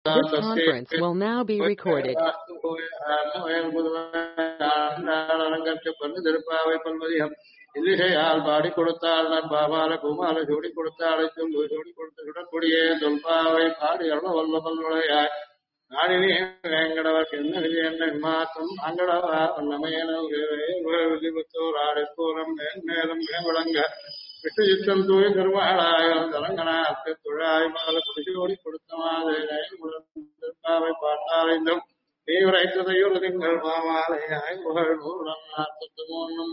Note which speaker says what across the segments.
Speaker 1: This conference will now be recorded.
Speaker 2: இல்லிசையால் பாடி கொடுத்தாள் நற்பாபால பூமால சூடி கொடுத்தாளை சொல்லு சூடி கொடுத்த சுடற்கொடியே தொல்பாவை பாடி அருள வல்ல பல்வளையாய் நாடினே வேங்கடவர் என்ன என்ன மாற்றம் அங்கடவா வல்லமையனோர் ஆடற்பூரம் மேலும் விளங்க விட்டு சித்தம் தூய் திருமகளாயம் தலங்கனாத்து துழாய் மகள குடிசோடி கொடுத்த மாதிரி பார்த்தாலைந்தும் தீவிரைத்ததையுறு திங்கள் மாமாலையாய் புகழ் நூலம் நாற்பத்து மூன்றும்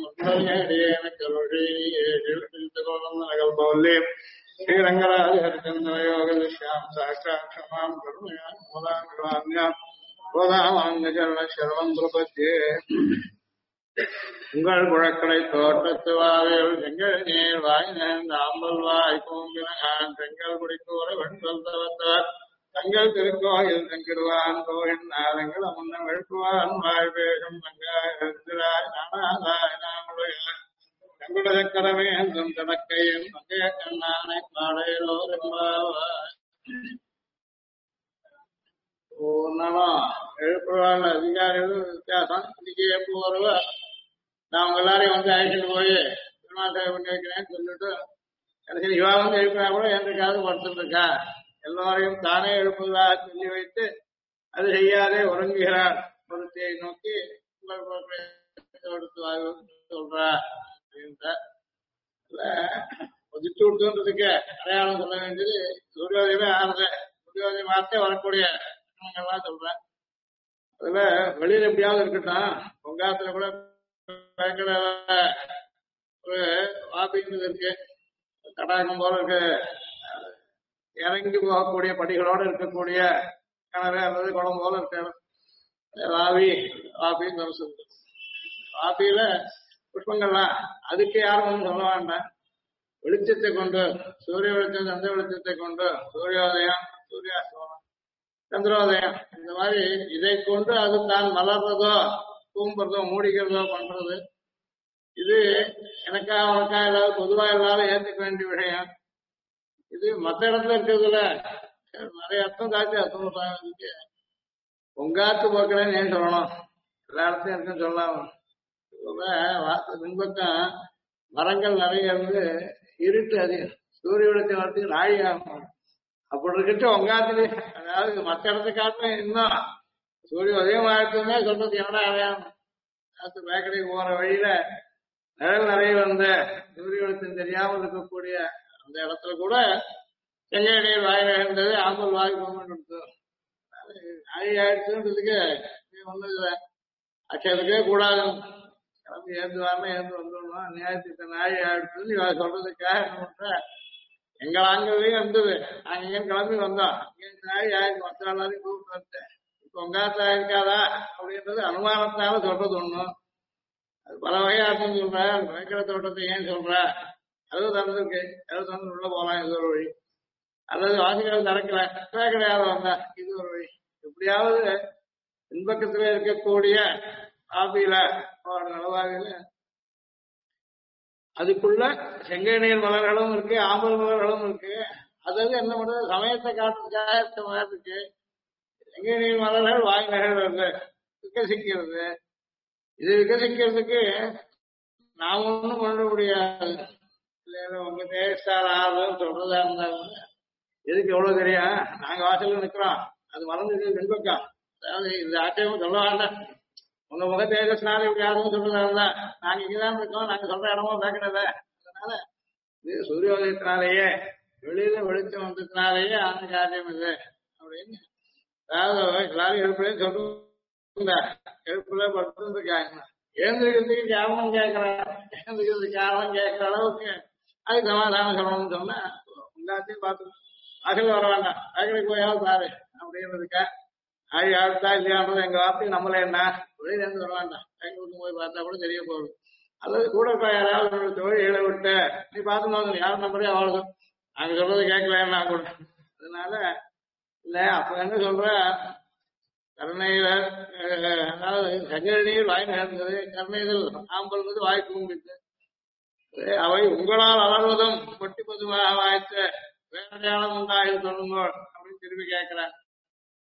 Speaker 2: நகல் பௌல்லே ஸ்ரீரங்கராஜ ஹரிச்சந்திர யோக திஷ்யாம் சாட்சாட்சமாம் கருணையாம் கோதாங்கிருவான்யாம் கோதாமாங்கஜன சர்வம் பிரபத்தியே உங்கள் குழக்களை தோட்டத்து வாவில் செங்கல் நீர் வாய் நேர்ந்த ஆம்பல் வாய் பூங்கினான் செங்கல் குடிக்கூற வெண்பல் தவத்தார் தங்கள் திருக்கோயில் தங்கிடுவான் கோயில் நாதங்கள் அமுன்னம் எழுப்புவான் வாய் பேசும் தங்காய் நானாதாய் நாமுடைய தங்குட சக்கரமே என்றும் தடக்கையும் பங்கைய கண்ணானை பாடையிலோ ரெம்பாவாய் எழுப்புவான் அதிகாரிகள் வித்தியாசம் இன்னைக்கு எப்போ வருவா நான் உங்க எல்லாரையும் வந்து அழைச்சிட்டு போய் திருமண சேவை பண்ணி வைக்கிறேன்னு சொல்லிட்டு கடைசியில் இவா வந்து எழுப்பினா கூட என்றைக்காவது படுத்துட்டு இருக்கா எல்லோரையும் தானே எழுப்புவதாக சொல்லி வைத்து அது செய்யாதே உறங்குகிறார் பொருத்தியை நோக்கி சொல்றா அப்படின்ற ஒதுக்கி விட்டுன்றதுக்கு அடையாளம் சொல்ல வேண்டியது சூரியோதயமே ஆறுது சூரியோதயம் வார்த்தை வரக்கூடிய எல்லாம் சொல்றேன் அதுல வெளியில எப்படியாவது இருக்கட்டும் பொங்காத்துல கூட ஒரு வாபிங்கிறது இருக்கு தடாகம் போல இருக்கு இறங்கி போகக்கூடிய படிகளோடு இருக்கக்கூடிய கிணறு அல்லது குளம் போல இருக்க வாபின்னு சொல்லுது வாபியில புஷ்பங்கள்லாம் அதுக்கு யாரும் வந்து சொல்ல வேண்டாம் வெளிச்சத்தை கொண்டு சூரிய வெளிச்சம் சந்திர வெளிச்சத்தை கொண்டு சூரியோதயம் சூரியாஸ்தமனம் சந்திரோதயம் இந்த மாதிரி இதை கொண்டு அது தான் மலர்றதோ தூங்குறதோ மூடிக்கிறதோ பண்றது இது எனக்கா அவனுக்கா ஏதாவது பொதுவா எல்லாரும் ஏற்றுக்க வேண்டிய விஷயம் இது மற்ற இடத்துல இருக்கிறதுல நிறைய அர்த்தம் தாச்சு அர்த்தம் பொங்காத்து போக்குறேன்னு ஏன் சொல்லணும் எல்லா இடத்தையும் இருக்குன்னு சொல்லலாம் பின்பக்கம் மரங்கள் நிறைய இருந்து இருட்டு அதிகம் சூரிய வெளிச்சம் வரத்துக்கு நாழி ஆகும் அப்படி இருக்கிட்டு உங்காத்துல அதாவது மற்ற இடத்தை காட்டிலும் இன்னும் சூரிய உதயம் ஆயிடுச்சுன்னே சொல்றது என்னடா அடையாளம் பேக்கடைக்கு போற வழியில நிழல் நிறைய வந்த சூரிய வெளிச்சம் தெரியாமல் இருக்கக்கூடிய அந்த இடத்துல கூட செங்கை நீர் வாய் இருந்தது ஆம்பல் வாய் போகணும் நாழி ஆயிடுச்சுன்றதுக்கு ஒண்ணும் இல்லை அச்சதுக்கே கூடாது கிளம்பி ஏந்துவாம ஏந்து வந்துடணும் அநியாயத்துக்கு நாழி ஆயிடுச்சுன்னு இவ சொல்றதுக்காக என்ன பண்ற எங்கள் ஆண்களையும் இருந்தது நாங்க இங்க கிளம்பி வந்தோம் இங்க நாழி ஆயிடுச்சு மற்ற எல்லாரையும் கூப்பிட்டு வந்தேன் இப்ப உங்காத்தா இருக்காதா அப்படின்றது அனுமானத்தால சொல்றது ஒண்ணும் அது பல வகையா இருக்குன்னு சொல்ற வைக்கிற தோட்டத்தை ஏன் சொல்ற அது திறந்துருக்கு அது திறந்து உள்ள போலாம் இது ஒரு வழி அல்லது வாசிகள் திறக்கல கிடையாது வந்தா இது ஒரு வழி எப்படியாவது பின்பக்கத்துல இருக்கக்கூடிய ஆபியில நலவாவில அதுக்குள்ள செங்கை நீர் மலர்களும் இருக்கு ஆம்பல் மலர்களும் இருக்கு அதாவது என்ன பண்றது சமயத்தை காட்டுறதுக்காக இருக்கு செங்கை நீர் மலர்கள் வாய் நிகழ்றது விகசிக்கிறது இது விகசிக்கிறதுக்கு நாம் ஒண்ணும் பண்ண முடியாது உங்க தேசால ஆறுன்னு சொல்றதா இருந்தாலும் எதுக்கு எவ்வளவு தெரியும் நாங்க வாசல்ல நிக்கிறோம் அது மறந்து பின்பக்கம் அதாவது இந்த ஆட்சியமும் சொல்ல வேண்டாம் உங்க முக தேஜஸ்னால இப்படி யாரும் சொல்றதா இருந்தா நாங்க இங்கதான் இருக்கோம் நாங்க சொல்ற இடமும் பேக்கல அதனால இது சூரியோதயத்தினாலேயே வெளியில வெளிச்சம் வந்ததுனாலேயே அந்த காரியம் இது அப்படின்னு அதாவது எல்லாரும் எழுப்புலேன்னு சொல்ற எழுப்புல படுத்துருக்காங்க எழுந்திருக்கிறதுக்கு காரணம் கேட்கறான் எழுந்திருக்கிறதுக்கு காரணம் கேட்கற அளவுக்கு அதுக்கு சமாதானம் சொல்லணும்னு சொன்னா எல்லாத்தையும் பார்த்து அகல் வர வேண்டாம் அகலுக்கு போயாவது பாரு அப்படின்றதுக்கா ஆழி ஆழ்த்தா இல்லையான்றது எங்க வார்த்தைக்கு நம்மள என்ன வெளியில இருந்து வர வேண்டாம் எங்களுக்கு போய் பார்த்தா கூட தெரிய போகுது அல்லது கூட இப்ப யாராவது தொழிலை விட்டு நீ பார்த்து யாரும் நம்பரே அவ்வளவு நாங்க சொல்றது கேட்கலன்னா கூட அதனால இல்ல அப்ப என்ன சொல்ற கருணையில அதாவது சங்கரணியில் வாய் நடந்தது கருணையில் ஆம்பல் வாய் தூங்கிட்டு அவை உங்களால் அலர்வதும் கொட்டி பொதுவாக வாய்த்த வேற அடையாளம் உண்டாகி சொல்லுங்க அப்படின்னு திரும்பி கேட்கிறேன்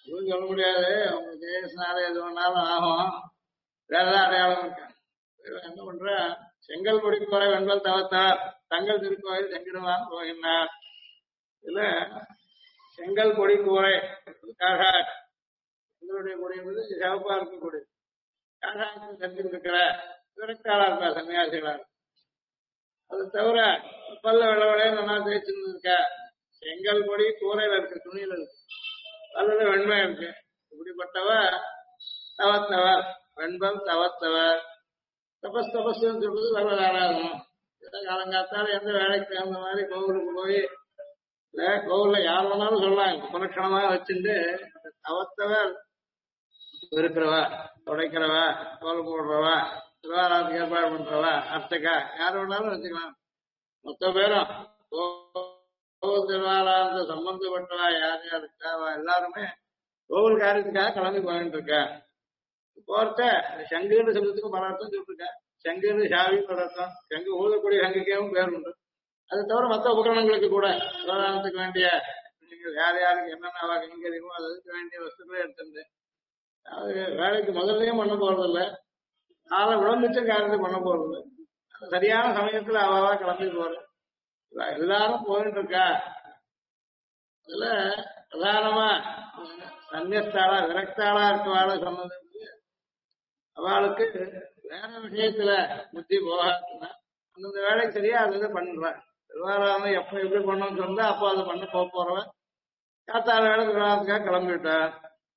Speaker 2: இதுவும் சொல்ல முடியாது. அவங்க தேசனால எது வேணாலும் ஆகும். வேற அடையாளம் இருக்கு. என்ன பண்ற, செங்கல் கொடி குறை வெண்பல் தவத்தார் தங்கள் திருக்கோயில் செங்கிடுவான் போகின்றார். இதுல செங்கல் கொடி கூரை எங்களுடைய கொடி என்பது சிவப்பா இருக்கக்கூடிய காஷாயத்தில் செஞ்சிருக்கிற விரக்தாளா இருக்கா சன்னியாசிகளா. அது தவிர பல்ல விளவலே நல்லா தேய்ச்சிருக்க செங்கல் கொடி கூரையில இருக்கு, துணியில இருக்கு, பல்ல வெண்மை இருக்கு. இப்படிப்பட்டவர் தவத்தவர், வெண்பல் தவத்தவர். தபஸ் தபஸ்ன்னு சொல்றது பகவத் ஆராதனம். காலங்காத்தால எந்த வேலைக்கு தகுந்த மாதிரி கோவிலுக்கு போய் இல்ல கோவில்ல யார் வேணாலும் சொல்லலாம் புலட்சணமா வச்சுட்டு தவத்தவர் இருக்கிறவா, துடைக்கிறவா, கோல் போடுறவா, திருவாராத்துக்கு ஏற்பாடு பண்றவா, அர்ச்சகா யார் வேணாலும் வச்சுக்கலாம். மொத்த பேரும் கோவில் திருவாராத்த சம்பந்தப்பட்டவா யார் யார் இருக்காவா எல்லாருமே கோவில் காரியத்துக்காக கிளம்பி போயிட்டு இருக்கா. போறத சங்குன்னு சொல்றதுக்கு பல அர்த்தம் சொல்லிருக்கேன். சங்குன்னு சாவின்னு ஒரு அர்த்தம். சங்கு ஊதக்கூடிய சங்குக்கேவும் பேர் உண்டு. அது தவிர மற்ற உபகரணங்களுக்கு கூட பிரதானத்துக்கு வேண்டிய யார் யாருக்கு என்னென்ன கைங்கரியமோ அதுக்கு வேண்டிய வஸ்துக்களே எடுத்துருந்து அது வேலைக்கு முதல்லயும் பண்ண போறதில்லை, நாளை விளம்பிச்ச காரியத்தை பண்ண போறதில்லை. சரியான சமயத்துல அவாவா கிளம்பி போறேன். எல்லாரும் போயிட்டு இருக்கா. அதுல பிரதானமா சன்னியஸ்தாளா விரக்தாளா இருக்கவாள சொன்னது அவளுக்கு வேற விஷயத்துல புத்தி போகாதுன்னா அந்தந்த வேலைக்கு சரியா அதை பண்றேன். திருவாராதனை எப்ப எப்படி பண்ணணும்னு சொன்னா அப்போ அதை பண்ண போறவன் காத்தால வேலை திருவாரத்துக்காக கிளம்பிவிட்டார்.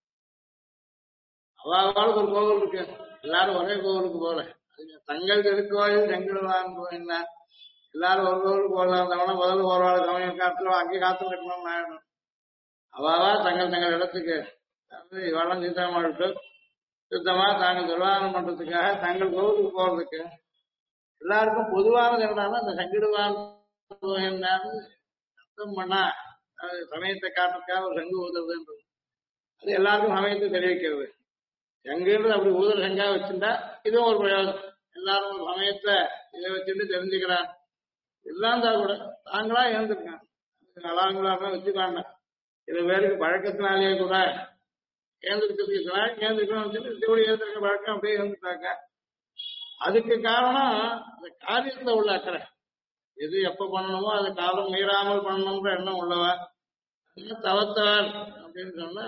Speaker 2: அவளுக்கு ஒரு கோவில் இருக்கு, எல்லாரும் ஒரே கோவிலுக்கு போல. தங்கள் திருக்கோயில் செங்கிடுவான் போயின்னா எல்லாரும் ஒரு கோவிலுக்கு போகலாம். முதல்ல ஒரு வாழ சமயம் காத்துல அங்கே காத்து கட்டணும்னு ஆயிடும். அவாவா தங்கள் இடத்துக்கு இவெல்லாம் சீதாமாட்டு சுத்தமா தாங்கள் திருவாரணம் பண்றதுக்காக தங்கள் கோவிலுக்கு போறதுக்கு எல்லாருக்கும் பொதுவானது என்னன்னா இந்த சங்கிடுவான் அர்த்தம் பண்ணா அது சமயத்தை காட்டுறதுக்காக ஒரு சங்கு ஊதுறதுன்றது அது எல்லாருக்கும் சமயத்தை தெரிவிக்கிறது. சங்குன்றது அப்படி ஊதுற சங்கா வச்சுட்டா இதுவும் ஒரு பிரயோஜனம். எல்லாரும் ஒரு சமயத்தை இதை வச்சுட்டு தெரிஞ்சுக்கிறான். இல்லாந்தா கூட தாங்களா ஏந்துருக்காங்க, அலாங்களா வச்சுக்காண்ட சில பேருக்கு பழக்கத்தினாலேயே கூட ஏந்திருக்கிறதுக்கு ஏந்திருக்கணும்னு சொல்லி இப்படி ஏந்திருக்க பழக்கம் அப்படியே ஏந்துட்டாங்க. அதுக்கு காரணம் அந்த காரியத்துல உள்ள அக்கறை. எது எப்ப பண்ணணுமோ அது காலம் மீறாமல் பண்ணணும்ன்ற எண்ணம் உள்ளவன் தவத்தவர் அப்படின்னு சொன்னா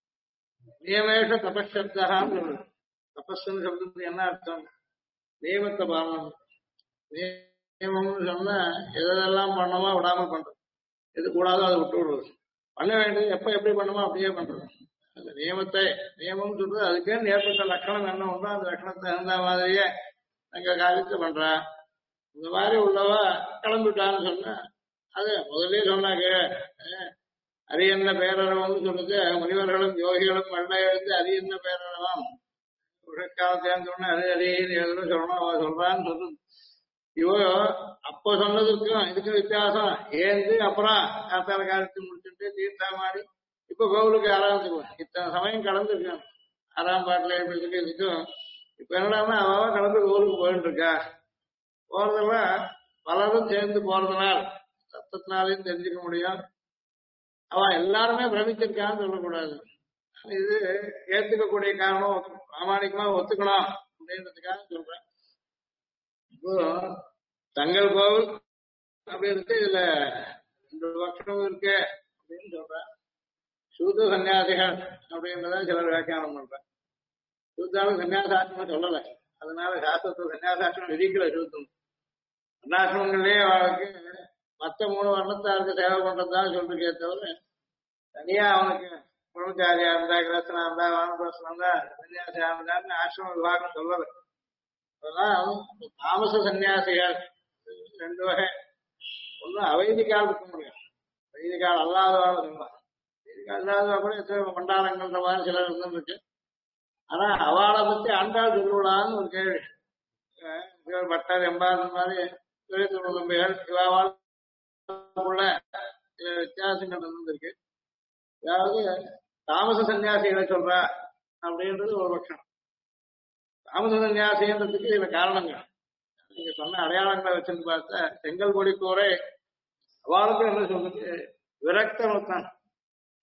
Speaker 2: நியமேஷ தபசப்தான்னு சொல்றது. தபஸ்ன்னு சொல்றது என்ன அர்த்தம்? நியமத்தை பாலனம். நியமம்னு சொன்னா எதெல்லாம் பண்ணணுமோ விடாம பண்றது, எது கூடாதோ அதை விட்டு விடுறது, பண்ண வேண்டியது எப்ப எப்படி பண்ணுமோ அப்படியே பண்றது. அந்த நியமத்தை நியமம் சொல்றது அதுக்கே ஏற்பட்ட லட்சணம் என்ன உண்டோ அந்த லட்சணத்தை தகுந்த மாதிரியே எங்க காரியத்தை பண்றா. இந்த மாதிரி உள்ளவ கிளம்பிட்டான்னு சொன்னா அது முதலே சொன்னாங்க. அரியன்ன பேரளவம்னு சொல்லுது. முனிவர்களும் யோகிகளும் வெள்ளை எழுந்து அரியன்ன பேரளவம் உழைக்காலத்தேன்னு சொன்ன அது அரியன்னு எழுதுன்னு சொல்லணும் அவன் சொல்றான்னு சொல்லுது. இவோ அப்ப சொன்னதுக்கும் இதுக்கும் வித்தியாசம். ஏந்து அப்புறம் காத்தால காரியத்தை முடிச்சுட்டு தீர்த்தா மாறி இப்ப கோவிலுக்கு ஆரம்பிச்சுக்குவோம். இத்தனை சமயம் கலந்துருக்கான் ஆறாம் பாட்டுல எப்படி சொல்லி இதுக்கும் இப்ப என்னடான்னா அவ கலந்து கோவிலுக்கு போயிட்டு இருக்கா. போறதெல்லாம் பலரும் சேர்ந்து போறதுனால் சத்தத்தினாலையும் தெரிஞ்சுக்க முடியும். அவன் எல்லாருமே பிரமிச்சிருக்கான்னு சொல்லக்கூடாது. இது ஏத்துக்கக்கூடிய காரணம் பிராமணிகமா ஒத்துக்கணும் அப்படின்றதுக்காக சொல்றேன். இப்போ தங்கள் கோவில் அப்படி இருக்கு, இதுல 2 பட்சமும் இருக்கு அப்படின்னு சொல்றேன். சூத சன்னியாசிகள் அப்படின்றத சிலர் வியாக்கியானம் பண்றேன். சூத்தாலும் சன்னியாசாசிரமம் சொல்லல, அதனால சாஸ்திரத்தை சன்னியாசாசிரமம் விதிக்கல. சூத்தம் வர்ணாசிரமங்களே அவனுக்கு மற்ற 3 வர்ணத்தாருக்கு சேவை பண்றதுதான் சொல்றதுக்கே தவிர தனியா அவனுக்கு பிரம்மச்சாரியா இருந்தா கிரசனா இருந்தா வானப்பிரசனா இருந்தா சன்னியாசியா இருந்தான்னு ஆசிரம விபாகம் சொல்லல. அதெல்லாம் தாமச சன்னியாசிகள் 2 வகை. ஒன்னும் அவைதிகால் இருக்க முடியும், வைதிகால் அல்லாதவாள் சொல்லலாம். வைதிகால் அல்லாதவா கூட எத்தனை பண்டாரங்கள்ன்ற மாதிரி சிலர் இருந்துருக்கு. ஆனா அவளை பத்தி ஆண்டாள் சொல்லுவிடான்னு ஒரு கேள்வி. பட்டர் எம்பார் மாதிரி நம்பிகள் இவாவால் உள்ள சில வித்தியாசங்கள் இருந்திருக்கு. அதாவது தாமச சன்னியாசிகளை சொல்ற அப்படின்றது ஒரு பட்சம். தாமச சன்னியாசின்றதுக்கு இதுல காரணங்கள் நீங்க சொன்ன அடையாளங்களை வச்சுன்னு பார்த்தா செங்கல் கொடி கூரை அவளுக்கும் என்ன சொல்றது விரக்தம் தான்.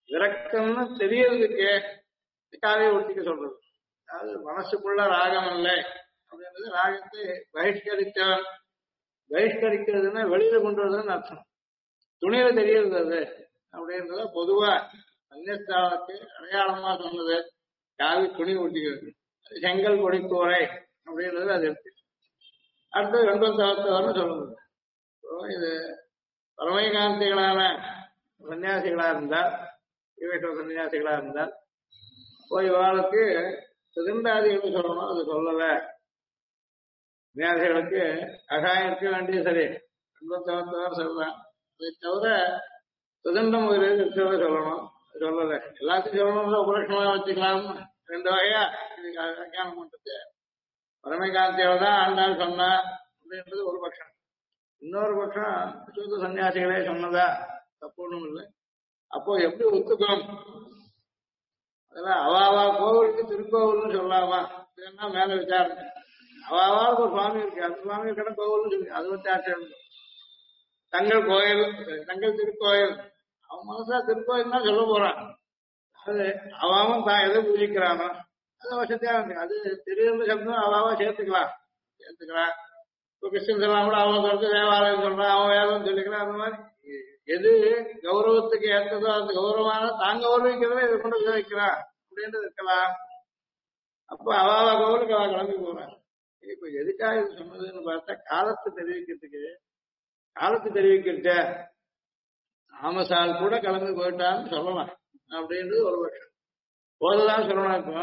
Speaker 2: விரக்கம்னு தெரியறதுக்கு காவியை ஒட்டிக்க சொல்றது. அதாவது மனசுக்குள்ள ராகம் இல்லை அப்படின்றது ராகத்தை பகிஷ்கரித்தவன். பகிஷ்கரிக்கிறதுன்னா வெளியில கொண்டு வருதுன்னு அர்த்தம். துணியில தெரியறது அது அப்படின்றத பொதுவா அந்நியஸ்தாவுக்கு அடையாளமா சொன்னது காவி துணி ஒட்டிக்கிறது. செங்கல் கொடி கூரை அப்படின்றது அது இருக்கு. அடுத்து வெண்பம் தவத்தவர்னு சொல்லுது. இது பரமைகாந்திகளான சன்னியாசிகளா இருந்தால், ஈவேஸ்வர சன்னியாசிகளா இருந்தால் போய் இவாளுக்கு சிதண்டாதிகள் சொல்லணும். அது சொல்லல. சன்னியாசிகளுக்கு கஷாயம் இருக்க வேண்டிய சரி வெண்பம் தவத்தவர் சொல்லலாம். அதை தவிர சுதந்திரம் இருக்கிறத சொல்லணும். சொல்லல. எல்லாத்தையும் சொல்லணும்ல உபலட்சணமா வச்சுக்கலாம். ரெண்டு வகையா இதுக்கு வியாக்கியானம் பண்றது. பரமகாந்தியாவை தான் ஆண்டாள் சொன்னா அப்படின்றது ஒரு பட்சம். இன்னொரு பட்சம் சுத்த சன்னியாசிகளே சொன்னதா தப்பு ஒண்ணும் இல்லை. அப்போ எப்படி ஒத்துக்கணும்? அதெல்லாம் அவாவா கோவிலுக்கு திருக்கோவில்னு சொல்லலாமா? இதென்னா மேல விசாரணை. அவாவாவுக்கு ஒரு சுவாமி இருக்கு. அந்த சுவாமி கிட்ட கோவில்னு சொல்லி அது வந்து ஆட்சியம். தங்கள் கோயில், தங்கள் திருக்கோயில், அவன் மனசா திருக்கோயில் தான் சொல்ல போறான். அது அவன் தான் எதை பூஜிக்கிறானோ அது வசதியா இருக்கு. அது தெரியுற சப்தம் அவாவா சேர்த்துக்கலாம். இப்போ கிறிஸ்டின்ஸ் எல்லாம் கூட அவன் சொல்றது தேவாலயம் சொல்றான், அவன் வேதம் சொல்லிக்கிறான். அந்த மாதிரி எது கௌரவத்துக்கு ஏற்றதோ அந்த கௌரவமான தான் கௌரவிக்கிறத இதை கொண்டு உபயோகிக்கிறான் அப்படின்றது இருக்கலாம். அப்போ அவாவா கோவிலுக்கு அவன் கிளம்பி போறான். இப்ப எதுக்காக இது சொன்னதுன்னு பார்த்தா காலத்தை தெரிவிக்கிறதுக்கு. காலத்து தெரிவிக்கிட்ட ஆமசால் கூட கிளம்பி போயிட்டான்னு சொல்லலாம் அப்படின்றது ஒரு பட்சம். போதுதான் சொல்லணும். இப்போ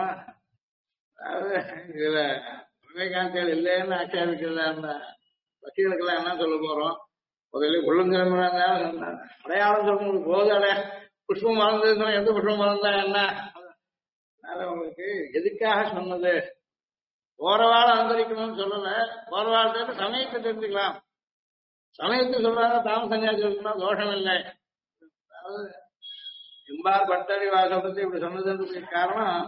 Speaker 2: இதுல விவேகாந்திகள் இல்லைன்னு ஆட்சேபிக்கிறதா இருந்த பக்திகளுக்கெல்லாம் என்ன சொல்ல போறோம்? முதல்ல உள்ளங்கிழமை அடையாளம் சொல்ல போது புஷ்பம் மறந்ததுன்னா எந்த புஷ்பம் மறந்தா என்ன? அதனால உங்களுக்கு எதுக்காக சொன்னது? போறவாள் அனுசரிக்கணும்னு சொல்லல. போறவாழ்த்து சமயத்தை தெரிஞ்சுக்கலாம். சமயத்தை சொல்றாங்க தாம சன்னியாசி இருக்குன்னா தோஷம் இல்லை. அதாவது எம்பார் பட்டறி சொல்றது இப்படி சொன்னதுக்கு காரணம்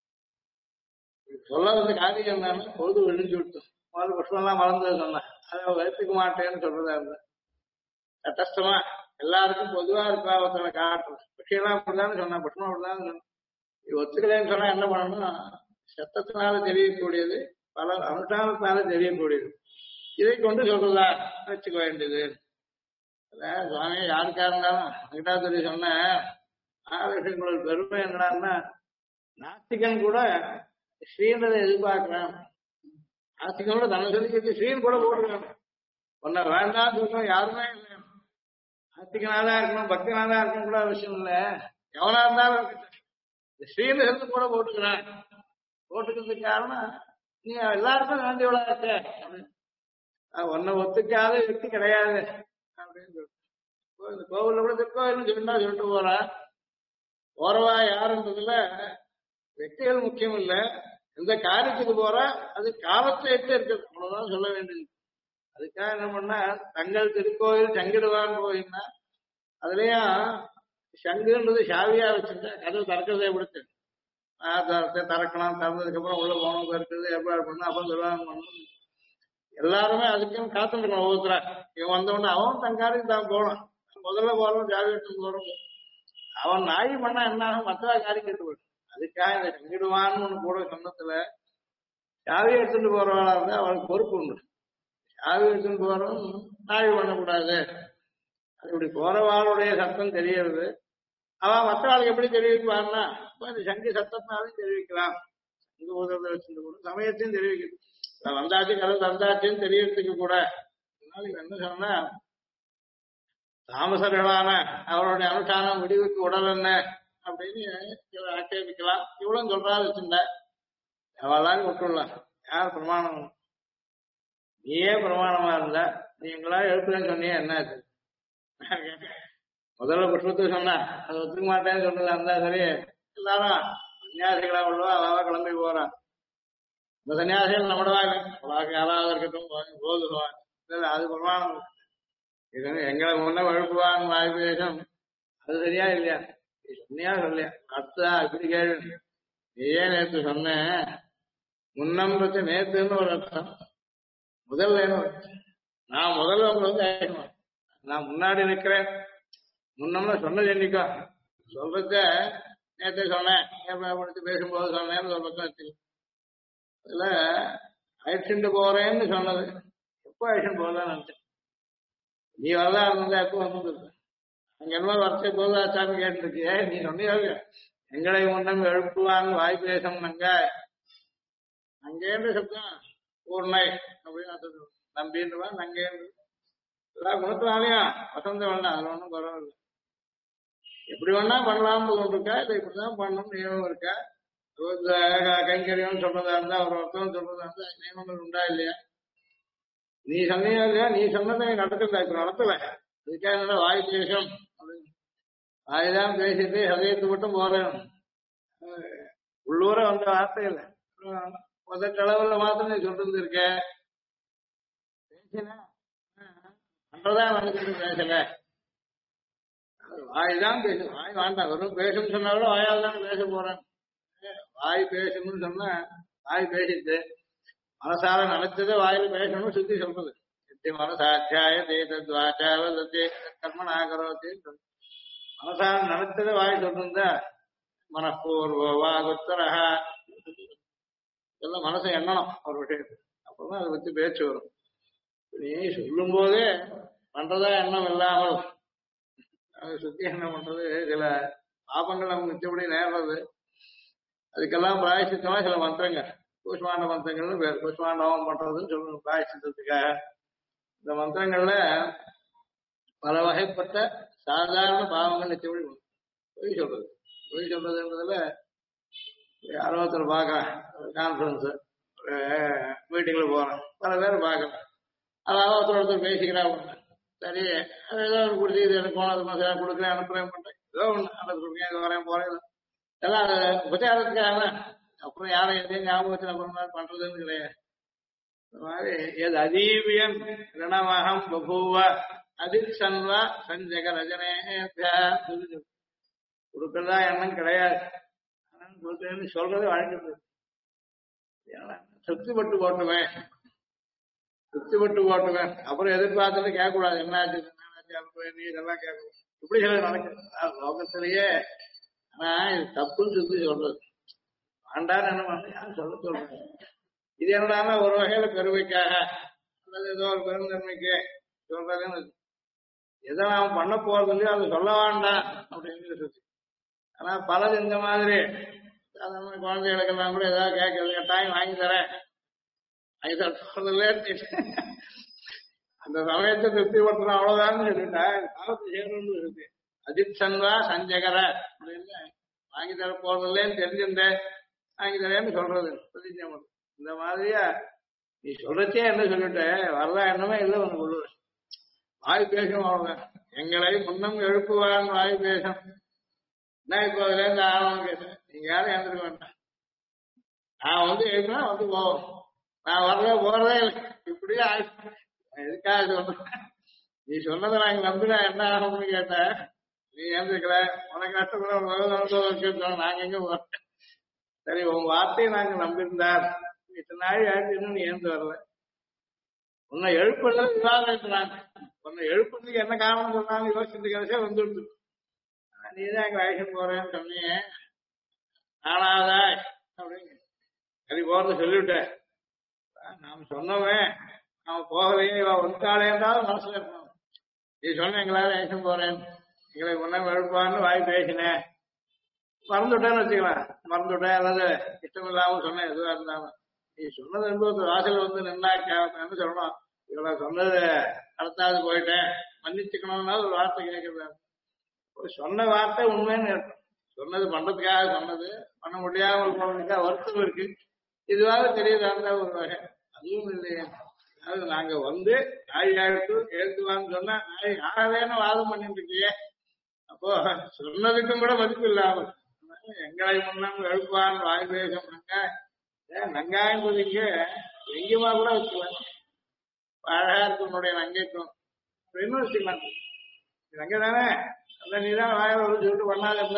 Speaker 2: சொல்ல வந்து காரியம் என்னன்னு பொழுது விழிஞ்சு விட்டு முதல்ல புஷ்பம்லாம் மறந்தது சொன்னேன். அதை வைத்துக்க மாட்டேன்னு சொல்றதா இருந்த கஷ்டமா எல்லாருக்கும் பொதுவா இருக்கா ஒருத்தனை காட்டுறது. விஷயம்லாம் அப்படிதான்னு சொன்னேன். புஷ்பம் அப்படிதான் சொன்னேன். இது ஒத்துக்கலைன்னு சொன்னா என்ன பண்ணணும்னா சத்தத்தினால தெரியக்கூடியது பல அனுஷ்டானத்தினால தெரியக்கூடியது. இதை கொண்டு சொல்றதா வச்சுக்க வேண்டியது. சுவாமி யாருக்கா இருந்தாலும் வெங்கடாச்சரி சொன்ன விஷயங்களோட பெருமை என்னடான்னா நாஸ்திகன் கூட ஸ்ரீன்றதை எதிர்பார்க்கிறான். நாஸ்திகனோட தன்னை சொல்லிக்கிட்டு ஸ்ரீன் கூட போடுறான். ஒன்ன வேண்டாம் சொல்றோம் யாருமே இல்லை. நாஸ்திகனாதான் இருக்கணும், பக்தனாதான் இருக்கணும் கூட அவசியம் இல்லை. எவனா இருந்தாலும் ஸ்ரீன்னு இருந்து கூட போட்டுக்கிறான். போட்டுக்கிறதுக்கு காரணம் நீ எல்லாருக்கும் வேண்டியவளா இருக்க. ஒன்ன ஒத்துக்காத வெற்றி கிடையாது அப்படின்னு சொல்லிட்டு இந்த கோவில்ல கூட திருக்கோயில்னு சொன்னா சொல்லிட்டு போறா. போறவா யாருன்றதுல வெற்றிகள் முக்கியம் இல்லை. எந்த காரியத்துக்கு போறா அது காலத்தை எட்டு இருக்கிறது அவ்வளவுதான் சொல்ல வேண்டியது. அதுக்காக என்ன பண்ணா தங்கள் திருக்கோயில் சங்கிடுவான்னு போயின்னா அதுலயும் சங்குன்றது சாவியா வச்சிருந்தா கதவு திறக்கிறதே கொடுத்து திறக்கணும். திறந்ததுக்கு அப்புறம் உள்ள போகணும் திறக்கிறது ஏற்பாடு பண்ணணும். அப்ப சொல்லுவாங்க எல்லாருமே அதுக்கும் காத்துருக்கணும். ஒவ்வொருத்தர இவன் வந்தவொடனே அவன் தன் காரியம் தான் போகணும். முதல்ல போறோம் ஜாதி எடுத்து போறோம். அவன் நாய் பண்ணா என்ன ஆகும்? மற்றவா காரியம் கேட்டு போயிடும். அதுக்காக இந்த செங்கிடுவான்னு ஒண்ணு கூட சொன்னதுல சாவியை எடுத்துட்டு போறவளா இருந்தா அவளுக்கு பொறுப்பு உண்டு. சாவி எடுத்துட்டு போறோம் நாய் பண்ணக்கூடாது. அது இப்படி போறவாளுடைய சத்தம் தெரியறது. அவன் மற்றவாளுக்கு எப்படி தெரிவிப்பான்னா இந்த சங்கி சத்தத்தினாலும் தெரிவிக்கலாம். இந்த ஊதத்தை வச்சுட்டு கூட சமயத்தையும் தெரிவிக்கிறது. வந்தாச்சு கதை தந்தாச்சுன்னு தெரியறதுக்கு கூட. அதனால என்ன சொன்னா தாமசர்களான அவருடைய அனுஷ்டானம் முடிவுக்கு உடல் என்ன அப்படின்னு ஆட்சேபிக்கலாம். இவ்வளவு சொல்றா வச்சுட்ட அவளாலும் விட்டுடலாம். யார் பிரமாணம்? நீயே பிரமாணமா இருந்த நீ எங்களா எழுப்புறேன்னு சொன்னியே என்ன ஆச்சு? முதல்ல புஷ்பத்தை சொன்னா அது ஒத்துக்க மாட்டேன்னு சொன்னதா இருந்தா சரி. எல்லாரும் சன்னியாசிகளா உள்ளவா அவாவா கிளம்பி போறான். இந்த சன்னியாசிகள் நம்மடவாங்க யாராவது இருக்கட்டும் போதுவான். அது பிரமாணம். இது எங்களை முன்ன எழுப்புவான் வாய்ப்பேசம் அது சரியா இல்லையா? சொன்னியா சொல்லியா? அத்தா இப்படி கேள்வி. நீயே நேற்று சொன்ன முன்னம்ன்றது நேத்துன்னு ஒரு அர்த்தம். முதல்ல நான் முதல்ல உங்களை வந்து நான் முன்னாடி நிக்கிறேன். முன்னம்னா சொன்னது என்னைக்கோ சொல்றத நேற்று சொன்னேன், படித்து பேசும்போது சொன்னேன்னு ஒரு பக்கம் வச்சு அதுல அழைச்சிட்டு போறேன்னு சொன்னது எப்போ அழைச்சிட்டு போகலான்னு நினைச்சேன். நீ வரதா இருந்தா எப்போ வந்துருக்கு அங்க என்ன வரச்ச போதாச்சான்னு கேட்டுருக்கிய. நீ சொன்னியா எங்களை முன்னம் எழுப்புவாங்க வாய் பேசணுங்க அங்கேருந்து சத்தம் பூர்ணை அப்படின்னு நம்பின்னுவா நங்கேந்து எல்லா குணத்தினாலையும் வசந்தம் வேண்டாம். அதுல ஒன்றும் பரவாயில்ல. எப்படி வேணா பண்ணலாம்னு இருக்கா இல்லை இப்படிதான் பண்ணணும்னு நியமம் இருக்கா? கைங்கரியம் சொல்றதா இருந்தா ஒரு ஒருத்தம் சொல்றதா இருந்தா நியமங்கள் உண்டா இல்லையா? நீ சொன்னியா இல்லையா? நீ சொன்னதை நடத்தல, இப்ப நடத்தல. இதுக்காக என்னோட வாய் பேசும் அப்படின்னு வாய்தான் பேசிட்டு ஹதயத்து மட்டும் போறேன். உள்ளூர வந்த வார்த்தை இல்லை. முதல் அளவுல மாத்திரம் நீ சொல்றது இருக்க பேசின பண்றதா நினைச்சிட்டு பேசல. வாய் தான் பேசு, வாய் வேண்டாம். வெறும் பேசுன்னு சொன்னாலும் வாயால் தான் பேச போறேன். வாய் பேசணும்னு சொன்னா வாய் பேசிட்டு மனசால நினைச்சதை வாயில பேசணும்னு சுத்தி சொல்றது. மனசாத்தியாய தேதத்வாச்சாவதே கர்மன் ஆகரோத்தி மனசால நினைச்சதை வாய் சொல்றா மனப்பூர்வ வாகுத்தரஹ இதெல்லாம் மனசை எண்ணணும் ஒரு விஷயத்துக்கு. அப்பதான் அதை பத்தி பேச்சு வரும். நீ சொல்லும் போதே பண்றதா எண்ணம் இல்லாமல் அதை சுத்தி என்ன பண்றது? சில பாபங்கள் நமக்கு மிச்சப்படி நேர்றது. அதுக்கெல்லாம் பிராயசித்தமா சில மந்திரங்கள் கூஷ்மாண்ட மந்திரங்கள்னு பேர். கூஷ்மாண்டவம் பண்றதுன்னு சொல்லணும் பிராயசித்தத்துக்காக. இந்த மந்திரங்கள்ல பல வகைப்பட்ட சாதாரண பாவங்கள் நிச்சயப்படி பொய் சொல்றது. பொய் சொல்றதுன்றதுல யாரோ ஒருத்தர் பார்க்கறேன், கான்ஃபரன்ஸ் மீட்டிங்ல போறேன், பல பேர் பார்க்கறேன். அதாவது ஒருத்தர் பேசிக்கிறா ஒண்ணு சரி அது ஏதோ ஒன்று கொடுத்து இது எனக்கு போனது மசாலா கொடுக்குறேன் அனுப்புறேன் பண்றேன் ஏதோ ஒண்ணு அல்லது கொடுக்குறேன் இது வரேன் போறேன் எல்லாம் அது உபச்சாரத்துக்காக. அப்புறம் யாரும் எதையும் ஞாபகத்தில் அப்புறம் பண்றதுன்னு கிடையாது. இந்த மாதிரி எது அதீவியன் ரணமகம் பபூவ அதிர்சன்வா சஞ்சக ரஜனே கொடுக்கறதா எண்ணம் கிடையாது. கொடுக்குறேன்னு சொல்றது வழங்குறது. திருப்திப்பட்டு போட்டுவேன், திருப்திப்பட்டு போட்டுவேன். அப்புறம் எதிர்பார்த்துட்டு கேட்கக்கூடாது என்னாச்சு நீ இதெல்லாம் கேட்கணும். இப்படி சில நடக்குது லோகத்திலேயே. ஆனா இது தப்புன்னு சொல்லி சொல்றது ஆண்டான்னு என்ன பண்ண யாரும் சொல்றேன். இது என்னடான ஒரு வகையில பெருமைக்காக அல்லது ஏதோ ஒரு பெருந்தன்மைக்கு சொல்றதுன்னு எதை நாம் பண்ண போறது இல்லையோ அது சொல்ல வேண்டாம் அப்படின்னு சொல்லி. ஆனா பலது இந்த மாதிரி சாதாரண குழந்தைகளுக்கெல்லாம் கூட ஏதாவது கேட்கறது கட்டாயம் வாங்கி தரேன் வாங்கி தரல அந்த சமயத்தை திருப்திப்படுத்தணும் அவ்வளவுதான் சொல்லிட்டேன். காலத்து சேரணும்னு இருக்கு. அஜித் சன்வா சஞ்சகர அப்படின்னு வாங்கி தர போறதில்லேன்னு தெரிஞ்சிருந்தேன் வாங்கி தரேன்னு சொல்றது பிரதிஜை. இந்த மாதிரியா நீ சொல்றச்சே என்ன சொல்லிட்ட வரல என்னமே இல்லை உனக்கு சொல்லுவேன். வாய் பேசும் அவ்வளவுதான். எங்களை முன்னம் எழுப்புவான் வாய் பேசும். என்ன இப்போ அதுல இருந்து ஆரம்பம் கேட்டேன். நீங்க யாரும் எழுந்திருக்க வேண்டாம். நான் வந்து எழுப்பினா வந்து போவோம். நான் வரல போறதே இல்லை. இப்படியே எதுக்காக சொல்றேன். நீ சொன்னதை நாங்க நம்பினா என்ன ஆகும்னு கேட்டேன். நீ எழுந்திருக்கல உனக்கு நஷ்டப்பட நாங்க எங்க போறோம். சரி உன் வார்த்தையை நாங்க நம்பியிருந்தார் இத்தனை நாள் ஆயிடுச்சுன்னு நீ ஏந்து வரல. உன்னை எழுப்புறது விவாதிக்கிறாங்க. உன்னை எழுப்புறதுக்கு என்ன காரணம் சொன்னாலும் யோசிச்சு கடைசியா வந்துடுது. நீதான் எங்க அழைச்சிட்டு போறேன்னு சொன்னீங்க ஆனாதா அப்படின்னு சரி போறது சொல்லிவிட்டேன். நாம சொன்னோமே நாம போகலையே இவ வந்துட்டாளே இருந்தாலும் மனசுல இருக்கணும். நீ சொன்ன எங்களால அழைச்சிட்டு போறேன் எங்களை முன்ன எழுப்பான்னு வாய் பேசினேன் மறந்துவிட்டேன்னு வச்சுக்கலாம். மறந்துவிட்டேன் அல்லது இஷ்டம் இல்லாம சொன்னேன் எதுவா இருந்தாலும் நீ சொன்னது ரெண்டு வாசல் வந்து நின்னாக்க சொல்லணும். இவ்வளவு சொன்னது நடத்தாது போயிட்டேன் மன்னிச்சுக்கணும்னா ஒரு வார்த்தை கேட்கறது. சொன்ன வார்த்தை உண்மைன்னு இருக்கும். சொன்னது பண்றதுக்காக சொன்னது பண்ண முடியாமல் போனதுக்காக வருத்தம் இருக்கு. இதுவாக தெரியுதா ஒரு வகை அதுவும் இல்லையே. அதாவது நாங்க வந்து நாய் ஆயிட்டு எழுத்துவான்னு சொன்னா நாய் ஆகவேன்னு வாதம் பண்ணிட்டு இருக்கியே. அப்போ சொன்னதுக்கும் கூட மதிப்பு இல்லாமல் எங்களை முன்னம் எழுப்பான் வாய் பேசும் நங்காயம் இங்க எங்கேயுமா கூட வச்சுக்கலாம். அழகா இருக்கு உன்னுடைய நங்கைக்கும் அப்படின்னு வச்சுக்கலாம். நங்கை தானே அல்ல நீதான் வாயில ஒரு சொல்லிட்டு பண்ணாத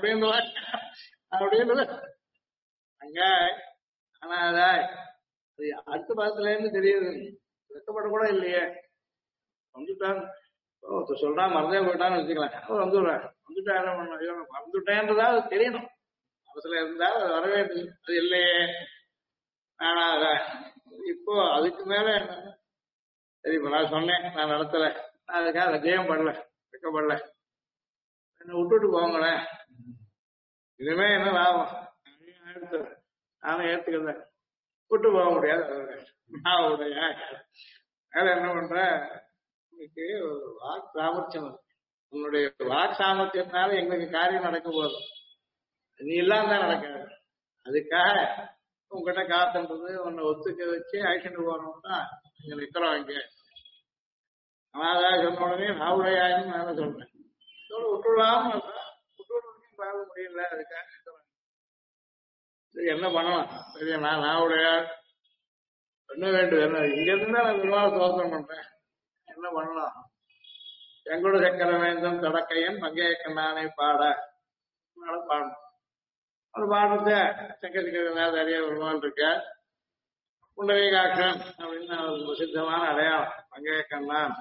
Speaker 2: அப்படின்னு நங்காய் ஆனாதாய் அடுத்த பாதத்துல இருந்து தெரியுது. வெக்கப்பட கூட இல்லையே வந்துட்டான். ஒருத்தர் சொல்றான் மறந்தே போயிட்டான்னு வச்சுக்கலாம், அவர் வந்துடுறாரு. வந்துட்டா என்ன பண்ண, ஐயோ மறந்துட்டேன்றதா அது தெரியணும், மனசுல இருந்தா அது வரவே இல்லை. அது இல்லையே ஆனா இப்போ அதுக்கு மேல என்ன, சரி இப்ப நான் சொன்னேன் நான் நடத்தல, நான் அதுக்காக ஜெயம் பண்ணல, வெக்கப்படல, என்ன விட்டுட்டு போங்களேன், இனிமே என்ன லாபம், நானும் ஏத்துக்கிறேன், விட்டு போக முடியாது. நான் உடைய வேற என்ன பண்ற, இன்னைக்கு ஒரு வாக் சாமர்த்தியம் இருக்கு. உன்னுடைய வாக் சாமர்த்தியத்தினால எங்களுக்கு காரியம் நடக்க போதும், நீ இல்லாம தான் நடக்காது. அதுக்காக உங்ககிட்ட காத்துன்றது உன்னை ஒத்துக்க வச்சு அழைச்சிட்டு போறோம் தான் இங்க நிக்கிறோம். இங்க அனாதாக சொன்ன உடனே நாவுடையாயின்னு மேல சொல்றேன், விட்டுடலாம் விட்டுடணும் பார்க்க முடியல, அதுக்காக நிக்கிறோம். சரி என்ன பண்ணலாம், சரி நான் நாவுடையார் என்ன வேண்டும், என்ன இங்க இருந்து நான் பெருமாள் தோற்றம் பண்றேன், என்ன பண்ணலாம், எங்கூட சக்கர வேண்டும் தடக்கையன் பங்கைய கண்ணானை பாட பாடணும். ஒரு பாடத்தை சக்கரத்துக்கு நிறைய பெருமாள் இருக்க, புண்டரீகாட்சன் அப்படின்னு ஒரு பிரசித்தமான அடையாளம் பங்கைய கண்ணான்.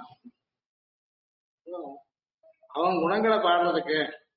Speaker 2: அவன் குணங்களை பாடுறதுக்கு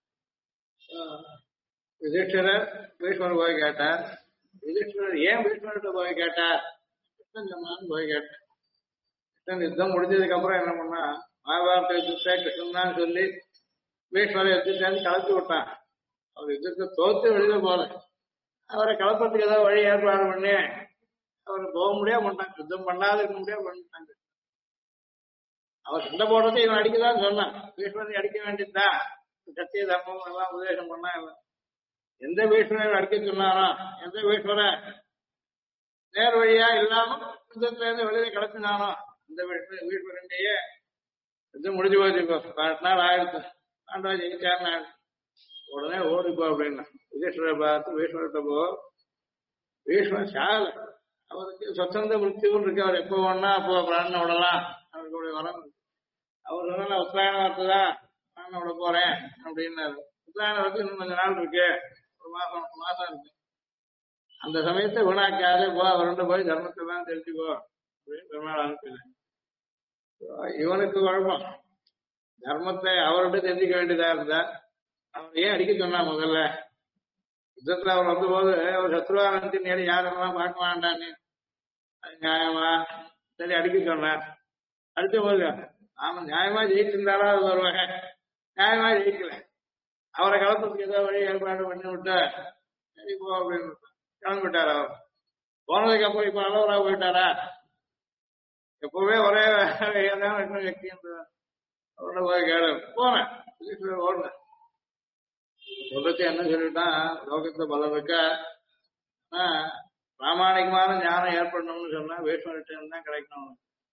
Speaker 2: யுதிஷ்டிரர் பீஷ்மர் போய் கேட்டார். யுதிஷ்டிரர் ஏன் பீஷ்மர்கிட்ட போய் கேட்டார், கிருஷ்ணன் சொன்னான்னு போய் கேட்டார். கிருஷ்ணன் யுத்தம் முடிஞ்சதுக்கு அப்புறம் என்ன பண்ணா, மகாபாரத யுத்தத்தை கிருஷ்ணன் தான் சொல்லி பீஷ்மரை யுத்தத்தை கலப்பி விட்டான். அவர் யுத்தத்தை தோத்து வெளியில போல, அவரை கலப்பத்துக்கு ஏதாவது வழி ஏற்பாடு பண்ணி அவரை போக முடியாது பண்ணிட்டாங்க, யுத்தம் பண்ணாத இருக்க முடியாது பண்ணிட்டாங்க. அவர் சண்டை போடுறதை இவன் அடிக்கதான் சொன்னான், பீஷ்மரை அடிக்க வேண்டியதுதான், சத்திய தர்மம் எல்லாம் உபதேசம் பண்ணா இல்லை. எந்த பீஷ்மரை அடிக்க சொன்னாரோ, எந்த பீஷ்மரை நேர் வழியா இல்லாம யுத்தத்துல இருந்து வெளியில கிளப்பினானோ அந்த பீஷ்மரண்டையே யுத்தம் முடிஞ்சு போச்சு. இப்போ 8 நாள் ஆயிடுச்சு, ஆண்டா ஜெயிச்சாருன்னு உடனே ஓடிப்போ அப்படின்னா யுதிஷ்டரை பார்த்து பீஷ்மர்கிட்ட போ, பீஷ்மர் சாகல, அவருக்கு சொத்தந்த மிருத்தியும் இருக்கு, அவர் எப்போ வேணா அப்போ பிராணனை விடலாம், அவருடைய வரம். அவர் சொன்னா உத்தராயண வார்த்தைதான் பிராணனை விட போறேன் அப்படின்னாரு. உத்தராயண வார்த்தை இன்னும் கொஞ்ச நாள் இருக்கு, ஒரு மாசம் இருக்கு, அந்த சமயத்தை வீணாக்காதே போ, அவர்கிட்ட போய் தர்மத்தை தான் தெரிஞ்சுக்கோ அப்படின்னு பெருமாள் அனுப்பினேன். இவனுக்கு குழப்பம், தர்மத்தை அவர்கிட்ட தெரிஞ்சுக்க வேண்டியதா இருந்தா அவன் ஏன் அடிக்க சொன்னா, முதல்ல யுத்தத்துல அவர் வந்த போது அவர் சத்ருவா வந்து நேரம் யாரெல்லாம் பார்க்க வேண்டான்னு அது நியாயமா, சரி அடிக்க சொன்னார். அடிச்ச போது அவன் நியாயமா ஜெயிச்சிருந்தாரா அது வருவாங்க, நியாயமா ஜெயிக்கல, அவரை கலப்பத்துக்கு ஏதோ வழி ஏற்பாடு பண்ணி விட்டா சரி போ அப்படின்னு கிளம்பிட்டார். அவர் போனதுக்கு அப்புறம் இப்ப அளவரா போயிட்டாரா, எப்பவுமே ஒரே ஏதாவது வெற்றி அவரோட போய் கேளு போனேன் ஓடுனேன். சொல்றச்சு என்ன சொல்லிட்டான், லோகத்துல பலம் இருக்க பிராமணிகமான ஞானம் ஏற்படணும்னு சொன்னா பீஷ்மர்கிட்ட தான் கிடைக்கணும்.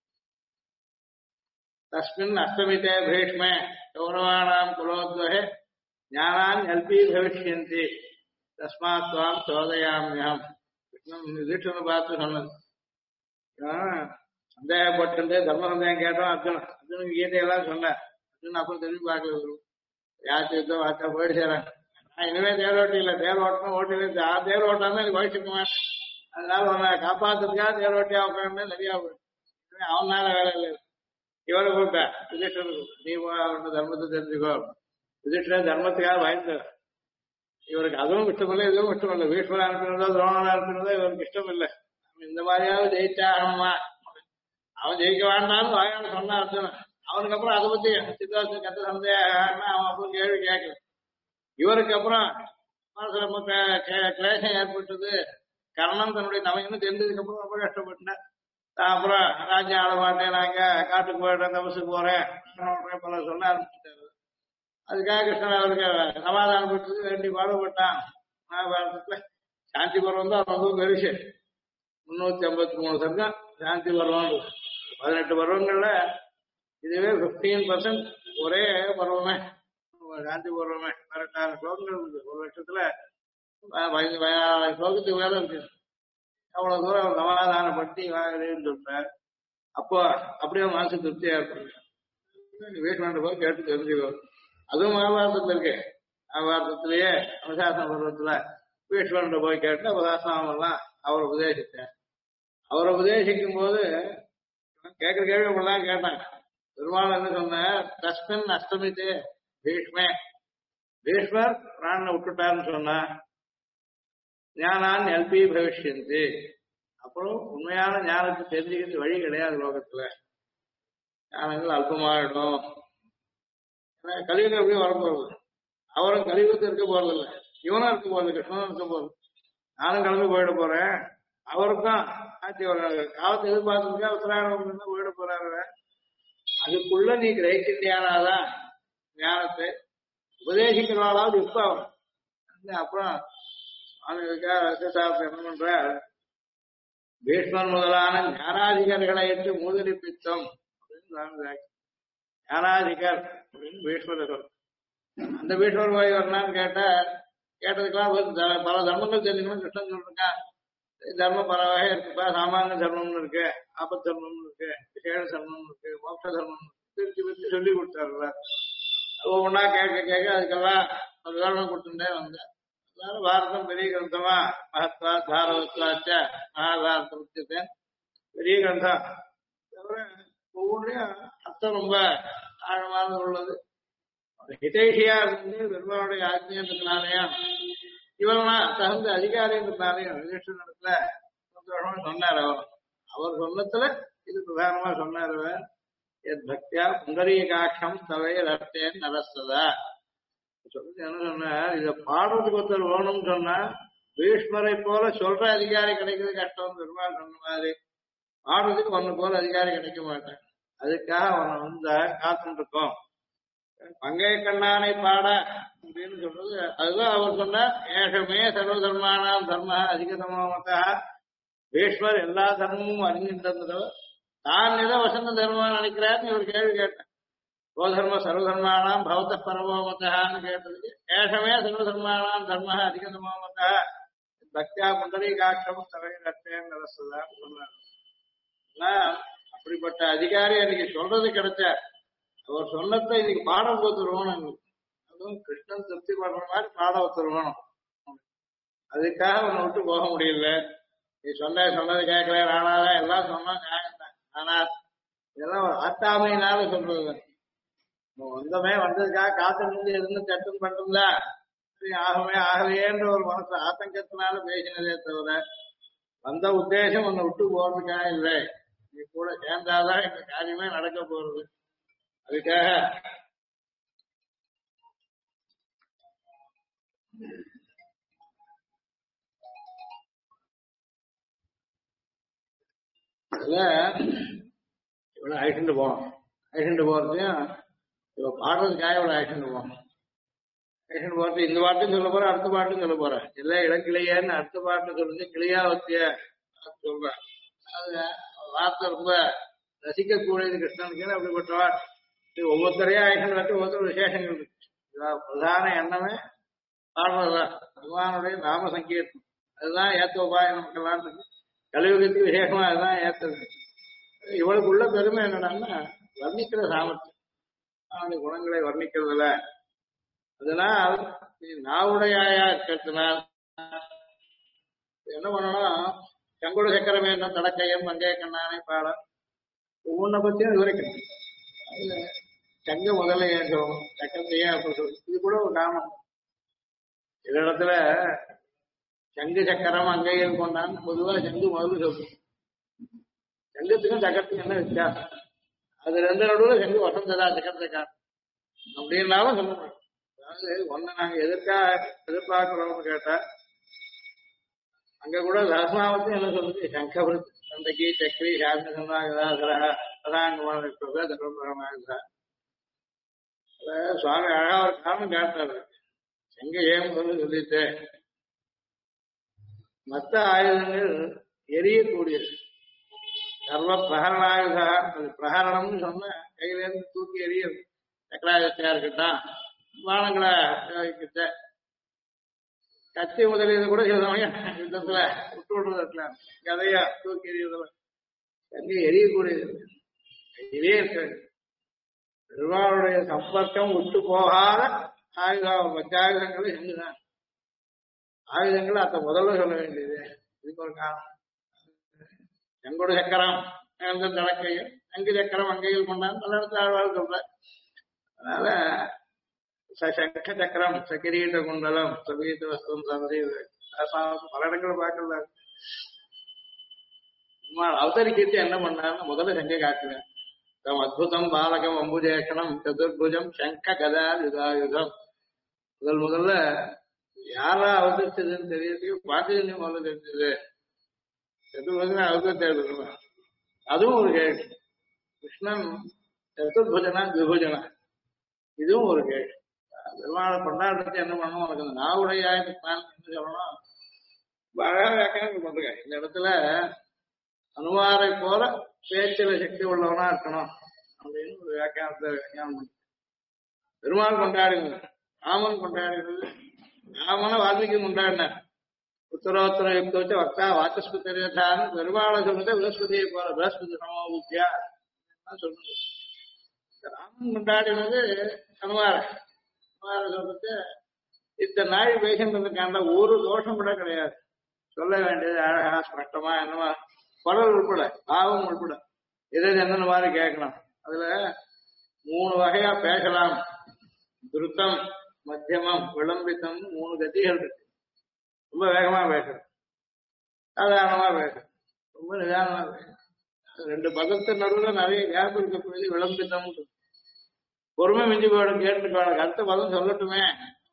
Speaker 2: தஸ்மின் அஸ்தமித்தே பீஷ்மே கௌரவாணாம் குலோத்வகே ஞானான் எல்பி பவிஷ்யந்தி தஸ்மாத் துவாம் சோதயாமியம். யுதிஷ்டனை பார்த்து சொன்னது, சந்தேகப்பட்டு தர்ம சந்தேகம் கேட்டோம். அர்ஜுனுக்கு கீதையெல்லாம் சொன்னார். அர்ஜுன் அப்புறம் திரும்பி பார்க்கல, யாருக்கு யுத்தம் வார்த்தா போயிட்டு சேரேன், நான் இனிமே தேர் ஓட்டி இல்லை, தேர் ஓட்டணும் ஓட்டி தேர் ஓட்டாம எனக்கு வயசுக்குவேன், அதனால உன்னை காப்பாத்துறதுக்காக தேர் ஓட்டியா உட்காந்து சரியா போயிட்டு அவனால வேலை இல்லை. இவரை கூப்பிட்டேன் யுதிஷ்டனுக்கு, நீ அவரோட தர்மத்தை தெரிஞ்சுக்கோ. யுதிஷ்டர் தர்மத்துக்காக பயந்து, இவருக்கு அதுவும் இஷ்டம் இல்லை, இதுவும் இஷ்டம் இல்லை, பீஷ்மரா அனுப்பினதோ துரோணனா அனுப்பினதோ இவருக்கு இஷ்டம் இல்லை. இந்த மாதிரியாவது ஜெயிச்சா ஆகணுமா, அவன் ஜெயிக்க வேண்டாம்னு வாயான்னு சொன்னா அர்ஜுனன். அவனுக்கு அப்புறம் அதை பத்தி சித்தார்த்த கத்த சந்தேகம் அவன் அப்புறம் கேள்வி கேட்கல. இவருக்கு அப்புறம் மனசுல ரொம்ப கிளேசம் ஏற்பட்டது. கர்ணன் தன்னுடைய நமைன்னு தெரிஞ்சதுக்கு அப்புறம் ரொம்ப கஷ்டப்பட்டேன். அப்புறம் ராஜ்யம் ஆள மாட்டேன், நாங்க காட்டுக்கு போயிட்டேன், தபசுக்கு போறேன் பல சொல்ல ஆரம்பிச்சுட்டாரு. அதுக்காக கிருஷ்ணன் அவருக்கு சமாதானம் பட்டது வேண்டி பாடுபட்டான். மகாபாரதத்துல சாந்தி பருவம் தான் ரொம்ப பெருசு, 353 சர்க்கம் சாந்தி பருவம். 18 பருவங்கள்ல இதுவே 15% ஒரே பருவமே சாந்தி பருவமே. 16 ஸ்லோகங்கள் இருக்கு ஒரு வருஷத்துல, 16 ஸ்லோகத்துக்கு மேல இருக்கு. அவ்வளவு தூரம் அவர் சமாதானப்படுத்தி வாங்கன்னு சொல்றார். அப்போ அப்படியே மனசு திருப்தியா இருப்பாங்க. வீட்டு போய் கேட்டு தெரிஞ்சுக்கோ. அதுவும் மகாபாரதத்துல இருக்கு. மகாபாரதத்திலேயே அனுசாசன பருவத்துல வீட்டு போய் கேட்டு உதாசனம் எல்லாம் அவர் உபதேசித்தேன். அவர் உபதேசிக்கும் போது கேட்கிற கேள்வி அப்படிலாம் கேட்டாங்க. பெருமாள் என்ன சொன்ன தஸ்மின் அஸ்தமித்தே பீஷ்மே பீஷ்மர் பிராணனை விட்டுட்டாருன்னு சொன்னா ஞானான் எல்பி பவிஷ்யந்தி அப்புறம் உண்மையான ஞானத்தை தெரிஞ்சுக்கிறது வழி கிடையாது லோகத்துல ஞானங்கள் அல்பமாயிடும் கலியுகம் எப்படி வரப்போறது அவரும் கலியுகத்தில் இருக்க போறதில்ல இவனும் இருக்க போறது கிருஷ்ணனும் இருக்க போறது நானும் கிளம்பி போயிட போறேன் அவருக்கும் ஆட்சி ஒரு காலத்தை எதிர்பார்த்துருக்கா உத்தராயணம் போயிட போறாரு அதுக்குள்ள நீ கிரகிக்கின்றியானாதான் ஞானத்தை உபதேசிக்கிறவாளாவது இப்ப அவன் அப்புறம் அவனுக்காக என்ன பண்ற பீஷ்மர் முதலான ஞானாதிகாரிகளை ஏற்று மூதலிப்பித்தம் அப்படின்னு ஞானாதிகர் அப்படின்னு பீஷ்மர் அந்த பீஷ்மர் போய் வரலான்னு கேட்டதுக்கெல்லாம் பல தர்மங்கள் தெரிஞ்சுக்கணும் கிருஷ்ணன் சொல்லிருக்கான் தர்மம் பல வகை இருக்குப்பா சாமானிய தர்மம்னு இருக்கு ஆபத் தர்மம்னு இருக்கு விசேஷ தர்மம்னு இருக்கு மோட்ச தர்மம் பிரிச்சு பிரிச்சு சொல்லி கொடுத்தாருல ஒவ்வொன்னா கேட்க அதுக்கெல்லாம் உதாரணம் கொடுத்துட்டே வந்தேன் அதனால பாரதம் பெரிய கிரந்தமா மகத்வா தாரவத்வாச்ச மகாபாரதம் வச்சுட்டேன் பெரிய கிரந்தம் தவிர ஒவ்வொன்றையும் அர்த்தம் ரொம்ப ஆழமானது உள்ளது ஹிதேஷியா இருந்து பெருமாளுடைய ஆஜ்ஞன்றதுனாலையும் இவனா தகுந்த அதிகாரின்றதுனாலையும் யுதிஷ்டனிடத்துல சந்தோஷமா சொன்னார் அவர் சொன்னத்துல இது பிரதானமா சொன்னார் எத் பக்தியா புண்டரீகாட்சம் தவை ரத்தேன் நரஸ்ததா சொல்லி என்ன சொன்னார் இதை பாடுறதுக்கு ஒருத்தர் வேணும்னு சொன்னா பீஷ்மரை போல சொல்ற அதிகாரி கிடைக்கிறது கஷ்டம் பெருமாள் சொன்ன மாதிரி பாடுறதுக்கு ஒன்னு போல அதிகாரி கிடைக்க மாட்டேன் அதுக்காக அவனை வந்து காத்துட்டு இருக்கோம் பங்கை கண்ணானை பாட அப்படின்னு சொல்றது அதுதான் அவர் சொன்னார் ஏஷமே சர்வ தர்மானாம் தர்ம அதிக தர்மத்தா பீஷ்மர் எல்லா தர்மமும் அறிஞ்சின்றதோ தான் எதை வசந்த தர்மம் நினைக்கிறாருன்னு இவர் கேள்வி கேட்டேன் கோதர்ம சர்வதர்மானாம் பவத பரமோமத்தான்னு கேட்டதுக்கு ஏஷமே சர்வதர்மானாம் தர்ம அதிக தர்மத்தா பக்தியா புண்டரீகாட்சம் தவை ரத்தேன் நரஸ்ததான்னு சொன்னார் அப்படிப்பட்ட அதிகாரி அன்னைக்கு சொல்றது கிடைச்ச அவர் சொன்னதை இன்னைக்கு பாடம் ஒத்துருவோம் அதுவும் கிருஷ்ணன் திருப்தி பண்ற மாதிரி பாடம் ஒத்துருவோம் அதுக்காக உன்னை விட்டு போக முடியல நீ சொன்னது கேட்கல ஆனாதான் எல்லாம் சொன்னா நியாயம் தான் ஆனா இதெல்லாம் ஒரு ஆட்டாமையினால சொல்றது வந்தமே வந்ததுக்காக காத்து இருந்து சட்டம் பண்றதா ஆகவே ஆகலையேன்ற ஒரு மனசு ஆத்தங்கத்தினால பேசினதே தவிர வந்த உத்தேசம் உன்னை விட்டு போறதுக்காக இல்லை நீ கூட சேர்ந்தாதான் இந்த காரியமே நடக்க போறது அதுக்காக இவ்வளவு அழைச்சிட்டு போனோம் அழைச்சிட்டு போறதையும் இவ பாடுறதுக்காக இவ்வளவு அழைச்சிட்டு போனோம் அழைச்சிட்டு போறது இந்த பாட்டும் சொல்ல போறேன் அடுத்த பாட்டும் சொல்ல போறேன் இல்ல இளங்கிளையன்னு அடுத்த பாட்டு சொல்றது கிளியா வச்சிய சொல்றேன் அது வார்த்தை ரொம்ப ரசிக்கக்கூடியது கிருஷ்ணனுக்கு அப்படிப்பட்டவா ஒவ்வொருத்தரையும் அழைச்சிட்டு வந்து ஒவ்வொருத்தர் விசேஷங்கள் இருக்கு பிரதான எண்ணமே பாடுறதுதான் பகவானுடைய நாம சங்கீர்த்தம் அதுதான் ஏத்த உபாயம் நமக்கெல்லாம் இருக்கு கலியுகத்துக்கு விசேஷமா அதுதான் ஏத்தது இவளுக்குள்ள பெருமை என்னடான்னா வர்ணிக்கிற சாமர்த்தியம் அவனுடைய குணங்களை வர்ணிக்கிறதுல அதனால் நீ நாவுடையாயா இருக்கிறதுனால் என்ன பண்ணணும் செங்கோடு சக்கரம் வேண்டும் தடக்கையம் மங்கைய கண்ணானை பாடம் ஒவ்வொன்றை பத்தியும் விவரிக்கணும் சங்க முதல்ல ஏன் சொல்லணும் சக்கரத்தையே அப்படி சொல்லு இது கூட ஒரு காரணம் சில இடத்துல சங்கு சக்கரம் அங்கையில் கொண்டான்னு பொதுவா சங்கு முதல்ல சொல்லணும் சங்கத்துக்கும் சக்கரத்துக்கும் என்ன வித்தியாசம் அது ரெண்டு நடுவில் சங்கு வசந்ததா சக்கரத்தை காணும் அப்படின்னாலும் சொல்ல முடியும் அதாவது ஒன்னு நாங்க எதிர்பார்க்கிறோம்னு கேட்டா அங்க கூட தர்மாவத்தையும் என்ன சொல்லுது சங்கபுரத்து சந்தைக்கு சக்கரி சாஸ்திர சந்தாகதாசரா பிரதாங்கமான இருக்கிறதா தர்மபுரமாகதா சுவாமி அழகா ஒரு காரணம் காட்டாரு சங்க ஏன் சொல்லிட்டு மற்ற ஆயுதங்கள் எரியக்கூடியது சர்வ பிரகரணாயுதா அது பிரகரணம்னு சொன்ன கையில இருந்து தூக்கி எரியுது சக்கராயுதத்தையா இருக்கட்டும் பானங்களை கிட்ட கத்தி முதலியது கூட சில சமயம் யுத்தத்துல விட்டு விடுறதுல கதையா தூக்கி எறியதுல கங்கை எரியக்கூடியது கையிலே இருக்காது பெருமாளுடைய சம்பர்க்கம் விட்டு போகாத ஆயுதம் பஞ்சாயுதங்களும் செஞ்சுதான் ஆயுதங்கள் அத்த முதல்ல சொல்ல வேண்டியது இதுக்கு ஒரு காரணம் செங்கோடு சக்கரம் அந்த தடக்கையில் அங்கு சக்கரம் அங்கையில் கொண்டான் பல இடத்துல ஆழ்வார் சொல்ற. அதனால சங்க சக்கரம் சக்கிரீட்ட குண்டலம் சபீத வஸ்தம் சபரி பல இடங்களை பார்க்கல. அவதரிக்கிட்டு என்ன பண்ணாருன்னு முதல்ல சங்க காட்டுவேன். தம் அத்புதம் பாலகம் அம்புஜேஷனம் சதுர்புஜம் சங்க கதா யுதாயுதம். முதல்ல யாரா அவதரிச்சதுன்னு தெரியறதுக்கு பாண்டியன் முதல்ல தெரிஞ்சது. சதுர்புஜனா அவதரித்த எழுதணும். அதுவும் ஒரு கேள்வி. கிருஷ்ணன் சதுர்புஜனா விபுஜனா இதுவும் ஒரு கேள்வி. பெருமாளை கொண்டாடுறது என்ன பண்ணணும், உனக்கு அந்த நாவுடையாயிட்டான் என்ன சொல்லணும். அழகா வியாக்கியானம் பண்றேன். இந்த இடத்துல அனுமாரை போல பேச்சில சக்தி உள்ளவனா இருக்கணும் அப்படின்னு ஒரு வியாக்கியானத்தை வியாக்கியானம் பண்ண. பெருமாள் கொண்டாடுகிறது, ராமன் கொண்டாடுகிறது. ராமனை வால்மீகி கொண்டாடினார். உத்தரோத்தர யுக்த வச்சு வக்தா வாச்சஸ்பதிதான் பெருமாளை சொல்றது பிரகஸ்பதியை போல பிரகஸ்பதி சமோபூத்தியா சொல்றது. ராமன் கொண்டாடினது அனுமாரை சொல்றது. இத்தனை நாள் பேசின்றதுக்கான ஒரு தோஷம் கூட கிடையாது. சொல்ல வேண்டியது அழகா ஸ்பஷ்டமா என்னமா குரல் உட்பட பாவம் உட்பட எது என்னென்ன மாதிரி கேட்கலாம். அதுல 3 வகையா பேசலாம். துருத்தம், மத்தியமம், விளம்பித்தம் 3 கதிகள் இருக்கு. ரொம்ப வேகமா பேசுறது, சாதாரணமா பேசுறது, ரொம்ப நிதானமா பேசுறது. 2 பதத்து நடுவில் நிறைய கேப் இருக்கக்கூடியது விளம்பித்தம். பொறுமை மிஞ்சி போயிடும். கேட்டுக்கான அடுத்த பதம் சொல்லட்டுமே.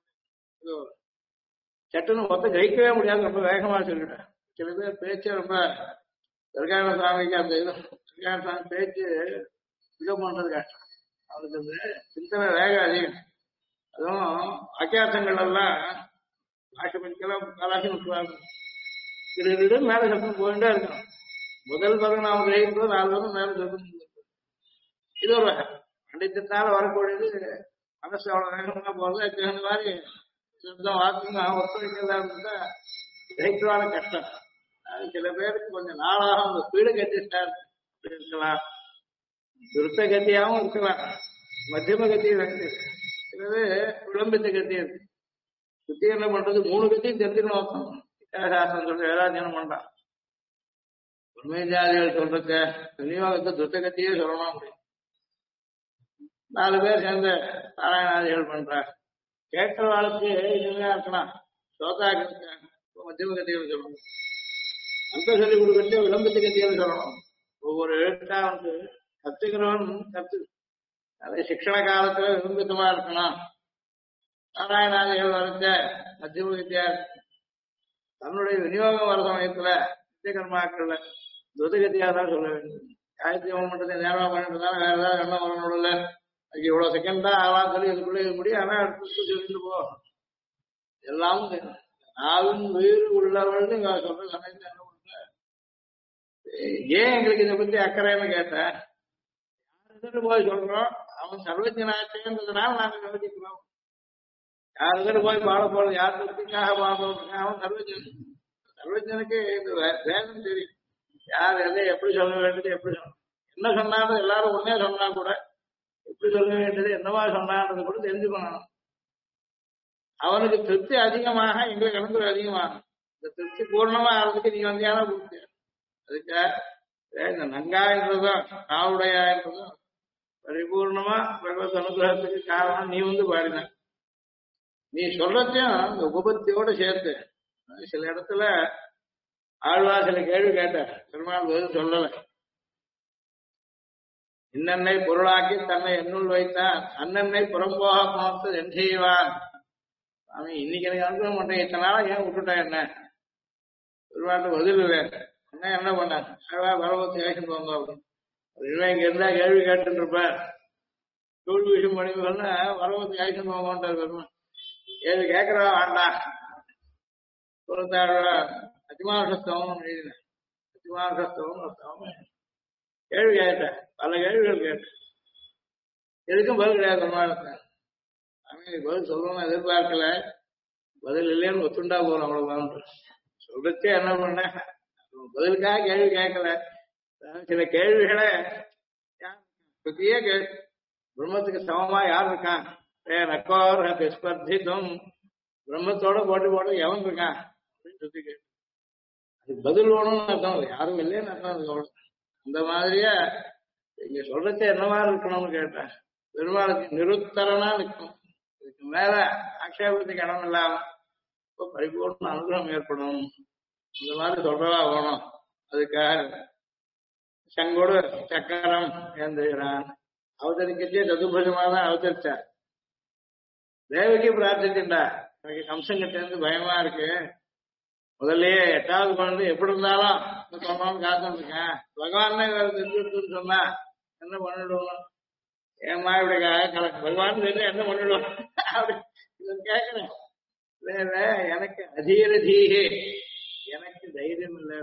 Speaker 2: சட்டுன்னு மொத்தம் ஜெயிக்கவே முடியாது. ரொம்ப வேகமா சொல்லிட்டேன். சில பேர் பேச்சு ரொம்ப சர்க்கார சுவாமிக்கு அந்த இது சர்க்கார சுவாமி பேச்சு இது பண்றது கஷ்டம். அவருக்கு அந்த சிந்தனை வேகம் அதிகம். அதுவும் வாக்கியார்த்தங்கள் எல்லாம் ஆட்சிப்படிக்கெல்லாம் கலாசி விட்டுவாங்க. இது மேல சத்தம் போயிட்டே இருக்கணும். முதல் பதம் நாம் கிரகிக்கும் 4 பதம் மேல சொல்லணும். இது ஒரு வகை. பண்டித்தனால வரக்கூடியது மனசு அவ்வளவு வேகமா போறது. அந்த மாதிரி சுத்தம் வாக்குங்க ஒத்துழைக்கிறதா இருந்தா கிரகிக்கவான கஷ்டம். சில பேருக்கு கொஞ்சம் நாளாக அந்த ஸ்பீடு கட்டிஸ்டார் இருக்கலாம், துருத்த கத்தியாகவும் இருக்கலாம், மத்தியம கத்தியும் இருக்கு. சிலது விளம்பித்த கத்தி இருக்கு. சுத்தி என்ன பண்றது 3 கத்தியும் தெரிஞ்சுக்கணும். சாஸ்திரம் சொல்ற ஏதாச்சும் பண்றான். உண்மை ஜாதிகள் சொல்றதுக்கு விநியோகத்தை துருத்த கத்தியே சொல்லணும். முடியும் 4 பேர் சேர்ந்து நாராயணாதிகள் பண்றாங்க. கேட்கிற வாழ்க்கை இனிமையா இருக்கலாம். சோதாக்களுக்கு மத்தியம கத்திகள் சொல்லணும். அந்த சொல்லிக் கொடுக்கறது விளம்பத்து கத்திகள் சொல்லணும். ஒவ்வொரு எழுத்தா வந்து கத்துக்கிறவன் கத்து அதை சிக்ஷண காலத்துல விரும்பித்தமா இருக்கணும். நாராயணாதிகள் வரைச்ச மத்தியம கத்தியா தன்னுடைய விநியோகம் வர சமயத்துல நித்திய கர்மாக்கள்ல துருதகத்தியா தான் சொல்ல வேண்டும். காயத்ரி ஹோமம் பண்றது நேரமா பண்ணிட்டு இருந்தாலும் வேற ஏதாவது எண்ணம் வரணும்ல. அதுக்கு இவ்வளவு செகண்ட் தான் ஆகலாம் சொல்லி இதுக்குள்ளே இருக்க முடியும். ஆனா அடுத்து சொல்லிட்டு போ எல்லாம் நாளும் உயிர் உள்ளவள்னு சொல்ற சமயத்துல என்ன பண்ற. ஏன் எங்களுக்கு இதை பத்தி அக்கறைன்னு கேட்டேன். யாரு போய் சொல்றோம் அவன் சர்வஜனாச்சேன்றதுனால நாங்க கவனிக்கிறோம். யாரு போய் பாட போறது, யார் பத்திக்காக பாட போறது, அவன் சர்வஜன். சர்வஜனுக்கு இந்த வேதம் தெரியும். யார் எதை எப்படி சொல்ல வேண்டியது, எப்படி சொல்லணும். என்ன சொன்னாலும் எல்லாரும் ஒன்னே சொன்னா கூட எப்படி சொல்ல வேண்டியது, என்னவா சொன்னான்றது கூட தெரிஞ்சுக்கணும். அவனுக்கு திருப்தி அதிகமாக எங்களுக்கு அனுப்புறது அதிகமாகும். இந்த திருப்தி பூர்ணமா ஆகிறதுக்கு நீ வந்தியான பூர்த்தி. அதுக்காக இந்த நங்கான்றதும் நாவுடையான்றதும் பரிபூர்ணமா பகவத் அனுகிரகத்துக்கு காரணம் நீ வந்து பாடின. நீ சொல்றதையும் இந்த உபபத்தியோட சேர்த்து சில இடத்துல ஆழ்வா சில கேள்வி கேட்ட பெருமாள் பதில் சொல்லல. இன்னென்னை பொருளாக்கி தன்னை என்னுள் வைத்தான் அன்னென்னை புறம்போக பார்த்து என் செய்வான். அவன் இன்னைக்கு எனக்கு அனுபவம் பண்றேன், இத்தனை நாளா ஏன் விட்டுட்டான் என்ன பெருமாட்டு பதில் இல்லை. என்ன பண்ணான் பரவத்து ஏசன் போங்க அப்படின்னு. இங்க இருந்தா கேள்வி கேட்டு இருப்பேன். தோல்வி விஷயம் பண்ணிங்கன்னா வரவத்து ஏசன் போங்கன்றார் பெருமாள். கேள்வி கேட்கறா வேண்டாம். அத்திமாசஸ்தவம் எழுதினேன். அத்திமாசஸ்தவம் கேள்வி கேட்டேன். பல கேள்விகள் கேட்டேன். எதுக்கும் பதில் கிடையாது. பெருமாளத்தை பதில் சொல்லணும்னு எதிர்பார்க்கல. பதில் இல்லைன்னு ஒத்துண்டா போறோம். அவ்வளவு சொல்றதே என்ன பண்ண பதிலுக்காக கேள்வி கேட்கல. சில கேள்விகளை பத்தியே பிரம்மத்துக்கு சமமா யார் இருக்கான், ஸ்பர்தித்தும் பிரம்மத்தோட போட்டு போட்டு எவன் இருக்கான் அப்படின்னு சொல்லி கேட்டு அதுக்கு பதில் வேணும்னு அர்த்தம். யாரும் இல்லைன்னு அர்த்தம். அந்த மாதிரியா இங்க சொல்றது என்னவா இருக்கணும்னு கேட்டேன். பெருமாளுக்கு நிருத்தரனா இருக்கணும். இதுக்கு மேல ஆட்சேபத்துக்கு இடம் இல்லாம இப்ப பரிபூர்ண அனுகிரகம் ஏற்படும். இந்த மாதிரி சொல்றதா வேணும். அதுக்காக சங்கோடு சக்கரம் ஏந்துகிறான். அவதரிக்கச்சே சதுர்புஜமா தான் அவதரிச்சார். தேவகி பிரார்த்திச்சுட்டா, எனக்கு கம்சங்கிட்ட இருந்து பயமா இருக்கு, முதல்லயே 8வது குழந்தை எப்படி இருந்தாலும் சொன்னோம்னு காத்துட்டு இருக்கேன். பகவான் தெரிஞ்சுன்னு சொன்னா என்ன பண்ணிடுவோம்? ஏமா இப்படி கலக்கு பகவான் தெரிஞ்சு என்ன பண்ணிடுவோம் அப்படி கேட்கிறேன். இல்ல எனக்கு அதீரதீகே, எனக்கு தைரியம் இல்லை.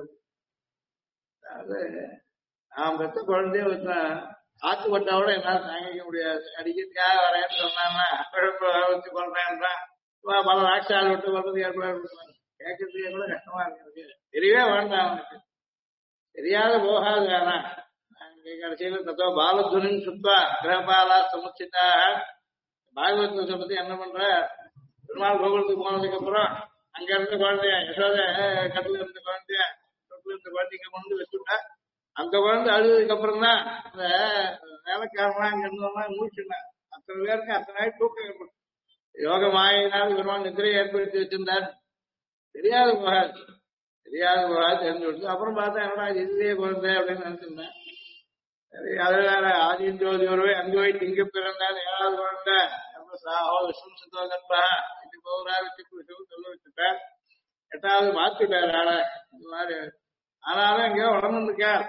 Speaker 2: அதாவது நான் பெத்த குழந்தைய ஆத்துப்பட்டாவோட என்னால தாங்கிக்க முடியாது. அடிக்கிறதுக்காக வரேன்னு சொன்னான்னா குழம்பு வச்சு கொள்றேன்றான். பல ராட்சால் விட்டு கொள்றது ஏற்பாடு கேட்கறதுக்கே கூட கஷ்டமா இருக்கு. தெரியவே வேண்டாம் அவனுக்கு, தெரியாத போகாது. ஆனா கடைசியில தத்துவ பாலத்துவனின் சுத்தா கிரகபாலா சமுச்சிதாக பாகவத்தை சொல்றது என்ன பண்ற, பெருமாள் கோகுலத்துக்கு போனதுக்கு அப்புறம் அங்க இருந்த குழந்தைய யசோத கட்டில இருந்த குழந்தைய தொட்டில இருந்த குழந்தைங்க கொண்டு வச்சுட்டா, அந்த குழந்தை அழுதுக்கு அப்புறம் தான் அந்த வேலைக்காரனா அங்க இருந்தவங்க மூச்சுனார். அத்தனை பேருக்கு அத்தனை நாள் தூக்கம் யோக மாயினால் பெருமாள் நிதிரையை ஏற்படுத்தி வச்சிருந்தார். தெரியாது போகாது, தெரியாது போகாது தெரிஞ்சு விடுச்சு. அப்புறம் பார்த்தா என்னடா இதுலயே குழந்தை அப்படின்னு நினைச்சிருந்தேன். சரி, அது வேற ஆதியின் ஜோதி ஒருவே அங்கு போய் திங்க பிறந்தால் 7வது குழந்தை விஷ்ணு சுத்தா இது போகிறா வச்சு சொல்ல வச்சுட்டார். 8வது மாத்திட்டார் ஆள இந்த மாதிரி. ஆனாலும் எங்கேயோ உடம்புக்கார்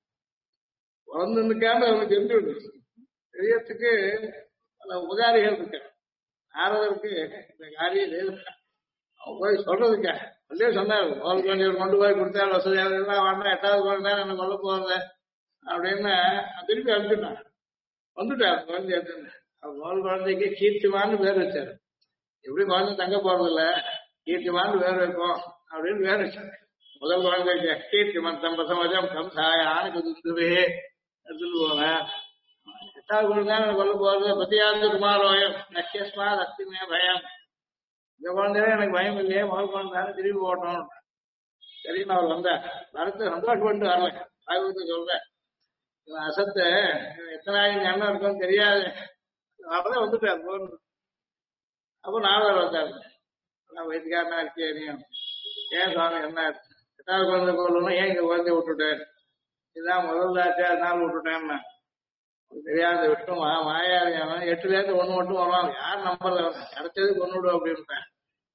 Speaker 2: உடம்புக்கான்னு அவனுக்கு தெரிஞ்சு விடுச்சு. தெரியறதுக்கு பல உபகாரிகள் இருக்க. நாரதருக்கு இந்த காரியம் அவன் போய் சொல்றதுக்கா அப்படியே சொன்னார். முதல் குழந்தைய கொண்டு போய் கொடுத்தால் வசதியாக வேண்டாம், 8வது குழந்தை என்ன கொல்ல போறது அப்படின்னு திருப்பி அனுப்பிட்டான். வந்துட்டார் குழந்தை எடுத்துன்னு. முதல் குழந்தைக்கு கீர்த்திமான்னு பேர் வச்சாரு. எப்படி குழந்தை தங்க போறது இல்ல, கீர்த்திமான்னு பேர் வைப்போம் அப்படின்னு பேர் வச்சாரு. முதல் குழந்தைக்கு கீர்த்திமன் தம்பசமஜம் கம்சாய ஆணுக்கு எடுத்துட்டு போனேன். 8வது குழந்தை கொல்ல போறது பத்தியாவது குமாரோயம் நக்கியஸ்மா லட்சுமிய பயம். இந்த குழந்தைய எனக்கு பயம் இல்லையே, முதல் குழந்தை திரும்பி போட்டோம். சரின்னு அவர் வந்தார். வரத்து சந்தோஷப்பட்டு வரல. பாகவத்தை சொல்றேன், அசத்து எத்தனை எண்ணம் இருக்குன்னு தெரியாது. அவர்தான் வந்துட்டார் போன. அப்போ நாவலர் வந்தாரு. வயசுக்காரனா இருக்கே நீயும், ஏன் சுவாமி என்ன 8வது குழந்தை போடணும், ஏன் இங்க குழந்தைய விட்டுட்டேன்? இதுதான் முதல் தாச்சா, அதனால விட்டுட்டேன்னா தெரியாத விஷ்ணு மாயாதியான 8ல இருந்து 1 மட்டும் வருவாங்க. யார் நம்பர்ல கிடைச்சது கொண்டுடும் அப்படின்ட்டேன்.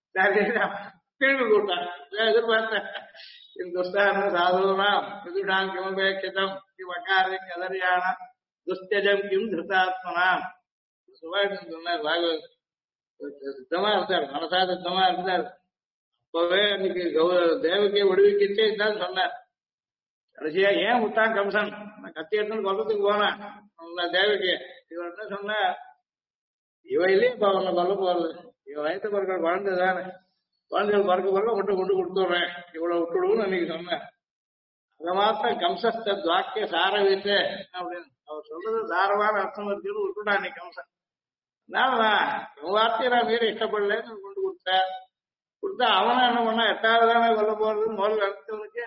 Speaker 2: திரும்பி கூட்டான். எதிர்பார்த்தேன் இந்த சாதுனாம் விதுஷாம் கிமபேட்சிதம் வக்காரிக்கு அதரியான துஸ்தஜம் கிம் திருத்தாத்மனாம் சுபாஷன் சொன்னார். பாகவத் சித்தமா இருந்தார், மனசா சித்தமா இருந்தார். அப்பவே அன்னைக்கு தேவகியை விடுவிக்கிட்டே தான் சொன்னார். கடைசியா ஏன் விட்டான் கம்சன், கத்தி எடுத்துன்னு கொல்லத்துக்கு போனான் தேவகி. இவன் என்ன சொன்ன, இவ இல்லையே இப்ப அவனை கொல்ல போறது, இவன் வயசு பிறக்கிற குழந்தை தானே, குழந்தைகள் பிறக்க மட்டும் கொண்டு கொடுத்துடுறேன், இவ்வளவு விட்டுடுவோம்னு அன்னைக்கு சொன்னேன். அதை மாத்திரம் கம்சஸ்த வாக்கிய சார வீட்டு அப்படின்னு அவர் சொல்றது தாரமான அர்த்தம் இருக்குன்னு விட்டுட்டான் அன்னைக்கு கம்சன். உன் வார்த்தையை நான் மீறி இஷ்டப்படலன்னு கொண்டு கொடுத்தா அவனை என்ன பண்ணா 8வது தானே கொல்ல போறதுன்னு முதல்ல அடுத்தவனுக்கு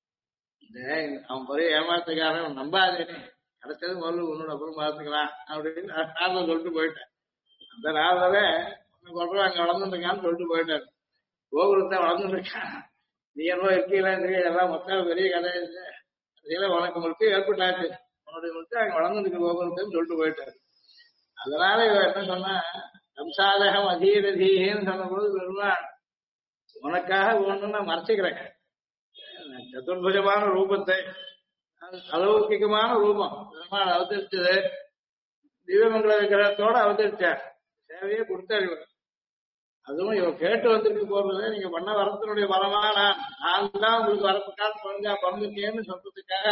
Speaker 2: அவன் பெரிய ஏமாத்துக்காரன் நம்பாதேனே, கிடைச்சது முதல்ல உன்னோட அப்புறம் பார்த்துக்கலாம் அப்படின்னு நாரதர் சொல்லிட்டு போயிட்டேன். அந்த நாரதரே உன்னை கொள்ற அங்க வளர்ந்துருக்கான்னு சொல்லிட்டு போயிட்டாரு. கோகுலத்தை வளர்ந்துருக்கான், நீ என்ன இருக்கீங்களா இதெல்லாம் மொத்தம் பெரிய கதை இல்லை, அதெல்லாம் உனக்கு முழுக்க ஏற்பட்டாச்சு, உன்னுடைய முழுக்க அங்க வளர்ந்துருக்கு கோகுலத்தைன்னு சொல்லிட்டு போயிட்டாரு. அதனால இவ என்ன சொன்னா, கம்சாதகம் அதீரதீன்னு சொன்ன போது பெருமாள் உனக்காக ஒண்ணு நான் மறைச்சுக்கிறேன். சதுர்புஜமான ரூபத்தை, அலௌகிகமான ரூபம் பெருமாள் அவதரிச்சது, திவ்யமங்கல விக்கிரகத்தோட அவதரிச்சார், சேவையே கொடுத்தார் இவர். அதுவும் இவர் கேட்டு வந்திருக்கு போறது, நீங்க பண்ண வரத்தினுடைய பலமா நான் தான் உங்களுக்கு வரப்புக்காக பிறந்திருக்கேன்னு சொல்றதுக்காக.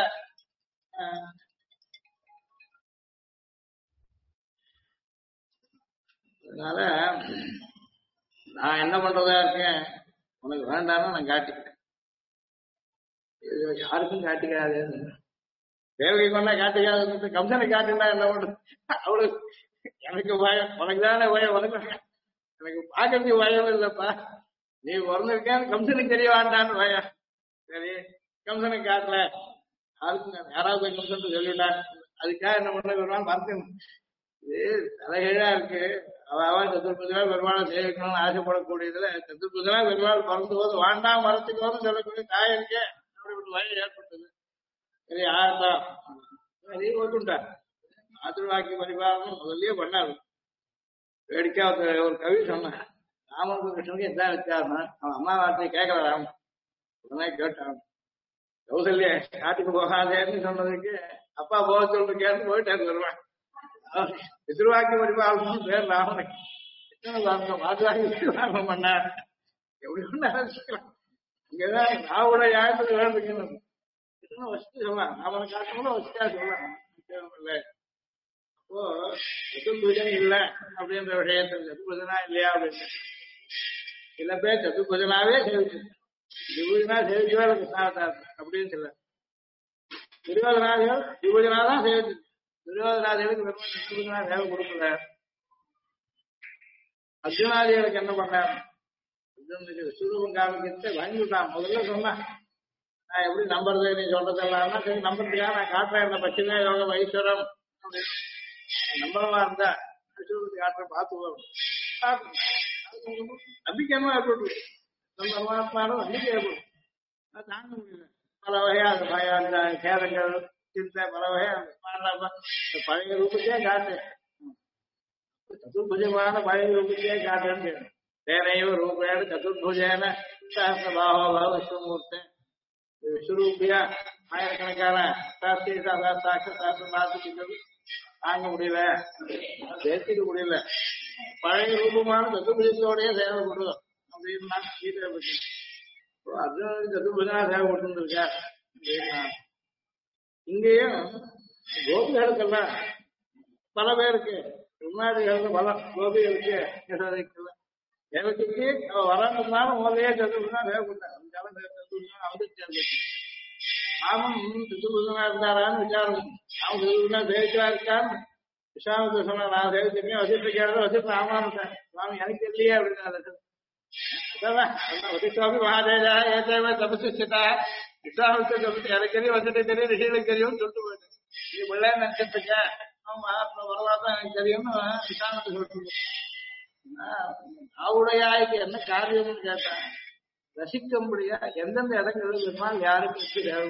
Speaker 2: அதனால நான் என்ன பண்றதா இருக்கேன், உனக்கு வேண்டாம்னு நான் காட்டிக்கிறேன், யாருக்கும் காட்டிக்காது. தேவகை கொண்டா காட்டிக்காது, கம்சனை காட்டினா என்ன பண்றது? அவளுக்கு எனக்கு பயம், உனக்கு தானே பயம், உனக்கு எனக்கு பாக்கிறதுக்கு பயம் இல்லப்பா, நீ பிறந்திருக்கேன்னு கம்சனுக்கு தெரிய வேண்டான்னு பயம். சரி கம்சனுக்கு காட்டல, யாருக்கும் யாராவது போய் சொல்லிட்டு சொல்லிவிட்டான். அதுக்காக என்ன பண்ண பெருமாள் பார்க்கணும். இது தலைகீழா இருக்கு. அவன் சதுர்புஜனா பெருமாளை சேவிக்கணும்னு ஆசைப்படக்கூடியதுல சதுர்புஜனா பெருமாள் பிறந்த போது வாண்டாம் மரத்துக்கு வந்து சொல்லக்கூடிய தாய் இருக்கே அப்படி ஒரு வழி ஏற்பட்டது. சரி ஆகட்டும் சரி ஒத்துட்டார். ஆத்திரவாக்கி பரிபாலனம் முதல்லயே பண்ணாரு. வேடிக்கை ஒரு கவி சொன்னான், ராமனுக்கும் கிருஷ்ணனுக்கும் எதான் வித்தியாசம். அவன் அம்மா வார்த்தையை கேட்கல ராமன். உடனே கேட்டான். கௌசல்யா காட்டுக்கு போகாதேன்னு சொன்னதுக்கு அப்பா போக சொல்றேன்னு போயிட்டாரு வருவான். பித்ருவாக்கி பரிபாலனம் பேர் ராமனுக்கு. ஆத்திரவாக்கி பண்ணார். எப்படி ஒண்ணு ஆரம்பிச்சுக்கலாம். இங்கதான் ராவோட யாருக்கு வேண்டுக்கணும் வசதி சொல்லலாம். ராமனை காட்டணும் வசதியா சொல்லலாம். அப்போ சதுர்புஜன் இல்ல அப்படின்ற விஷயத்த சதுர்புஜனா இல்லையா அப்படின்னு சில பேர் சதுர்புஜனாவே சேவிச்சு திபுஜனா சேவிச்சுவா கிருஷ்ணாவதார் அப்படின்னு சொல்ல. துரியோதனாதிகள் திபுஜனா தான் சேவிச்சு. துரியோதனாதிகளுக்கு வெறும் சதுர்புஜனா சேவை கொடுக்கல. அர்ஜுனாதிகளுக்கு என்ன பண்ணார்? அர்ஜுனுக்கு விஸ்வரூபம் காமிக்கிட்டு வாங்கிவிட்டான். முதல்ல சொன்னான், நான் எப்படி நம்புறது நீ சொல்றதெல்லாம் சரி நம்புறதுக்காக நான் காட்டுறேன். இந்த பட்சிமே யோகம் ஐஸ்வரம் நம்பரமா இருந்தா விஸ்வரூபத்தை காட்டுறேன் பார்த்து நம்பிக்கையமா ஏற்பட்டு நம்ம பரமாத்மாவும் நம்பிக்கை ஏற்படும். அது தாங்க முடியல. பல வகையா அந்த பய அந்த சேதங்கள் சிந்தை பல வகையா பழைய ரூபத்தையே காட்டு. சதுர்புஜமான பழைய ரூபத்தையே காட்டுன்னு தேனையோ ரூபேடு சதுர்புஜேன சஹஸ்ரபாஹோ விஸ்வமூர்த்தி விஸ்வரூபியா ஆயிரக்கணக்கான சாஸ்திரி தாங்க முடியல, சேர்த்துக்க முடியல. பழைய ரூபமான சதுர்புஜத்தோடய சேவை கொடுக்கும் அப்படின்னு நான் கீதை பற்றி அர்ஜுனனுக்கு சதுர்புஜனா சேவை கொடுத்துருக்கா அப்படின்னா இங்கேயும் கோபிகளுக்கெல்லாம் பல பேருக்கு முன்னாடிகளுக்கு பல கோபிகளுக்கு தேவதைக்கு அவ வரணும்னால முதலையே சதுர்புஜனா சேவை கொடுத்தாங்க. அவருக்கு ராமன் சதுர்புஜனா இருந்தாரான்னு விசாரம். அவன் சதுர்புஜனா சேவிச்சா இருக்கான்னு விசாரத்தை சொன்னா நான் சேவிச்சிருக்கேன். வசிட்டு கேட்டது வசிட்டு ராமானுட்டேன். சுவாமி எனக்கு இல்லையே அப்படின்னு வசிஷ்டாபி மகாதேஜா ஏதேவ தபசிச்சுட்டா விசாரத்தை சொல்லிட்டு எனக்கு தெரியும் வசிட்டு தெரியும் ரிஷிகளுக்கு தெரியும்னு சொல்லிட்டு போயிட்டேன். நீ பிள்ளை நினைச்சிட்டு இருக்க அவன் மகாத்மா வரலாதான் எனக்கு தெரியும்னு விசாரத்தை சொல்லிட்டு அவருடையாய்க்கு என்ன காரியம்னு கேட்டான். ரசிக்கும்படியா எந்தெந்த இடங்கள் இருந்தால் யாருக்கும் எப்படி தேவை.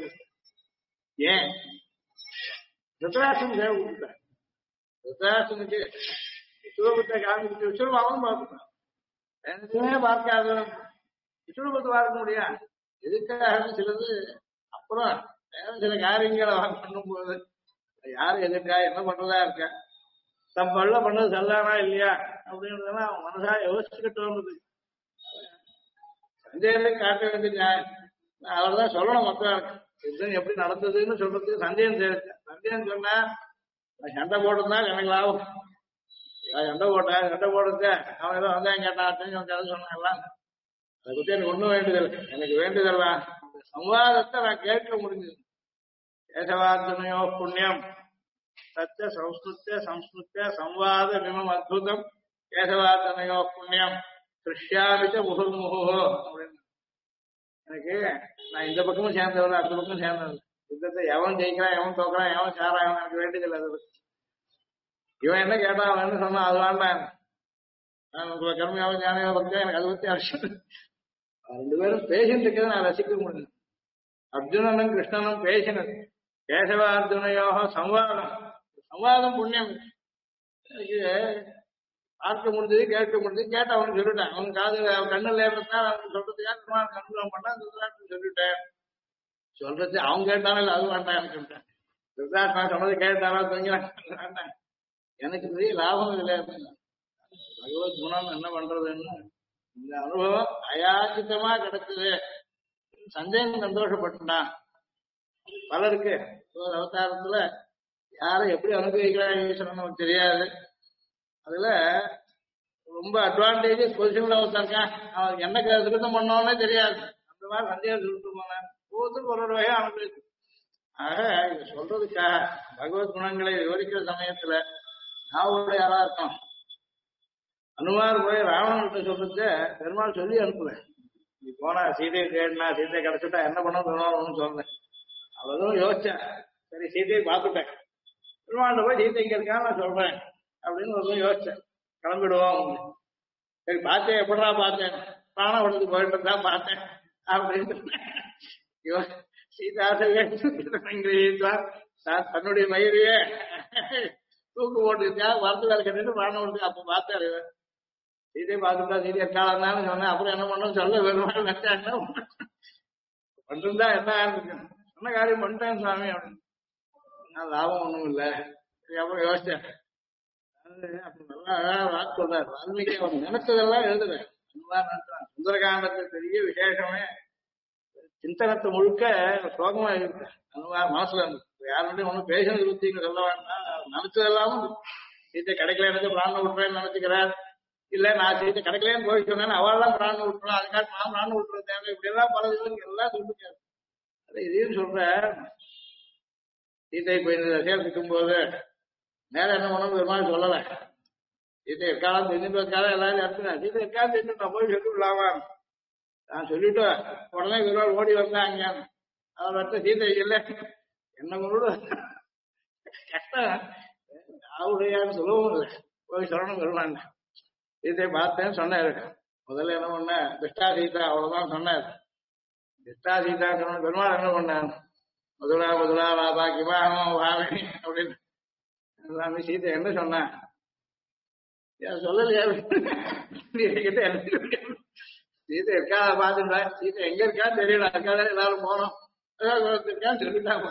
Speaker 2: ஏன் திருத்தராஷ்டிரம் தேவை கொடுத்தார். திருத்தராஷ்டிரனுக்கு விஸ்வரூபத்தை காமிச்சு விஸ்வரூபம் அவனும் பார்த்துட்டான். எனக்குமே பார்க்காத விஸ்வரூபத்தை பார்க்க முடியா எதுக்காக சிலது. அப்புறம் சில காரியங்களை பண்ணும் போது யாரு எதுக்கா என்ன பண்றதா இருக்கா தம் பள்ள பண்ணது சரிதானா இல்லையா அப்படின்றதுனா அவன் மனசா யோசிச்சுக்கிட்டு வந்தது. சந்தேகத்தை காட்ட வேண்டிய நியாயம். அவர் தான் சொல்லணும் மக்களுக்கு யுத்தம் எப்படி நடந்ததுன்னு சொல்றதுக்கு சந்தேகம் தேவை. சந்தேகம் சொன்னா சண்டை போட்டிருந்தா எனக்கு லாபம். சண்டை போடுறது அவன் ஏதோ வந்தேன் கேட்டான் கதை சொன்னாங்கலாம். அதை பத்தி எனக்கு ஒண்ணும் வேண்டுதல். எனக்கு வேண்டுதல்லாம் சம்வாதத்தை நான் கேட்க முடிஞ்சது. கேசவார்ஜுனையோ புண்ணியம் சத்திய சம்ஸ்கிருத்திய சம்வாத விமம் அத்புதம் கேசவார்ஜுனையோ புண்ணியம் கிருஷ்யாபிச்ச முகுர்முகோ அப்படின்னு. எனக்கு நான் இந்த பக்கமும் சேர்ந்தவன் அந்த பக்கமும் சேர்ந்தவன். யுத்தத்தை எவன் ஜெயிக்கிறான் எவன் தோக்குறான் எவன் சாரான் எனக்கு வேண்டியதில்லை. அதை பத்தி இவன் என்ன கேட்டான் அவன் என்ன சொன்னான் அது வேண்டாம். நான் உங்களை கர்மியாவும் ஞானியோ பக்தியோ எனக்கு அதை பத்தி அவசியம். ரெண்டு பேரும் பேசிட்டு இருக்கிறத நான் ரசிக்க முடியும். அர்ஜுனனும் கிருஷ்ணனும் பேசினது கேசவார்ஜுனையோக சம்வாதம் புண்ணியம். எனக்கு பார்க்க முடிஞ்சது கேட்க முடிஞ்சது. கேட்ட அவனுக்கு சொல்லிட்டேன். அவன் காது அவன் கண்ணுல ஏறத்தான் அவனுக்கு சொல்றதுக்காக கண்ணுல பண்ணான். சொல்லிட்டேன் சொல்றது அவன் கேட்டானே அது வேண்டாம் எனக்கு சொல்லிட்டேன். நான் சொன்னது கேட்டாரா தூங்கினான் வேண்டாம் எனக்கு பெரிய லாபம் இல்லை. பகவத் குணம் என்ன பண்றதுன்னு இந்த அனுபவம் அயாச்சித்தமா கிடைச்சது. சந்தேகம் சந்தோஷப்பட்டான். பலருக்கு ஒரு அவதாரத்துல யாரும் எப்படி அனுபவிக்கிறாங்க நமக்கு தெரியாது. அதுல ரொம்ப அட்வான்டேஜ் பொசிஷன்ல ஒருத்தருக்கான். அவன் என்ன திருத்தம் பண்ணோன்னே தெரியாது. அந்த மாதிரி சந்தேகம் சொல்லிட்டு போனேன். ஒவ்வொருத்தரும் ஒரு வகையா அனுபவிச்சு. ஆக இதை சொல்றதுக்காக பகவத் குணங்களை விவரிக்கிற சமயத்துல நாவோட யாரா இருக்கும். அனுமார் போய் ராவணன்கிட்ட சொல்றது பெருமாள் சொல்லி அனுப்புவேன். நீ போனா சீதையை தேடினா சீதையை கிடைச்சிட்டா என்ன பண்ண சொல்லணும்னு சொல்றேன். அவரும் யோசிச்சேன். சரி சீதையை பார்த்துட்டேன், பெருமாள்கிட்ட போய் சீதை இங்க இருக்கா நான் சொல்றேன் அப்படின்னு ஒரு யோசிச்சேன். கிளம்பிடுவோம். சரி பார்த்தேன், எப்படா பார்த்தேன், பிராணம் விடுறதுக்கு போயிட்டு தான் பார்த்தேன் அப்படின்னு தன்னுடைய மயிரையே தூக்கு போட்டுக்கிட்டா வரத்து வேலை கட்டிட்டு பிராணம் விடுது. அப்ப பார்த்தாரு இவர். சீதையை பார்த்துட்டா சீதை இருக்காளான்னு சொன்னேன். அப்புறம் என்ன பண்ணணும் சொல்ல பெருமாள் நினைச்சாங்க பண்ணிருந்தா என்ன சொன்ன காரியம் பண்ணிட்டேன் சுவாமி அப்படின்னு. லாபம் ஒண்ணும் இல்லை. அப்புறம் யோசிச்சேன். அப்படி நல்லா வாக்கு சொல்றாரு வால்மீகி. அவர் நினைச்சதெல்லாம் எழுதுறேன். சுந்தரகாண்டத்தில் பெரிய விசேஷமே சிந்தனத்தை முழுக்க சோகமா இருக்கு. அனுவார் மனசுல இருந்து யாருடைய ஒண்ணும் பேசினது பத்தி சொல்ல வேண்டாம். நினைச்சதெல்லாம் சீத்தை கிடைக்கல எனக்கு பிராணம் விட்டுறேன்னு நினைச்சுக்கிறார். இல்ல நான் சீத்தை கிடைக்கலன்னு போய் சொன்னேன், அவள்லாம் பிராணம் விட்டுறோம், அதுக்காக நான் பிராணம் விட்டுறது தேவை, இப்படி எல்லாம் பல இதுக்கு எல்லாம் சொல்லிருக்காரு. இதையும் சொல்ற சீத்தை போய் சேர்த்துக்கும் போது நேரம் என்ன பண்ணணும் பெருமாள் சொல்லல. சீத்தை இருக்காலும் தெரிஞ்சுட்டு இருக்காலும் எல்லாரும் எடுத்துனேன். சீத்தை இருக்காது தெரிஞ்சு நான் போய் சொல்லி விடலாமா நான் சொல்லிட்டு உடனே பெருமாள் ஓடி வந்தாங்க. அவர் வந்து சீதை இல்லை என்ன கொண்டு கஷ்டம் அவருடைய சுலபம் இல்லை, போய் சொல்லணும் பெருமாள். சீத்தையை பார்த்தேன்னு சொன்னாரு. முதல்ல என்ன பண்ண திஷ்டா சீதா அவ்வளவுதான் சொன்னார். திஷ்டா சீதா சொன்ன பெருமாள் என்ன பண்ணார், மதுரா மதுரா ராபா கிமாமோ வாமி அப்படின்னு எல்லாமே. சீதை என்ன சொன்ன சொல்லலையா கிட்ட என்ன சீதை இருக்கா பாத்துட்டா. சீதை எங்க இருக்கான்னு தெரியல, இருக்காத எல்லாரும் போனோம் இருக்கான்னு சொல்லிட்டாங்க.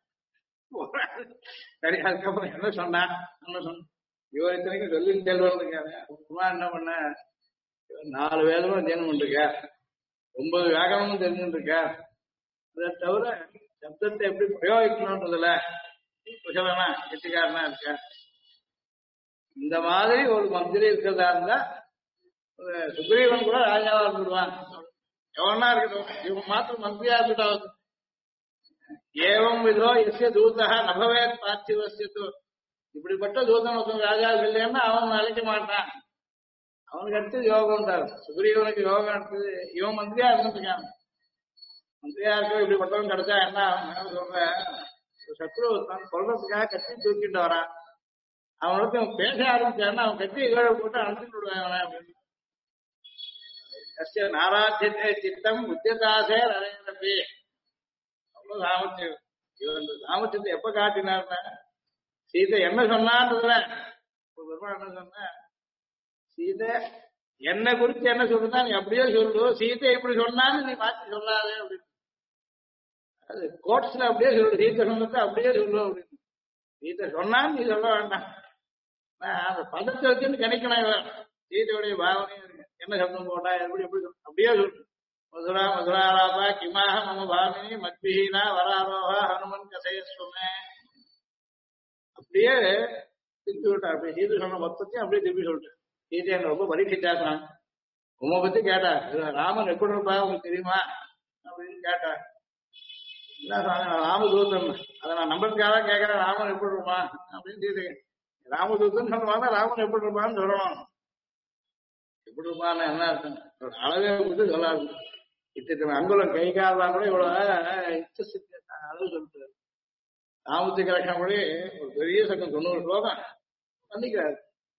Speaker 2: சரி அதுக்கப்புறம் என்ன சொன்னா என்ன சொன்ன இவர் இத்தனைக்கும் சொல்லி செல்வம் இருக்காரு. என்ன பண்ண 4 வேதமும் அத்தியனம் பண்ணிருக்க, 9 வேகமும் தெரிஞ்சுட்டு இருக்க. அதை தவிர சப்தத்தை எப்படி பிரயோகிக்கணும்ன்றதுல குசலனா கெட்டிக்காரனா இருக்க. இந்த மாதிரி ஒரு மந்திரி இருக்கிறதா இருந்தா சுக்ரீவன் கூட ராஜாவா இருந்துடுவான். எவனா இருக்கட்டும், இவன் மாத்திரம் மந்திரியா இருக்கட்டும். ஏவம் விதோ எஸ்ய தூதா நபவே பார்த்திவசியத்து. இப்படிப்பட்ட தூதன் ஒருத்தன் ராஜாவுக்கு இல்லைன்னா அவன் அழைக்க மாட்டான். அவனுக்கு அடுத்தது யோகம் உண்டாரு. சுக்ரீவனுக்கு யோகம் அடுத்தது. இவன் மந்திரியா இருந்துருக்கான். மந்திரியா இருக்க இப்படிப்பட்டவன் கிடைச்சா என்ன சொல்ற, சத்ரு தான் சொல்றதுக்காக கத்தி தூக்கிட்டு வரான். அவனுக்கு பேச ஆரம்பிச்சான்னா அவன் கத்தி கீழே போட்டு அனுப்பிட்டு விடுவான் அப்படின்னு. நாராஜ்யத்தை சித்தம் உத்தியதாசே நரேந்திரபி. அவ்வளவு சாமர்த்தியம். இவன் சாமர்த்தியத்தை எப்ப காட்டினார்னா சீதை என்ன சொன்னான்றதுல பெருமாள் என்ன சொன்ன, சீதை என்ன குறிச்சு என்ன சொல்றா நீ அப்படியே சொல்லு, சீதை எப்படி சொன்னான்னு நீ மாத்தி சொல்லாத அப்படின்னு. அது கோட்ஸ்ல அப்படியே சொல்லு, சீதை சொன்னதை அப்படியே சொல்லு அப்படின்னு. சீதை சொன்னான்னு நீ சொல்ல வேண்டாம். அந்த பதத்தை வச்சுன்னு கணிக்கணும். இவன் சீதையுடைய பாவனையும் இருக்கு. என்ன சப்தம் போட்டா எப்படி எப்படி அப்படியே சொல்லு. மதுரா மதுராராபா கிமாக மம பாமினி மத்பிஹீனா வராரோகா ஹனுமன் கசையஸ்வமே. அப்படியே திருப்பி விட்டார். அப்படி சீதை சொன்ன மொத்தத்தையும் அப்படியே திருப்பி சொல்லிட்டேன். சீதை என்ன ரொம்ப பரீட்சிச்சாசான். உமை பத்தி கேட்டா, ராமன் எப்படி இருப்பா உங்களுக்கு தெரியுமா அப்படின்னு கேட்டா. என்ன ராமதூதன், அதை நான் நம்பருக்காக கேட்கிறேன். ராமன் எப்படி இருப்பான் அப்படின்னு சீதை. ராமதூதன் சொல்லுவாங்க, ராமன் எப்படி இருப்பான்னு சொல்லணும். எப்படி இருப்பான்னு என்ன அர்த்தம் அளவே கொடுத்து சொல்லாது. இத்தனை அங்குலம் கை காலாம் கூட இவ்வளவு அளவு சொல்லிட்டு ராமத்துக்கு இலக்கணப்படி ஒரு பெரிய சட்டம் 90 ஸ்லோகம் பண்ணிக்கிறாரு.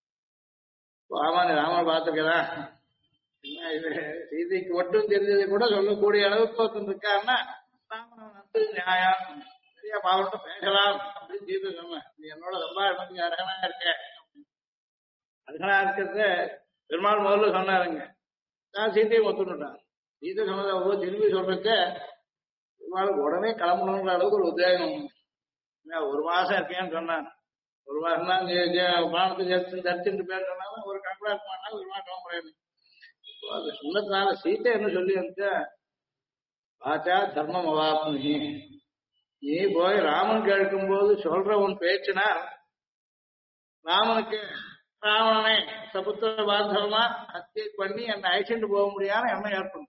Speaker 2: ராமன் ராமன் பார்த்துக்கிறா. என்ன இது சீதைக்கு மட்டும் தெரிஞ்சதை கூட சொல்லக்கூடிய அளவுக்கு ஒருத்தன் இருக்காருன்னா ராமன் வந்து நியாயம் சரியா பாவட்ட பேசலாம் அப்படின்னு சீதை சொன்ன. நீ என்னோட ரொம்ப அழகனா இருக்க. அழகனா இருக்கிறத பெருமாள் முதல்ல சொன்னாருங்க. நான் சீதையை ஒத்துட்டான். சீதை சொன்னதை அவ்வளோ திரும்பி சொல்றதுக்க பெருமாளுக்கு உடனே கிளம்பணுன்ற அளவுக்கு ஒரு உத்வேகம். 1 மாசம் இருக்கேன்னு சொன்னான். 1 மாசம் தான் பானத்தை தரிச்சுட்டு பேர் சொன்னாலும் ஒரு கணக்கில் இருக்க மாட்டாங்க. 1 மாசம் முடியாது. அது சொன்னதுனால சீத்தை என்ன சொல்லி வந்துச்சா, ஆச்சா தர்மம் அவாப்னி. நீ போய் ராமன் கேட்கும் போது சொல்ற உன் பேச்சுனா ராமனுக்கு ராவணனை சபுத்திர பாந்தவமா ஹத்தியை பண்ணி என்னை அழைச்சிட்டு போக முடியாத எண்ணம் ஏற்படும்.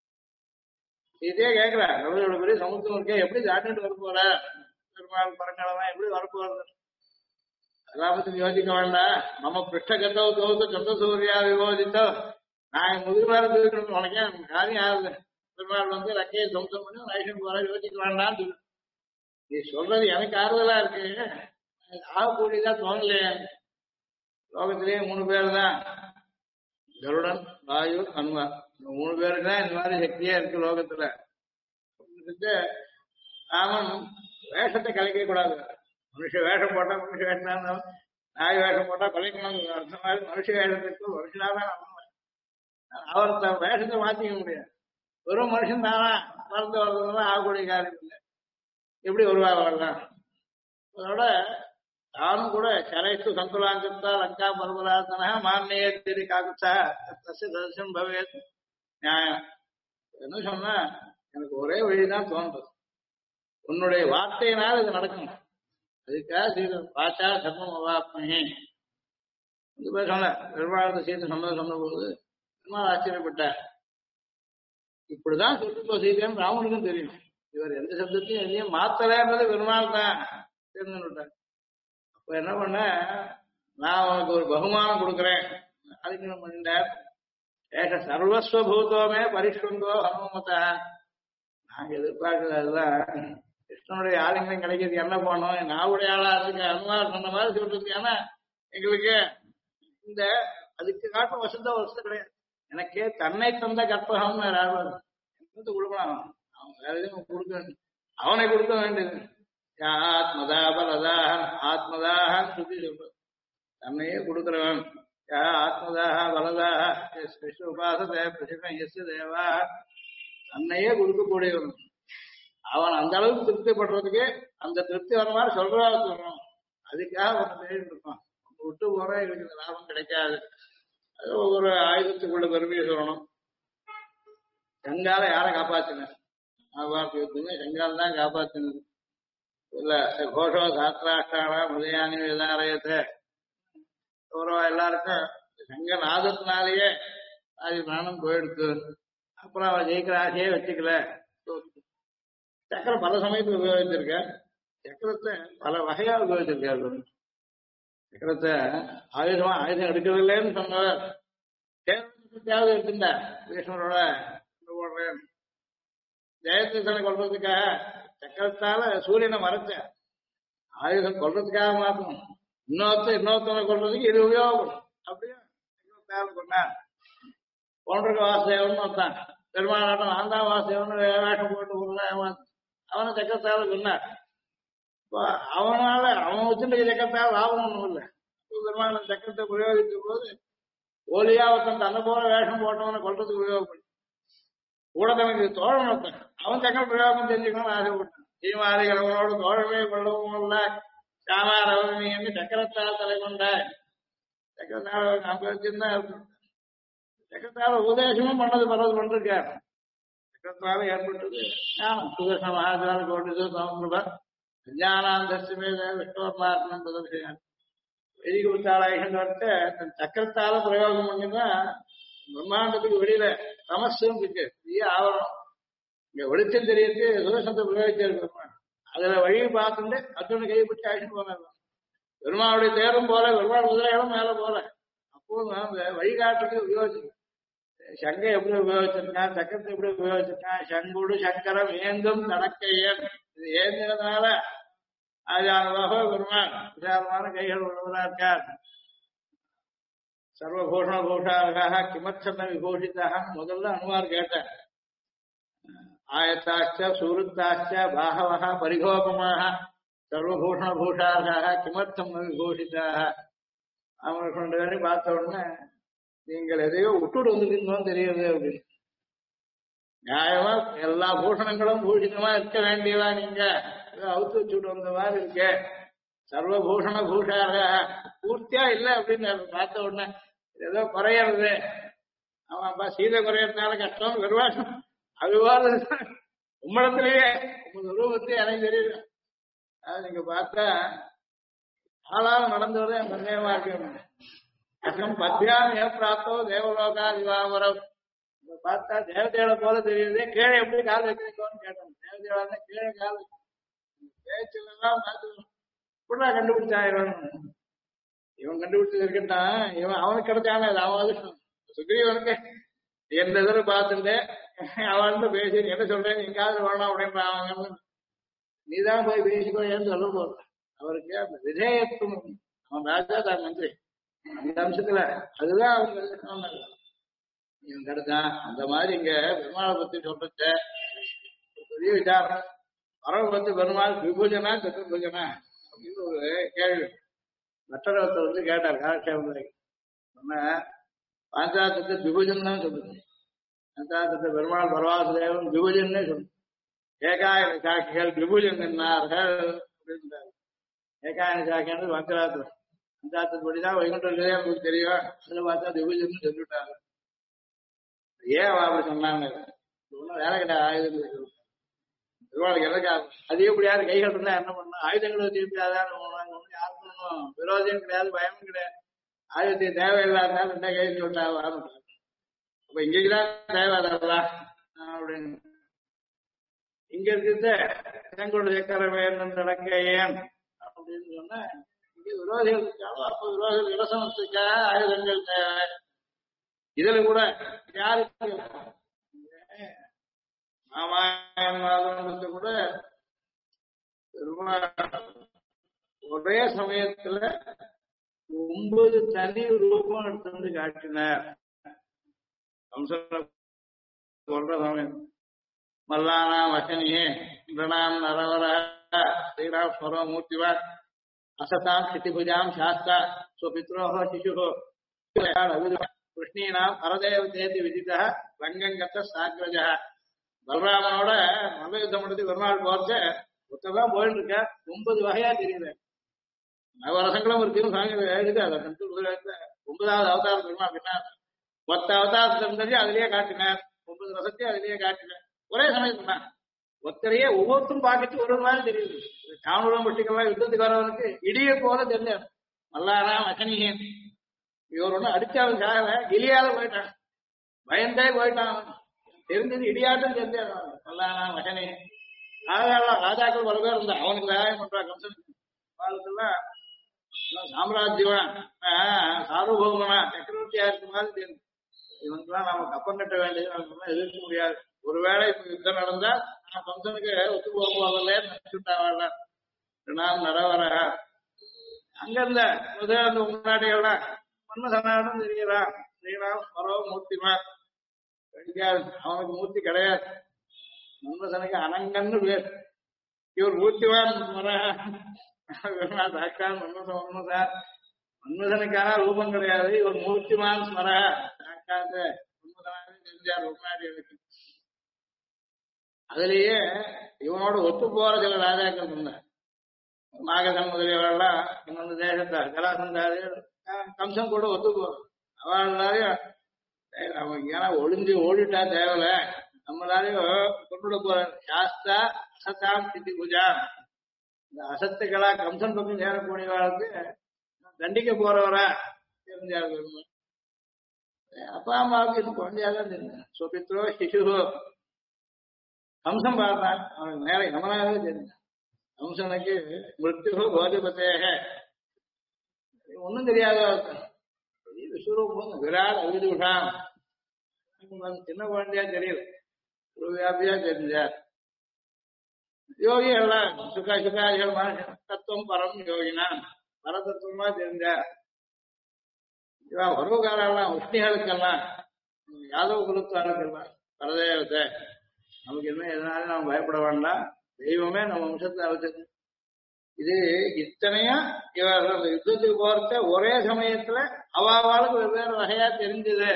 Speaker 2: இதே கேட்கிறா, எவ்வளவு பெரிய சமுத்திரம் இருக்கே, எப்படி தாண்டிட்டு வர போற, பெருமாள் பரங்களெல்லாம் எப்படி வரப்போறது, அதெல்லாம் பத்தி யோசிக்க வேண்டாம். நம்ம பிருஷ்டகத்தோ தோத்து சந்த சூர்யா விவோதித்தோ நான் முதுகுமார தூக்கணும், உனக்கே காரியம் ஆகுது. பெருமாள் வந்து ரக்கையை சமுத்திரம் பண்ணி அழைச்சிட்டு போற யோசிக்க வேண்டாம்னு சொல்லு. நீ சொல்றது எனக்கு ஆறுதலா இருக்கு, ஆகக்கூடியதா தோணலையே. லோகத்திலேயே 3 பேர் தான், கருடன், வாயு, அன்வா. இந்த 3 பேருக்கு தான் இந்த மாதிரி சக்தியா இருக்கு லோகத்துல. ராமன் வேஷத்தை கலைக்க கூடாது. மனுஷ வேஷம் போட்டா மனுஷ வேஷம் தான், நாய் வேஷம் போட்டா கலைக்கணும். அந்த மாதிரி மனுஷ வேஷத்துக்கு மனுஷனாதான் அவர் தன் வேஷத்தை மாத்திக்க முடியாது. வெறும் மனுஷன் தானா வளர்ந்து வர்றதுலாம் ஆகக்கூடிய காரியம் இல்லை. எப்படி உருவாக வரலாம்? அதோட தானும் கூட சரைத்து சந்துலாங்கத்தா லங்கா பர்வராத்தனா மான்னியே திரு காக்குத்தா தசு தரிசனம் பவேத் நியாயம். என்ன சொன்னா, எனக்கு ஒரே வழிதான் தோன்றது, உன்னுடைய வார்த்தையினால் இது நடக்கும். அதுக்காக சீதை பாச்சா தர்மம் அவாத்மே சொன்ன பெருமாளத்தை சீதை சொன்ன போது பெருமாள் ஆச்சரியப்பட்டார். இப்படிதான் சொல்லிப்போ சீதைன்னு ராமனுக்கும் தெரியும். இவர் எந்த சப்தத்தையும் எதையும் மாத்தலன்றது பெருமாள் தான் தெரிஞ்சு விட்டார். அப்ப என்ன பண்ண, நான் உனக்கு ஒரு பகுமானம் கொடுக்குறேன். அதுக்கு என்ன பண்ணிட்டார், ஏக சர்வஸ்வபூதோமே பரிஷ்வங்கோ ஹனுமதா. நாங்க எதிர்பார்க்கறதுதான் கிருஷ்ணனுடைய ஆலிங்கம் கிடைக்கிறது என்ன பண்ணோம், நாவுடைய ஆளா இருக்கு அனுமார் சொன்ன மாதிரி சொல்றதுக்கு. ஏன்னா எங்களுக்கு இந்த அதுக்கு காட்டும் வருஷம் கிடையாது. எனக்கே தன்னை தந்த கற்பகம்னு ராவர் கொடுக்கணும். அவன் வேற எதுவும் கொடுக்க, அவனை கொடுக்க வேண்டியது. ஆத்மதா பலதாக ஆத்மதாக சுத்தி சொல்றது, தன்னையே கொடுக்கிறவன். ஆத்மதாக பலதாக உபாசத்தை பிரசிதம் எஸ் தேவா, தன்னையே கொடுக்கக்கூடியவன். அவன் அந்த அளவுக்கு திருப்திப்படுறதுக்கு அந்த திருப்தி வர மாதிரி சொல்றதா சொல்லணும். அதுக்காக ஒன்று தேடிட்டு இருப்பான். விட்டு போறேன், எங்களுக்கு இந்த லாபம் கிடைக்காது. அது ஒவ்வொரு ஆயுதத்துக்குள்ள பெருமையை சொல்லணும். செங்கால யாரை காப்பாத்தின, மகாபாரத யுத்தமே செங்கால் தான் காப்பாத்தினது. இல்ல கோஷோ சாஸ்திராஷ்டானா முதயானி வேதாலயத்தை எல்லாருக்கும் செங்க நாதத்தினாலேயே அது பிராணம் போயிடுத்து. அப்புறம் அவன் ஜெயிக்கிற ஆசையே வச்சுக்கல. சக்கரம் பல சமயத்துல உபயோகிச்சிருக்க, சக்கரத்தை பல வகையா உபயோகிச்சிருக்காரு. சக்கரத்தை ஆயுதம் எடுக்கிறதில்லைன்னு சொன்னவர் தேவையாவது எடுத்துட்டா கிருஷ்ணரோட போடுறேன். ஜெயத்திரனை கொள்றதுக்காக சக்கரத்தால சூரியனை மறைச்ச ஆயுதம் கொள்றதுக்காக மாத்தணும். இன்னொருத்தனை கொள்றதுக்கு இது உபயோகப்படும். அப்படியே கொண்டார். போன்றது வாசுதேவன் ஒருத்தான் பெருமாநாட்டம் நான் தான் வாசுதேவன் வேஷம் போட்டு ஏமாத்து அவனை சக்கரத்தால சொன்னார். அவனால அவன் வச்சுட்டு சக்கரத்தால லாபம் ஒண்ணும் இல்லை. பெருமான சக்கரத்தை பிரயோகிக்கும் போது ஓலியா ஒருத்தன் தன்னை போல வேஷம் போட்டவனை கொள்றதுக்கு உபயோகப்படும். கூட தனக்கு தோழன் ஒருத்தன் அவன் சக்கர பிரயோகம் தெரிஞ்சுக்கணும்னு ஆசைப்பட்டான். சீமாதிகளோட தோழமே கொள்ளவும் இல்ல சாமா ரவணி என்று சக்கரத்தால் தலை கொண்ட சக்கரத்தால நம்ம வச்சிருந்தா சக்கரத்தால உபதேசமும் பண்ணது பண்றிருக்காரு. சக்கரத்தால ஏற்பட்டது ஞானம். சுதர்ஷன மகாஜான கோட்டிசோ சமகிருப விஜயானாந்தமே விஷ்ணோர்மார்த்தம் பிரதர்ஷியான் வெதிக்கு உச்சாராயன் வரட்டு தன் சக்கரத்தால பிரயோகம் பண்ணிதான் பிரம்மாண்டத்துக்கு வெளியில தமசும் இருக்கு. ஆவரம் இங்க வெளிச்சம் தெரியறது சுதர்சனத்தை பிரயோகிச்சிருக்க. அதுல வழியை பார்த்துட்டு அர்ஜுன கைப்பிடிச்சு ஆயிட்டு போனாங்க. பெருமாளுடைய தேரும் போல பெருமாள் குதிரைகளும் மேல போல. அப்போது அந்த வழிகாட்டுக்கு உபயோகிச்சிருக்கேன். சங்கை எப்படி உபயோகிச்சிருக்கான், சக்கரத்தை எப்படி உபயோகிச்சிருக்கான். சங்குடு சக்கரம் ஏந்தும் தடக்கையன், இது ஏந்தினதுனால ஆஜானதாக பெருமாள் விசாலமான கைகள் உள்ளவரா இருக்கார். சர்வபூஷண பூஷாக கிமச்சன்ன விபூஷிதாக முதல்ல அனுமார் கேட்டார். ஆயத்தாச்ச சூருத்தாச்ச பாகவக பரிகோபமாக சர்வபூஷண பூஷார்காக கிமர்த்தம் விபூஷிதாக. அவங்க 2 பேரையும் பார்த்த உடனே நீங்கள் எதையோ விட்டுட்டு வந்துருக்கீங்களோன்னு தெரியுது அப்படின்னு. நியாயமா எல்லா பூஷணங்களும் பூஷிதமா இருக்க வேண்டியதா, நீங்க அவுத்து வச்சுட்டு வந்த மாதிரி இருக்கு. சர்வபூஷண பூஷார்க பூர்த்தியா இல்லை அப்படின்னு பார்த்த உடனே ஏதோ குறையிறது. அவன் சீதை குறையறதுனால கஷ்டம் வருவான். அதுவாது உம்மிடத்திலேயே உங்க ரூபத்தையே எனக்கு தெரியுது. அது நீங்க பார்த்தா ஆளால் நடந்து வரது என் சந்தேகமா இருக்கு. கஷ்டம் பத்தியான் ஏற்றாத்தோ தேவலோகா விவாவரம் பார்த்தா தேவதையோட போல தெரியுது. கீழே எப்படி கால் வைக்கிறீங்கன்னு கேட்டோம். தேவதையோட கீழே கால் பேச்சுலாம் பார்த்து இப்படா கண்டுபிடிச்சான். இவன் கண்டுபிடிச்சது இருக்கட்டான், இவன் அவனுக்கு கிடைச்சான அவன் சுக்ரீவனுக்கு எந்த இதில் பார்த்துட்டு அவன் பேசி என்ன சொல்றேன் எங்காவது வேணும் அப்படின்றான். நீதான் போய் பேசிக்கோ ஏன்னு சொல்ல போற அவருக்கு அந்த விதேயத்துவம் அவன் ராஜா தான் மந்திரி அந்த அம்சத்துல அதுதான் அவங்க சொன்னாங்க இவன் கிடைச்சான் அந்த மாதிரி இங்க பெருமாளை பத்தி சொல்றது பெரிய விசாரம் பறவை பத்தி பெருமாள் விபூஜனா சதுர்பூஜனா அப்படின்னு ஒரு கேள்வி மற்றவத்தை வந்து கேட்டார் காலட்சேபத்தை சொன்ன பாஞ்சாத்தத்தை விபூஜன் தான் சொல்லுது பாஞ்சாத்தத்தை பெருமாள் பரவாசுதேவன் விபூஜன்னே சொல்லுது ஏகாயன சாக்கிகள் விபூஜன் என்னார்கள் அப்படின்றார் ஏகாயன சாக்கியானது பஞ்சாத்தம் பஞ்சாத்தப்படிதான் வைகுண்டம் நமக்கு தெரியும் அதுல பார்த்தா விபூஜன் சொல்லிவிட்டாங்க ஏன் அப்படி சொன்னாங்க ஒன்றும் வேலை கிடையாது ஆயுதங்கள் பெருமாளுக்கு எதற்கா அதிகப்படியாரு கைகள் இருந்தா என்ன பண்ணணும் ஆயுதங்களை திருப்பி அதான் யாருக்கும் ஒன்றும் விரோதியும் கிடையாது பயமும் கிடையாது ஆயுதத்தை தேவையில்லாதான் ரெண்டா கைது சொல்லிட்டா ஆரம்பிட்டாங்க அப்ப இங்கதான் தேவையில்லாம் அப்படின்னு இங்க இருக்கிறத செங்கோடு சக்கரமே நடக்க ஏன் அப்படின்னு சொன்னா இங்க விரோதிகள் இருக்காலும் அப்ப விரோதிகள் இலசனத்துக்காக ஆயுதங்கள் தேவை இதுல கூட யாருக்கு ராமாயணம் கூட ஒரே சமயத்துல 9 தனி ரூபம் எடுத்து வந்து காட்டினார் சொல்ற சமயம் மல்லானாம் வசனியே இந்திரனாம் நரவர ஸ்ரீராம் ஸ்வரமூர்த்திவா அசதாம் சித்திபுஜாம் சாஸ்தா சுபித்ரோஹோ சிசுஹோ கிருஷ்ணீனாம் பரதேவதேதி விதிதா ரங்கங்கத்த சாக்ரஜா பலராமனோட நல்ல யுத்தம் முடிஞ்சு பெருமாள் போறச்ச ஒருத்தான் போயிட்டு இருக்க 9 வகையா தெரியுது நவரசங்களும் இருக்கு சாமி எழுதுக்கு அதை கண்டு 9வது அவதாரம் பெருமாள் பின்னார் 10 அவதாரத்துல இருந்தது அதுலயே காட்டினார் 9 ரசத்தையும் அதுலயே காட்டினார் ஒரே சமயத்துல தான் ஒத்தரையே ஒவ்வொருத்தரும் பார்க்கறது ஒரு மாதிரி தெரியுது காணூரம் பட்டிக்கலாம் யுத்தத்துக்கு வரவனுக்கு இடிய போல தெரிஞ்சார் மல்லாரா மசனிகன் இவர் ஒண்ணு அடிச்சாலும் சாகல கிளியால போயிட்டான் பயந்தே போயிட்டான் தெரிஞ்சது இடியாட்டம் தெரிஞ்சார் மல்லாரா மகனே ஆகலாம் ராஜாக்கள் பல பேர் இருந்தா அவனுக்கு வேலையை பண்றா கம்சனுக்குலாம் சாம்ராஜ்யவன் சார்வபௌமனா சக்கரவர்த்தியா இருக்கு மாதிரி தெரியும் இவனுக்குலாம் நாம கப்பம் கட்ட வேண்டியது எதிர்க்க முடியாது ஒருவேளை இப்ப யுத்தம் நடந்தா நான் கம்சனுக்கு ஒத்து போகல நினைச்சுட்டாவாள் நாம் நரவர அங்க இருந்த முதல் அந்த முன்னாடிகள்லாம் மன்ன சனாடம் தெரியலா ஸ்ரீராம் ஸ்வரோ மூர்த்திமா கிடைக்காது அவனுக்கு மூர்த்தி கிடையாது மன்மசனுக்கு அனங்கன்னு பேர் இவர் மூர்த்திவான் சாக்கான் மன்மசா மன்மசனுக்கான ரூபம் கிடையாது இவர் மூர்த்திமான் ஸ்மர சாக்காத மன்மசனாக தெரிஞ்சார் முன்னாடிகளுக்கு அதுலயே இவனோட ஒத்து போற சில ராஜாக்கள் இருந்தார் மாகதன் முதலியவர்கள்லாம் இந்த தேசத்தை ஜலாசந்தாரு கம்சம் கூட ஒத்து போறோம் அவளாலையும் நமக்கு ஏன்னா ஒளிஞ்சு ஓடிட்டா தேவையில்ல நம்மளாலையும் கொண்டுட போற சாஸ்தா அசத்தாம் சித்தி பூஜா இந்த அசத்துக்களா கம்சன் பக்கம் சேரக்கூடியவர்களுக்கு தண்டிக்க போறவரா தெரிஞ்சாரு அப்பா அம்மாவுக்கு இது குழந்தையாதான் தெரியும் சுபித்ரோ சிசுரோ கம்சம் பார்த்தான் அவனுக்கு நேரம் யமனாவே தெரியும் கம்சனுக்கு மிருத்யு கோதிபத்தேக ஒன்னும் தெரியாத விஸ்வரூபம் விராட் அவிதுஷாம் சின்ன குழந்தையா தெரியல ஒரு வியாபியா தெரிஞ்சார் யோகி எல்லாம் சுகாதிகள் தத்துவம் பரம் யோகினான் பரதத்துவமா தெரிஞ்சார் இவன் உறவுகாரெல்லாம் உஷ்ணிகளுக்கெல்லாம் யாதவ குலத்தாருக்கெல்லாம் பரதேவத்தை நமக்கு என்ன எதனாலும் நம்ம பயப்பட வேண்டாம் தெய்வமே நம்ம வம்சத்தை அழைச்சது இது இத்தனையா இவர் அந்த யுத்தத்துக்கு போறத ஒரே சமயத்துல அவாவாளுக்கு வெவ்வேறு வகையா தெரிஞ்சது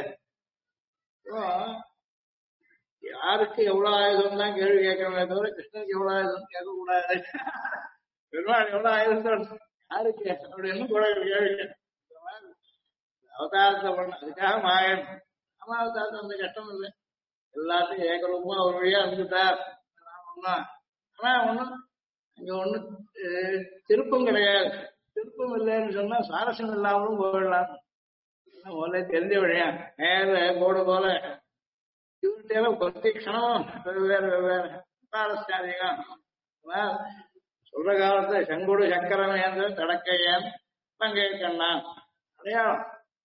Speaker 2: யாருக்கு எவ்வளவு ஆயுதம் தான் கேள்வி கேட்கணுமே தவிர கிருஷ்ணனுக்கு எவ்வளவு ஆயுதம் கேட்கக்கூடாது பெருமாள் எவ்வளவு ஆயுதம் யாருக்கு அப்படின்னு கூட கேள்வி அவதாரத்தை பண்ண அதுக்காக மாயன் அவதாரத்தை அந்த கஷ்டம் இல்லை எல்லாத்தையும் ஏகரூபமா ஒரு வழியா இருந்துட்டார் ஆனா ஒண்ணும் அங்க ஒண்ணு திருப்பம் கிடையாது திருப்பம் இல்லைன்னு சொன்னா சுவாரஸ்யம் இல்லாமலும் போயிடலாம் முதல்ல தெரிஞ்ச வழியா நேர போடு போல இவர்கிட்ட பிரதி கணம் வெவ்வேறு வெவ்வேறு சுவாரஸ்யாதிகம் சொல்ற காலத்துல செங்கோடு சக்கரமேந்திர தடக்கையன் தங்கை கண்ணான் அடையாளம்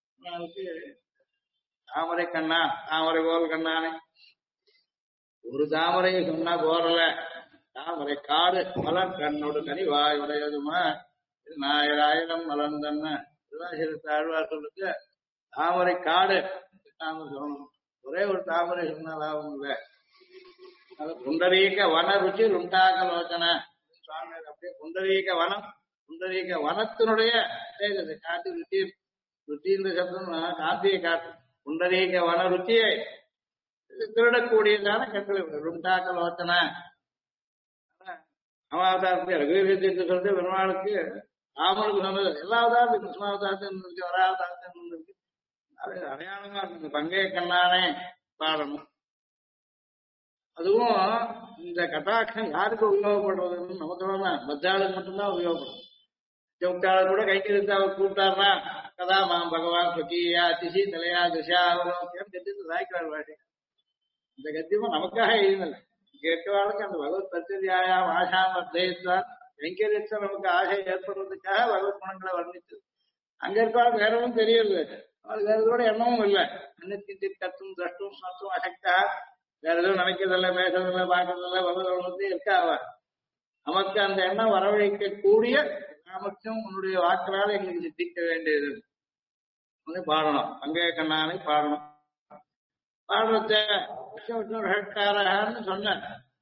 Speaker 2: தாமரை கண்ணா தாமரை போல் கண்ணானே ஒரு தாமரை சொன்னா போறல தாமரை காடு மலர் கண்ணோடு கனிவாய் உடையதுமா நாயராயிரம் மலர்ந்தன்ன தாழ்வார் சொல்லுக்கு தாமரை காடு தாமரை சொல்லணும். ஒரே ஒரு தாமரை சொன்னாலும் இல்லை. அது புண்டரீக வன ருச்சி உண்டாகலோச்சன சுவாமி அப்படியே புண்டரீக வனம் புண்டரீக வனத்தினுடைய தேஜது காட்டு ருச்சி ருச்சின்ற சப்தம் காந்தியை காட்டு புண்டரீக வன ருச்சியை திருடக்கூடியதான கட்டளை உண்டாகலோச்சன. அவதாரத்துக்கு ரகுவீரத்தை சொல்லிட்டு பெருமாளுக்கு ராமனுக்கு சொன்னது எல்லா அவதாரத்துக்கும் கிருஷ்ணாவதாரத்தையும் இருந்துருக்கு வராவதாரத்தையும் இருந்திருக்கு. அது அடையாளமா இருக்கு. பங்கைய கண்ணானே பாடணும். அதுவும் இந்த கட்டாட்சம் யாருக்கு உபயோகப்படுறதுன்னு நமக்கு வேணாம், பத்தாளுக்கு மட்டும்தான் உபயோகப்படும். சவுட்டாளர் கூட கைக்கு அவர் கூப்பிட்டாருன்னா கதா மாம் பகவான் சுக்கியா திசி தலையா திசா அவலோக்கியம் கத்திட்டு சாய்க்கிறார் பாட்டி. இந்த கத்தியமும் நமக்காக எழுதினது. கேட்கவாளுக்கு அந்த பகவத் பத்திரியாயா ஆஷாம் அர்த்தயித்தான் வெங்கரிச்ச நமக்கு ஆசை ஏற்படுறதுக்காக பகவத் குணங்களை வர்ணித்தது. அங்க இருக்காலும் வேற ஒன்றும் தெரியல, அது வேற கூட எண்ணமும் இல்லை. அன்னத்தி கத்தும் திரஷ்டும் சத்தும் அசக்தா வேற எதுவும் நினைக்கிறதில்ல, பேசுறதில்ல, பார்க்கறதில்ல, பகவத் இருக்காவ. நமக்கு அந்த எண்ணம் வரவழைக்க கூடிய நாமக்கும் உன்னுடைய வாக்குனால எங்களுக்கு சித்திக்க வேண்டியது பாடணும். பங்கைய கண்ணானை பாடணும். பாடுறத விஸ்வகாரன்னு சொன்னேன்.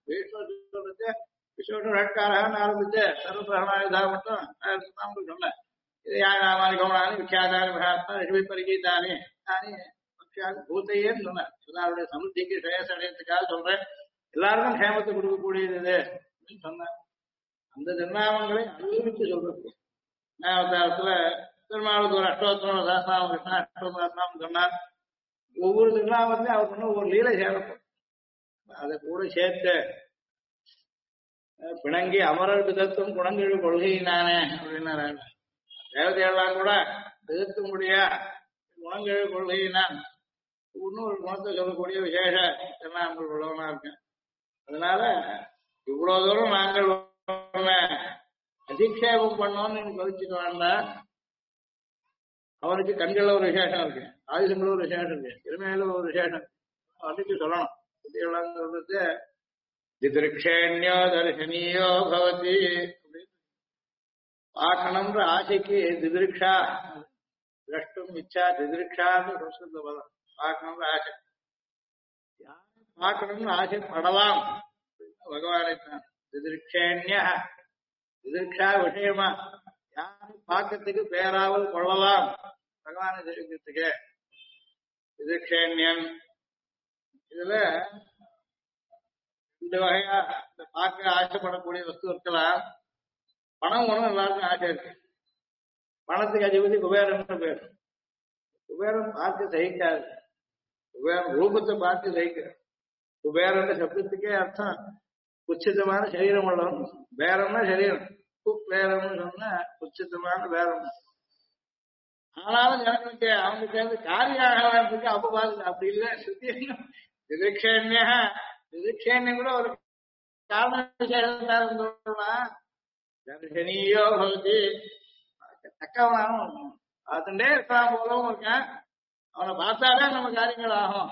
Speaker 2: விஸ்வகாரன்னு ஆரம்பிச்சு சர்வபிரகணாயுதா மட்டும் சொன்னேன். இது யாராமானி கவனானி விக்கியாதானி மகாத்மா ரிஷி பரிகீதானி நானே பூத்தையேன்னு சொன்னேன். எல்லாருடைய சமுத்திக்கு ஸ்ரேயஸ் அடையத்துக்காக சொல்றேன். எல்லாருக்கும் கேமத்தை கொடுக்கக்கூடியது இது அப்படின்னு சொன்னேன். அந்த திருநாமங்களை அனுபவிச்சு சொல்றது. அவதாரத்துல திருநாளுக்கு ஒரு அஷ்டோத்திரம் சாஸ்திரம் கிருஷ்ணா அஷ்டோத்திரம் சொன்னார். ஒவ்வொரு திருநாமத்திலையும் அவர் சொன்ன ஒவ்வொரு லீலை சேரப்படும். அதை கூட சேர்த்து பிணங்கி அமரர் விதத்தும் குணங்கெழு கொள்கையினானே அப்படின்னாரு. தேவதையெல்லாம் கூட எதிர்த்து முடிய குணங்கெழு கொள்கையினான் இன்னும் ஒரு குணத்தை சொல்லக்கூடிய விசேஷ திருநாமங்கள் உள்ளவனா இருக்கேன். அதனால இவ்வளவு தூரம் நாங்கள் அதிக்ஷேபம் பண்ணோம்னு நீங்க கவிச்சுட்டு வேண்டாம். அவனுக்கு கண்கள்ல ஒரு விசேஷம் இருக்கு, ஆயுதங்கள ஒரு விசேஷம் இருக்கு, திறமையில ஒரு விசேஷம் அதுக்கு சொல்லணும். சொல்றது திதிருக்ஷேண்யோ தர்ஷனியோ பவதி அப்படின்னு பார்க்கணும்ன்ற ஆசைக்கு திதிருக்ஷா திரஷ்டும் இச்சா திதிருக்ஷான்னு சம்ஸ்கிருத பதம். பார்க்கணும்ன்ற ஆசை, பார்க்கணும்னு ஆசைப்படலாம் பகவானை தான். திதிருக்ஷேண்ய திதிருக்ஷா விஷயமா யாரும் பார்க்கறதுக்கு பேராவல் கொள்ளலாம் பகவானை தெரிவிக்கிறதுக்கு திதிருக்ஷேண்யன். இதுல ரெண்டு வகையா இந்த பார்க்க ஆசைப்படக்கூடிய வஸ்து இருக்கலாம். பணம் ஒண்ணும் எல்லாருக்கும் ஆசை இருக்கு. பணத்துக்கு அதிபதி குபேரன் பேர். குபேரன் பார்த்து சகிக்காது, குபேரன் ரூபத்தை பார்த்து சகிக்கிறார். குபேரன் சப்தத்துக்கே அர்த்தம் உச்சிதமான சரீரம் உள்ளவன். பேரம்னா சரீரம், குப்பேரம்னு சொன்னா உச்சிதமான பேரம். ஆனாலும் ஜனங்களுக்கு அவங்க சேர்ந்து காரியாகிறதுக்கு அப்ப பாருங்க அப்படி இல்லை. சுத்தியம் திதிருக்ஷேண்யா திதிருக்ஷேண்யம் கூட ஒரு காரண விசேஷம் தர்ஷனியோ பகுதி தக்கவனாகவும் பார்த்துட்டே இருக்கலாம் போலவும் இருக்கேன். அவனை பார்த்தாலே நம்ம காரியங்கள் ஆகும்.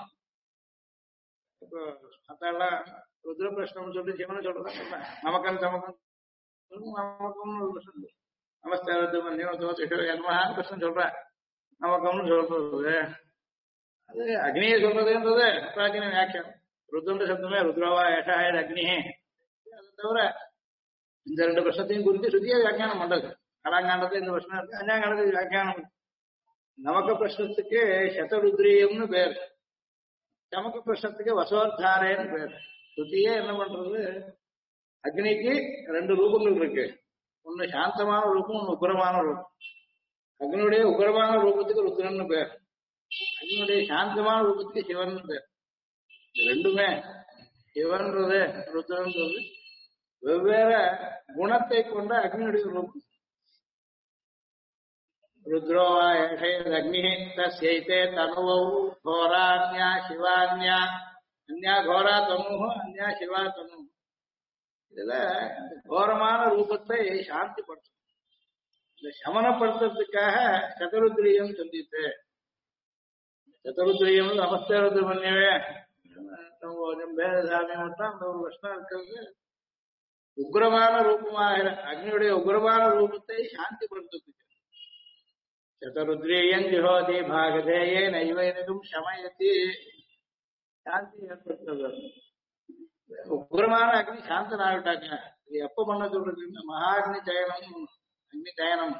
Speaker 2: இப்போ அதெல்லாம் ருத்ர பிரஷ்னம் சொல்லி சிவனை சொல்றதா சொல்றேன். நமக்கன் தமக்கன் நமக்கம்னு ஒரு பிரச்சனை. நமஸ்தே என்னமான பிரச்சனை சொல்றேன். நமக்கம்னு சொல்றது அது அக்னியை சொல்றதுன்றது பிராச்சீன வியாக்கியம். ருத்ரன்ற சப்தமே ருத்ரவா ஏஷாய அக்னி. அதை தவிர இந்த ரெண்டு பிரச்சனையும் குறித்து சுத்தியா வியாக்கியானம் பண்றது. கடாங்காண்டத்துல இந்த பிரச்சனை இருக்கு, அஞ்சாங்காண்டத்துக்கு வியாக்கியானம். நமக்க பிரஷ்னத்துக்கு சதருத்ரியம்னு பேர், சமக்க பிரஷ்னத்துக்கு வசோத்தாரேன்னு பேர். சுத்தியே என்ன பண்றது, அக்னிக்கு ரெண்டு ரூபங்கள் இருக்கு. ஒன்னு சாந்தமான ரூபம், ஒன்னு உக்ரமான ரூபம். அக்னியுடைய உக்ரமான ரூபத்துக்கு ருத்ரன்னு பேர், அக்னியுடைய சாந்தமான ரூபத்துக்கு சிவன் பேர். ரெண்டுமே சிவன்றது ருத்ரன்றது வெவ்வேறு குணத்தை கொண்ட அக்னியுடைய ரூபம். ருத்ரோவா அக்னி தஸ்யைதே தனுவௌ கோரான்யா சிவான்யா அன்யா கோரா தனு அன்யா சிவா தனு. இதுல கோரமான ரூபத்தை சாந்திப்படுத்தும். இந்த சமனப்படுத்துறதுக்காக சதுருத்ரியம் சொல்லிட்டு, சதுருத்ரியம் நமஸ்தேரது பண்ணவே பேதசாமி மட்டும் அந்த ஒரு வருஷம் இருக்கிறது. உக்ரமான ரூபமாக அக்னியுடைய உக்ரமான ரூபத்தை சாந்திப்படுத்துது. சதருத்ரேயன் ஜுஹோதி பாகதேயே நைவைனதும் சமயத்தி சாந்தி ஏற்படுத்துறது. உக்ரமான அக்னி சாந்தனாகிட்டாங்க. இது எப்ப பண்ண சொல்றதுன்னா மகாக்னி சயனம் அக்னி சயனம்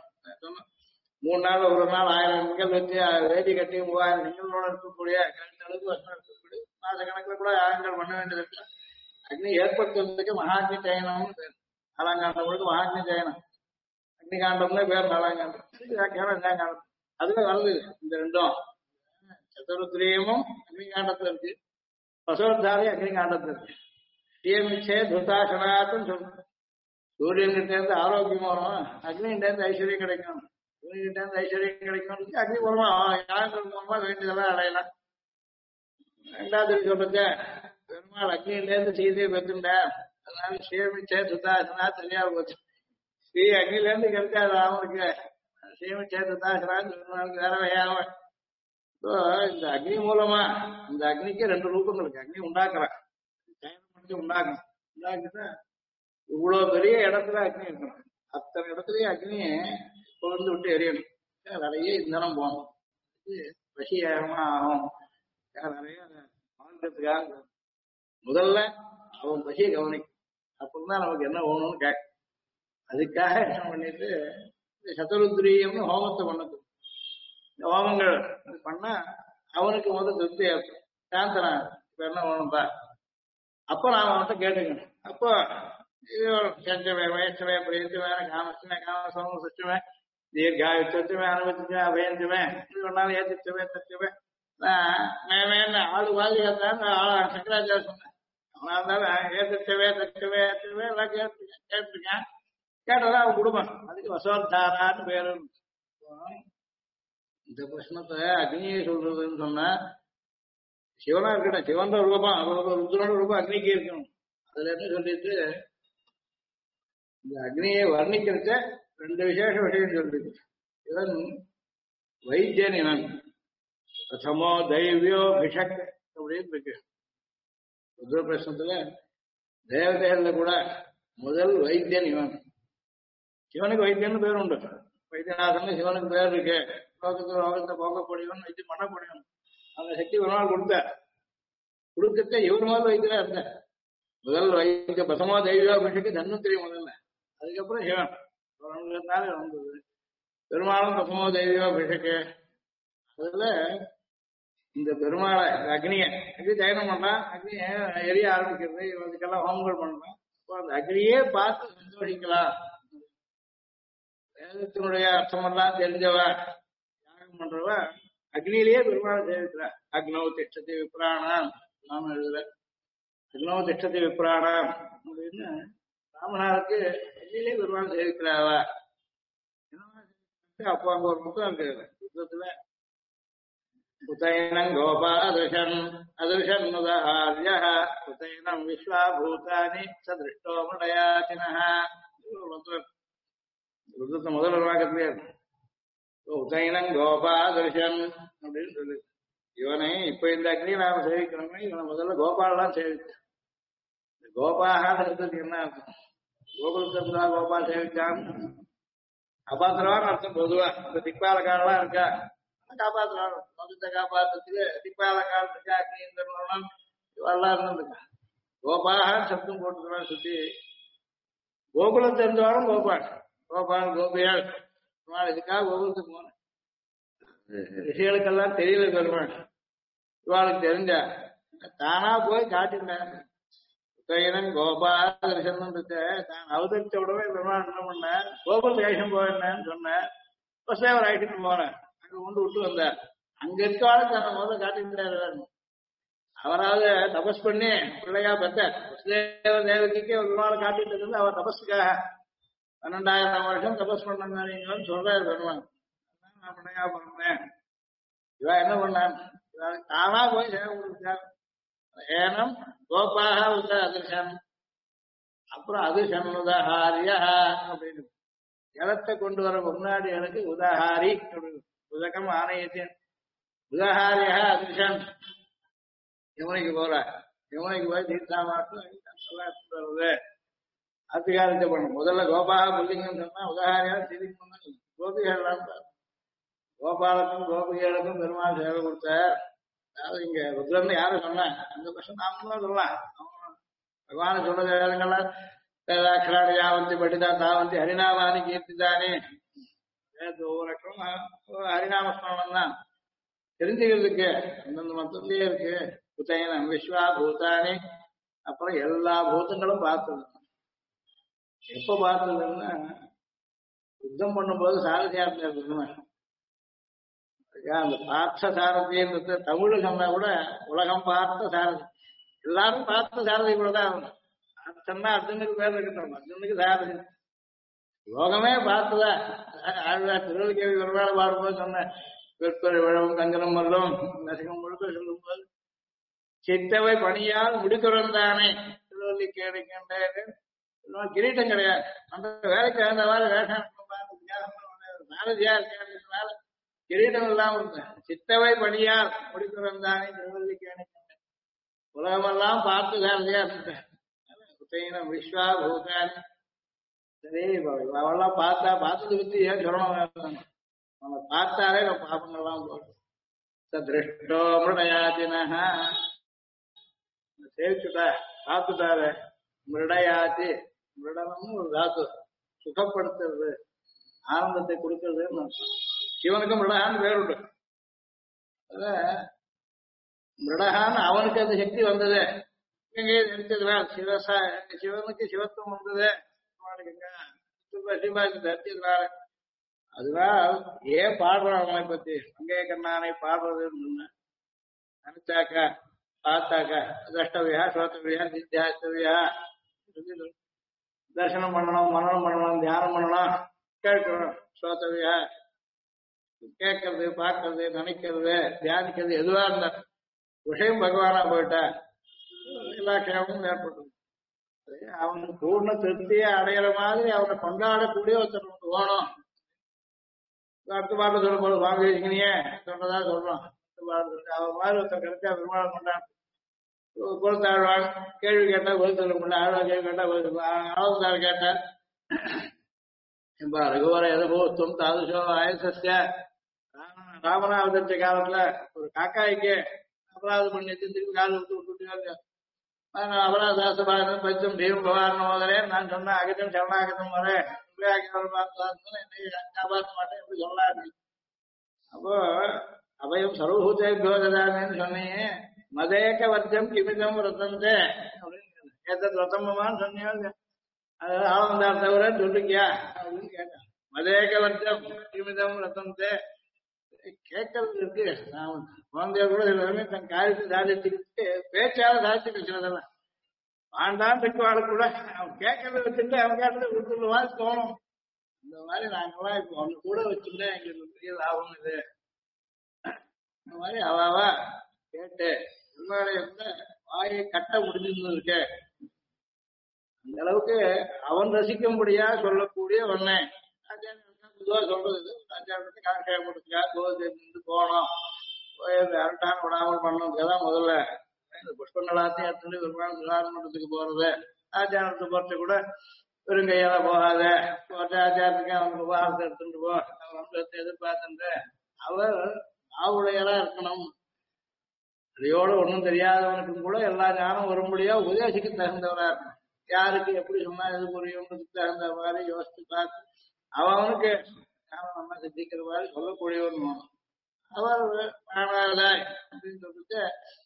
Speaker 2: 3 நாள் ஒரு நாள் 1000 பெண்கள் வச்சு வேதி கட்டி 3000 பெண்களோட இருக்கக்கூடிய கழுத்தளவுக்கு வருஷம் இருக்கக்கூடிய மாச கணக்குல கூட யாகங்கள் பண்ண வேண்டியது இருக்கு. அக்னி ஏற்படுத்துறதுக்கு மகாக்னி சயனம்னு பேர். நாலாங்காண்டவங்களுக்கு மகாக்னி சயனம், அக்னிகாண்டம்னு பேர் நாலாங்காண்டம். அதுல வருது இந்த ரெண்டும். சதுருத்ரியமும் அக்னிகாண்டத்துல இருக்கு, பசவத்தாரி அக்னிகாண்டத்துல இருக்கு. ஸ்ரீமிச்சே துதாசனாத்துன்னு சொல்றேன். சூரியன்கிட்ட இருந்து ஆரோக்கியம் வரும், அக்னிகிட்ட இருந்து ஐஸ்வர்யம் கிடைக்கும். சூரியன்கிட்ட இருந்து ஐஸ்வர்யம் கிடைக்கும், அக்னி மூலமா யாகங்கள் மூலமா வேண்டியதெல்லாம் அடையலாம். ரெண்டாவது சொல்றது பெருமாள் அக்னியில இருந்து சீதையை பெற்றுண்டா, அதனால ஸ்ரீமிச்சே துதாசனா தெரியா போச்சு. ஸ்ரீ அக்னில இருந்து கிடைக்காது அவனுக்கு. ஸ்ரீமிச்சே துதாசனான்னு பெருமாளுக்கு வேற வையாம. இந்த அக்னி மூலமா இந்த அக்னிக்கு 2 ரூபங்கள் இருக்கு. அக்னி உண்டாக்குறான், உண்டாக்கணும். உண்டாக்கிட்டா இவ்வளவு பெரிய இடத்துல அக்னி இருக்கணும். அத்தனை இடத்துலயும் அக்னியை கொண்டு விட்டு எரியணும். நிறைய இந்தனம் போகணும், வசியமா ஆகும். நிறைய வாழ்றதுக்காக முதல்ல அவன் பசியை கவனிக்கும். அப்படிதான் நமக்கு என்ன வேணும்னு கேட்க. அதுக்காக என்ன பண்ணிட்டு சதுருத்ரியம்னு ஹோமத்தை பண்ணது. இந்த ஹோமங்கள் பண்ணா அவனுக்கு முதல் திருப்தி ஏற்படும். சாந்தனா இப்ப என்ன வேணும்பா, அப்ப நாம அவன்கிட்ட கேட்டுக்கணும். அப்போ செஞ்சமே வயசுமே பிரியத்துமே காமஸ்துமே காமசம சுற்றுமே தீர்காயுத்துமே அனுபவிச்சுமே அபயந்துமே இது ஒன்னாலும் ஏத்துச்சுமே தச்சுமே ஆளு வாதி சங்கராச்சாரிய சொன்னேன். அவனா இருந்தாலும் ஏத்துச்சவே தச்சுவே ஏற்றுவே எல்லாம் கேட்டுருக்கேன். கேட்டதான் அவன் குடும்பம். அதுக்கு வசோத்தாரான்னு பேரு. இந்த பிரச்சனத்தை அக்னியை சொல்றதுன்னு சொன்னா சிவனா இருக்கட்டும், சிவன்ற ரூபம் ருத்ரனோட ரூபம் அக்னிக்கு இருக்கணும். அதுல என்ன சொல்லிட்டு இந்த அக்னியை வர்ணிக்கிறத 2 விசேஷ விஷயம் சொல்லிட்டு, இவன் வைத்தியன். இவன் பிரதமோ தைவியோ பிஷக் அப்படின்னு இருக்கு ருத்ர பிரശ്னத்துல. தேவதைகள்ல கூட முதல் வைத்தியன் இவன். சிவனுக்கு வைத்தியன்னு பேர் உண்டு. வைத்தியநாதன் சிவனுக்கு பேர் இருக்கு. லோகத்தை போகக்கூடியவன், வைத்தியம் பண்ணக்கூடியவன். அந்த சக்தி ஒரு நாள் கொடுக்கத்த இவர் முதல் வைத்தியா இருந்த. முதல் வைத்திய பிரசமோ தெய்வோ பிஷக்கு தன்வந்திரி முதல்ல, அதுக்கப்புறம் சிவன் வந்தது. பெருமாளும் பிரசமோ தெய்வோ பிஷக்கு. அதுல இந்த பெருமாளை அக்னிய அக்னி தயனம் பண்றான், அக்னிய எரிய ஆரம்பிக்கிறது, இதுக்கெல்லாம் ஹோமங்கள் பண்றான். அப்போ அந்த அக்னியே பார்த்து சந்தோஷிக்கலாம். வேதத்தினுடைய அர்த்தமெல்லாம் தெரிஞ்சவ யாகம் பண்றவ அக்னியிலேயே பெருமாளை சேவிக்கிறா. அக்னோ திஷ்டத்தை விப்ராணாம் நாம எழுதுற. அக்னோ திஷ்டத்தை விப்ராணாம் அப்படின்னு ராமநாதருக்கு அக்னியிலே பெருமாளை சேவிக்கிறாவ. அப்போ அங்க ஒரு முகம் இருக்கு யுத்தத்துல. குதைனம் கோபா அதிருஷன் அதிருஷன் முதஹார்ய குதைனம் விஸ்வாபூதானி சதிருஷ்டோ முடயாதினஹ. ருத்ரத்தை முதல் வாக்கத்திலே உதைனம் கோபா அதிருஷன் அப்படின்னு சொல்லு. இவனை இப்ப இந்த அக்னியை நாம சேவிக்கணுமே, இவனை முதல்ல கோபாலெல்லாம் சேவிச்சு. கோபாக என்ன அர்த்தம்? கோகுலத்தா கோபா சேவிச்சான் காப்பாத்துறவான்னு அர்த்தம். பொதுவா இந்த திக்பாலக்காரெல்லாம் இருக்கா, காப்பாத்துறான். மொத்தத்தை காப்பாத்துறதுக்கு திக்பாலக்காரன் இருக்கா, அக்னி இந்திரன் இவெல்லாம் இருந்திருக்கா. கோபாக சப்தம் போட்டுக்கிறான் சுத்தி. கோகுலத்தை இருந்தவாலும் கோபால் கோபால் கோபியாள் இதுக்காக கோகுலத்துக்கு போனேன். ரிஷிகளுக்கெல்லாம் தெரியல பெருமாள். இவாளுக்கு தெரிஞ்சா தானா போய் காட்டினான். கோபாலன் தான் அவதரிச்ச உடனே பெருமாள் என்ன பண்ண, கோகுல தேசம் போயின்னு சொன்னேன். வசுதேவர் ஆயிட்டு போனேன். அங்க கொண்டு விட்டு வந்தார். அங்க இருக்காலும் தன்னை முதல்ல காட்டிக்கிறாரு. அவராவது தபஸ் பண்ணி பிள்ளையா பெற்றார். வசுதேவ தேவகிக்கு ஒரு நாள் காட்டிட்டு இருந்து அவர் தபஸுக்காக 12,000 வருஷம் தபஸ் பண்ணாங்கன்னு சொல்றாரு பெருமாள். நான் பிள்ளையா பண்ணேன். இவ என்ன பண்ணான், தானா போய் சேவை கொடுத்தார். ஏனம் கோபாக உத்த அதிர்ஷன். அப்புறம் அதிர்ஷன் உதஹாரியா அப்படின்னு ஜலத்தை கொண்டு வர முன்னாடி எனக்கு உதஹாரி அப்படின்னு உதகம் ஆணையத்தின் உதஹாரியா அதிர்ஷன். யமுனைக்கு போற, யமுனைக்கு போய் தீர்த்தாமாட்டு வருது. ஆத்திகாரத்தை பண்ணும். முதல்ல கோபாக புல்லிங்கம் சொன்னா உதகாரியா சிரிக்கும் கோபிகள்லாம் கோபாலக்கும் கோபிகளுக்கும் பெருமாள் சேவை கொடுத்தார். அதாவது இங்க ருத்ரன் யாரும் சொன்ன அந்த பட்சம் நாமளும் சொல்லலாம். பகவான சொன்னது வேதங்கள்லாம் வேதாட்சராணி யாவந்தி படிதா தாவந்தி ஹரிநாமானி கீர்த்திதானே ஒவ்வொரு அக்கறம் ஹரிநாமஸ்மரணம் தான் தெரிஞ்சுக்கிறதுக்கு அந்தந்த மொத்தத்திலேயே இருக்கு. புத்தையனம் விஸ்வா பூதானி அப்புறம் எல்லா பூதங்களும் பார்த்தது. எப்ப பார்த்ததுன்னா யுத்தம் பண்ணும்போது சாரதியாரத்தில் இருக்கணும். அந்த பார்த்த சாரதின்றது தமிழ் சொன்னா கூட உலகம் பார்த்த சாரதி, எல்லாரும் பார்த்த சாரதி கூட தான் ஆகணும். சொன்னா அர்ஜுனுக்கு பேர் இருக்கட்டும், அர்ஜுனுக்கு சாரதி லோகமே பார்த்ததா. திருவள்ளுக்கேவி ஒரு வேலை பாடும்போது சொன்ன வெற்பரை விழவும் கங்கனம் மல்லும் நசிகம் முழுக்க சொல்லும்போது சித்தவை பணியால் முடித்துறந்தானே திருவள்ளிக்கேடு கிரீட்டம் கிடையாது. அந்த வேலைக்கு தகுந்த மாதிரி வேஷம் சாரதியா இருக்கிறதுனால கிரீடம் இல்லாம இருந்தேன். சித்தவை பணியால் முடித்துறந்தானே திருவள்ளிக்கேடு உலகமெல்லாம் பார்த்து சாரதியா இருந்தேன். விஸ்வா பூதான் சரி அவெல்லாம் பார்த்தது பத்தி ஏன் சொல்லணும்? நம்ம பார்த்தாலே நம்ம பாப்பங்கள்லாம் போடும். திருஷ்டோ மிருடயாத்தினா சேவிச்சுட்டா பார்த்துட்டாரு. மிருடயாத்தி மிருடனம்னு ஒரு தாத்து, சுகப்படுத்துறது, ஆனந்தத்தை கொடுக்கறதுன்னு. சிவனுக்கு மிருடகான்னு பேர் உண்டு. அத மிருடகான்னு அவனுக்கு அந்த சக்தி வந்தது. எங்கே நினைச்சதுனால சிவனுக்கு சிவத்துவம் வந்தது. தரிச்சதுனால அதனால் ஏன் பாடுறான் அவனை பத்தி அங்கே கண்ணானை பாடுறதுன்னு நினைச்சாக்கா பார்த்தாக்கா திரஷ்டவியா ஸ்ரோத்தவியா நித்தியாஸ்தவியா தரிசனம் பண்ணணும், மனனம் பண்ணணும், தியானம் பண்ணணும், கேட்கணும். ஸ்ரோத்தவியா கேட்கறது, பார்க்கறது, நினைக்கிறது, தியானிக்கிறது எதுவா இருந்தா விஷயம் பகவானா போயிட்டா எல்லா க்ஷேமமும் ஏற்பட்டது. அவனுக்கு பூர்ண திருப்தியை அடையிற மாதிரி அவனை கொண்டாடக்கூடிய ஒருத்தர் நமக்கு வேணும். அடுத்த பாட்டு சொல்லும் போது சுவாமி தேசிகனியே சொன்னதா சொல்றோம். அவர் மாதிரி ஒருத்தர் கிடைச்சா பெருமாள் கொண்டாடு குலத்தாழ்வாள் கேள்வி கேட்டா பதில் சொல்ல முடியல. ஆழ்வா கேள்வி கேட்டா ஆழ்ந்தாள் கேட்டார் ரகுவர எதபோத்தும் தாதுஷோ ஆயசஸ்ய ராமனா அவதரிச்ச காலத்துல ஒரு காக்காய்க்கு அபராதம் பண்ணி திருப்பி காது விட்டு அபராதாசபாதம் பச்சம் தெய்வம் பவாரணம் போதரே நான் சொன்ன அகத்தம் சரணாகத்தம் வர காப்பாற்ற மாட்டேன் எப்படி சொல்லாரு. அப்போ அபயம் சர்வபூதேபியோ ததாமின்னு சொன்னீங்க. மதேக வர்த்தம் கிமிதம் ரத்தந்தே அப்படின்னு ஏத்த ரத்தம்மான்னு சொன்னீங்க. அதாவது ஆளந்தார் தவிர சொல்லிக்கியா அப்படின்னு கேட்டேன். மதேக வர்த்தம் கிமிதம் ரத்தந்தே கேட்கறது இருக்கு. குழந்தைய கூட எல்லாருமே தன் காரியத்தை சாதிச்சுக்கிட்டு பேச்சால சாதிச்சுட்டு சிலதெல்லாம் வாண்டான் இருக்கு வாழக்கூட அவன் கேட்கறத வச்சுட்டு அவன் கேட்டதை கொடுத்துள்ள மாதிரி தோணும். இந்த மாதிரி நாங்கெல்லாம் இப்போ ஒண்ணு கூட வச்சுட்டா எங்களுக்கு பெரிய லாபம் இது. இந்த மாதிரி அவாவா கேட்டு எல்லாரையும் இருந்த வாயை கட்ட முடிஞ்சிருந்து இருக்கு. அந்த அளவுக்கு அவன் ரசிக்கும்படியா சொல்லக்கூடிய ஒண்ணு பொதுவா சொல்றது. ராஜாவுக்கு காட்சியப்படுத்தியா கோவிலிருந்து போனோம், அரட்டான விடாமல் பண்ணதுதான் முதல்ல இந்த புஷ்பங்களாத்தையும் எடுத்துட்டு பெருமாள் விசாரணத்துக்கு போறது. ஆச்சாரத்தை பொறுத்த கூட பெருங்கையால போகாத ஆச்சாரத்துக்கு அவனுக்கு உபகாரத்தை எடுத்துட்டு போ, அவன் எதிர்பார்த்துட்டு அவர் ஆவுடையரா இருக்கணும். அதையோட ஒன்றும் தெரியாதவனுக்கும் கூட எல்லா ஞானம் வரும்படியா உபதேசிக்க தகுந்தவரா இருக்கணும். யாருக்கு எப்படி சொன்னா எது புரியும்ன்றதுக்கு தகுந்த மாதிரி யோசிச்சு பார்த்து அவனுக்கு ஞானம் நம்ம சித்திக்கிற மாதிரி சொல்லக்கூடியவர். அவர் பாடாதாய் அப்படின்னு சொல்லிட்டு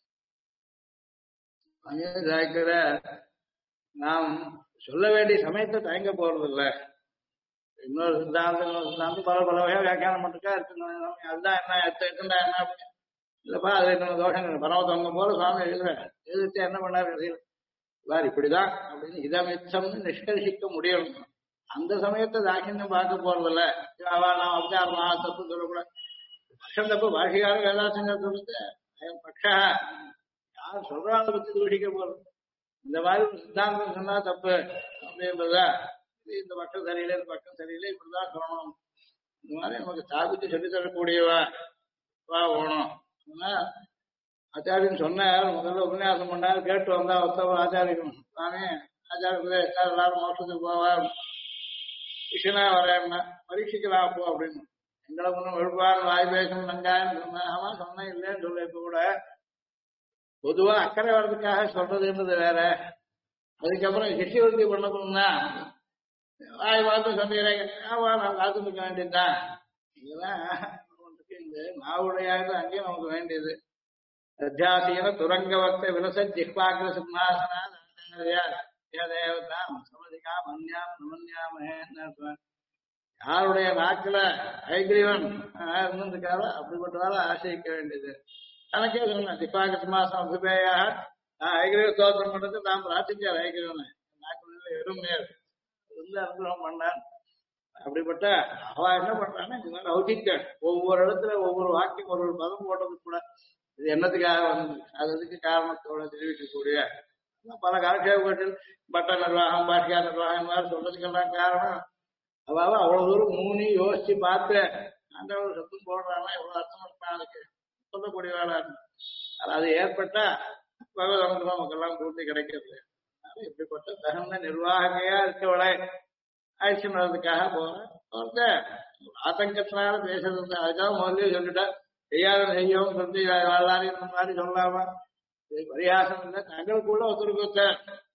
Speaker 2: அங்கேக்கிற நாம் சொல்ல வேண்டிய சமயத்தை தயங்க போறது இல்லை. இன்னொரு சித்தாந்தம் பல பல வகையா வியாக்கியானம் பண்ணிருக்கா இருக்கு. அதுதான் என்ன எடுத்துட்டா என்ன இல்லப்பா அது என்ன தோஷம் பரமத்தவங்க போல சுவாமி எழுதிட்டு என்ன பண்ணாரு வேறு இப்படிதான் அப்படின்னு இதமிச்சம்னு நிஷ்கர்ஷிக்க முடியும். அந்த சமயத்தை தாக்கியம் பார்க்க போறதில்ல. நாம் அவதாரமா தப்பு சொல்லக்கூடாது. பட்சம் தப்பு பாஷிகாரம் வேதாசங்க சொல்லிட்டு பட்சா யார் சொல்றாங்க பத்தி தூஷிக்க போறது. இந்த மாதிரி ஒரு சித்தாந்தம் சொன்னா தப்பு அப்படின்றதா இந்த பக்கம் சரியில்லை இந்த பக்கம் சரியில்லை இப்படிதான் சொல்லணும். இந்த மாதிரி நமக்கு சாதித்து சொல்லித்தரக்கூடியவா வா போகணும். ஆச்சாரியன் சொன்னார் முதல்ல உபன்யாசம் பண்ணார் கேட்டு வந்தா ஒத்தவ ஆச்சாரியம் தானே ஆச்சாரத்துல எல்லாரும் மோசத்துக்கு போவார், கிருஷ்ணா வரேன்னா பரீட்சிக்கலாம் அப்போ அப்படின்னு. எங்களை ஒன்றும் வெறுப்பார் வாய் பேசணும் நங்கான்னு சொன்னேன். ஆமா சொன்னேன் இல்லைன்னு சொல்ல. இப்ப கூட பொதுவா அக்கறை வர்றதுக்காக சொல்றதுன்றது வேற. அதுக்கப்புறம் சிஷ்யவர்த்தி பண்ணணும்னா வாய் பார்த்து சொன்னீங்க ஆமா நான் காத்துக்க வேண்டியதுதான். இதெல்லாம் இந்த நாவுடையாது அங்கேயும் நமக்கு வேண்டியது. அத்தியாசீன துரங்கவத்தை விலச ஜிஹ்வாக்ர சிம்மாசனா தேவதாம் சமதிகா மன்யாம் நமன்யாமேன்னு யாருடைய நாக்குல ஐகிரீவன் இருந்திருக்காரோ அப்படிப்பட்டவாறு ஆசைக்க வேண்டியது. எனக்கே சொன்னேன் ஜிஹ்வாக்ர சிம்மாசனம் அபிபேயாக ஐகிரீவ ஸ்தோத்திரம் பண்றது நான் பிரார்த்திச்சார். ஐகிரீவனை நாக்கு எறுமையார் இருந்து அனுகிரகம் பண்ணான். அப்படிப்பட்ட அவ என்ன பண்றான்னா இந்த மாதிரி லௌகிக்க ஒவ்வொரு இடத்துல ஒவ்வொரு வாக்கியம் ஒரு பதம் போட்டது கூட இது என்னத்துக்காக வந்து அதுக்கு காரணத்தோட தெரிவிக்கக்கூடிய பல காலட்சேபங்கள் பட்ட நிர்வாகம் பாஷியா நிர்வாகம் இந்த மாதிரி சொல்றதுக்கெல்லாம் காரணம் அவாவ அவ்வளவு தூரம் மூணி யோசிச்சு பார்த்து அந்த ஒரு சத்தம் போடுறாங்கன்னா எவ்வளவு அர்த்தம் இருப்பான் அதுக்கு சொல்லக்கூடிய வேலை. அது ஏற்பட்டா பகவத் அனுகிரகம் நமக்கெல்லாம் பூர்த்தி கிடைக்கிறது. இப்படிப்பட்ட தகுந்த நிர்வாகியா இருக்கவளை ஆட்சி பண்ணுறதுக்காக போறேன். ஆத்தங்கத்தினால பேசுறது அதுக்காக முதல்ல சொல்லிட்டா செய்யாத செய்யவும் சொல்லி வாழாரி இந்த மாதிரி சொல்லாம பரியாசம் இல்லை. தங்களுக்குள்ள ஒருத்தருக்கு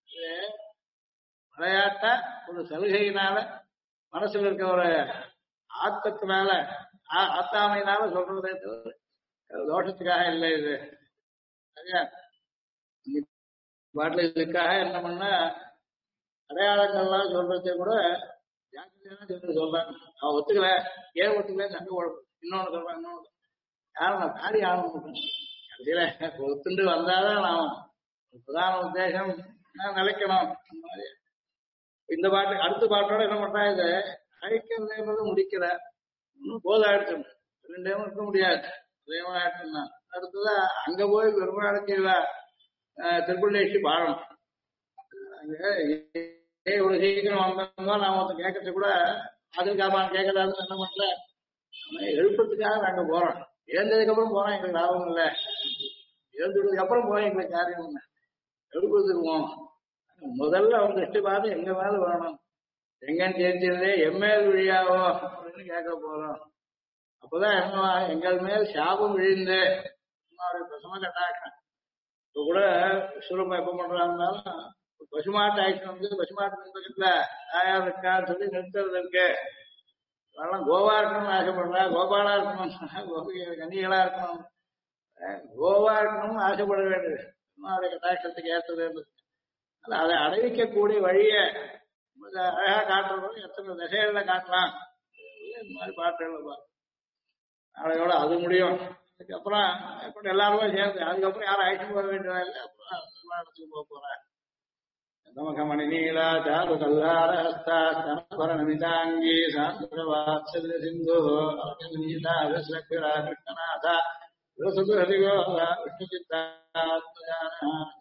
Speaker 2: விளையாட்டா ஒரு சலுகையினால மனசுல இருக்க ஒரு ஆத்தத்தினால ஆத்தாமையினால சொல்றதே தோஷத்துக்காக இல்லை. இது சரியா பாட்டில் இதுக்காக என்ன பண்ண அடையாளங்கள்லாம் சொல்றதே கூட ஜாக்கிரதையான சொல்லி சொல்றாங்க. அவன் ஒத்துக்கல ஏன் ஒத்துக்கல சண்டை குழப்பம் இன்னொன்னு சொல்றான் இன்னொன்னு யாரும் காரி ஆகணும் கடைசியில ஒத்துண்டு வந்தாதான் நான் பிரதான உத்தேசம் நிலைக்கணும். இந்த பாட்டு அடுத்த பாட்டோட என்ன பண்றா இது அழைக்கிறது முடிக்கல இன்னும் போதாயிடுச்சு ரெண்டேமும் இருக்க முடியாது ஆயிடுச்சுன்னா அடுத்ததா அங்க போய் பெருமாளுக்கு திருப்பள்ளி பாடணும். இவ்வளவு சீக்கிரம் வந்தோம்னா நாம ஒருத்தர் கேட்கறது கூட அதுக்காக கேட்கறாருன்னு என்ன பண்ணல எழுப்புறதுக்காக நாங்க போறோம். எழுந்ததுக்கு அப்புறம் போறோம் எங்களுக்கு லாபம் இல்லை. எழுந்ததுக்கு அப்புறம் போறோம் எங்களுக்கு காரியம் இல்லை. எழுப்புறதுக்கு போவோம். முதல்ல அவங்க திருஷ்டி பார்த்து எங்க மேல வேணும் எங்கன்னு தெரிஞ்சதே எம்மேல் விழியாவோ அப்படின்னு கேட்க போறோம். அப்பதான் என்ன எங்கள் மேல் சாபம் விழிந்து பிரசம கட்டாக்கம். இப்ப கூட விஸ்வரூபம் எப்ப பண்றாங்கன்னாலும் பசுமாட்டு ஆக்ஷன் வந்து பசுமாட்டு பக்கத்துல தாயார் இருக்கான்னு சொல்லி நிறுத்துறது இருக்கு. அதெல்லாம் கோவா இருக்கணும்னு ஆசைப்படுறா, கோபாலா இருக்கணும், கன்னிகளா இருக்கணும், கோவா இருக்கணும்னு ஆசைப்பட வேண்டியது அவருடைய கட்டாட்சத்துக்கு ஏற்றது. அதை அடைவிக்கக்கூடிய வழிய அழகா காட்டுறதும் எத்தனை திசைகள்ல காட்டலாம் இந்த மாதிரி பாட்டுகள் பார்த்து அதையோட அது முடியும். அதுக்கப்புறம் எல்லாருமே சேர்ந்து அதுக்கப்புறம் யாரும் ஆக்ஷன் போக வேண்டியதா இல்லை. அப்புறம் இடத்துக்கு போக போறேன். நமகமணி நீலா சாரு கல்லார ஹஸ்தாங்கி சாந்திர சிந்து நீலா விஸ்வகிரா கிருஷ்ணநாதா விரசுது ஹரிகோதா விஷ்ணு சித்தாத்மஜான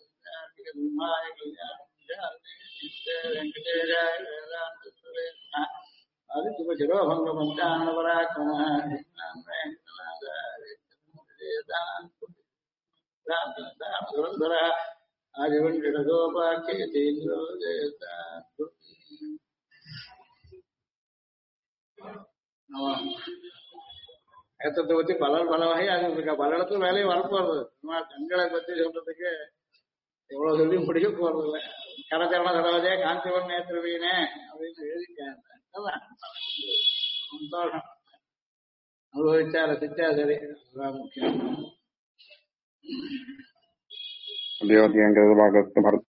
Speaker 2: ஆதித்யபசிரோபங்க பஞ்சான பராக்கிரம ஏத்தத்தை பத்தி பல வகை அது இருக்கா. பல இடத்துல வேலையை வரப்போறது. தங்களை பத்தி சொல்றதுக்கு எவ்வளவு சொல்லி முடிக்க போறது இல்லை. கரச்சரண சடவதே காந்திவன் நேத்திரவீனே அப்படின்னு எழுதிட்டாங்க. சந்தோஷம் அனுபவிச்சா ரசிச்சா சரி அதுதான் முக்கியம்.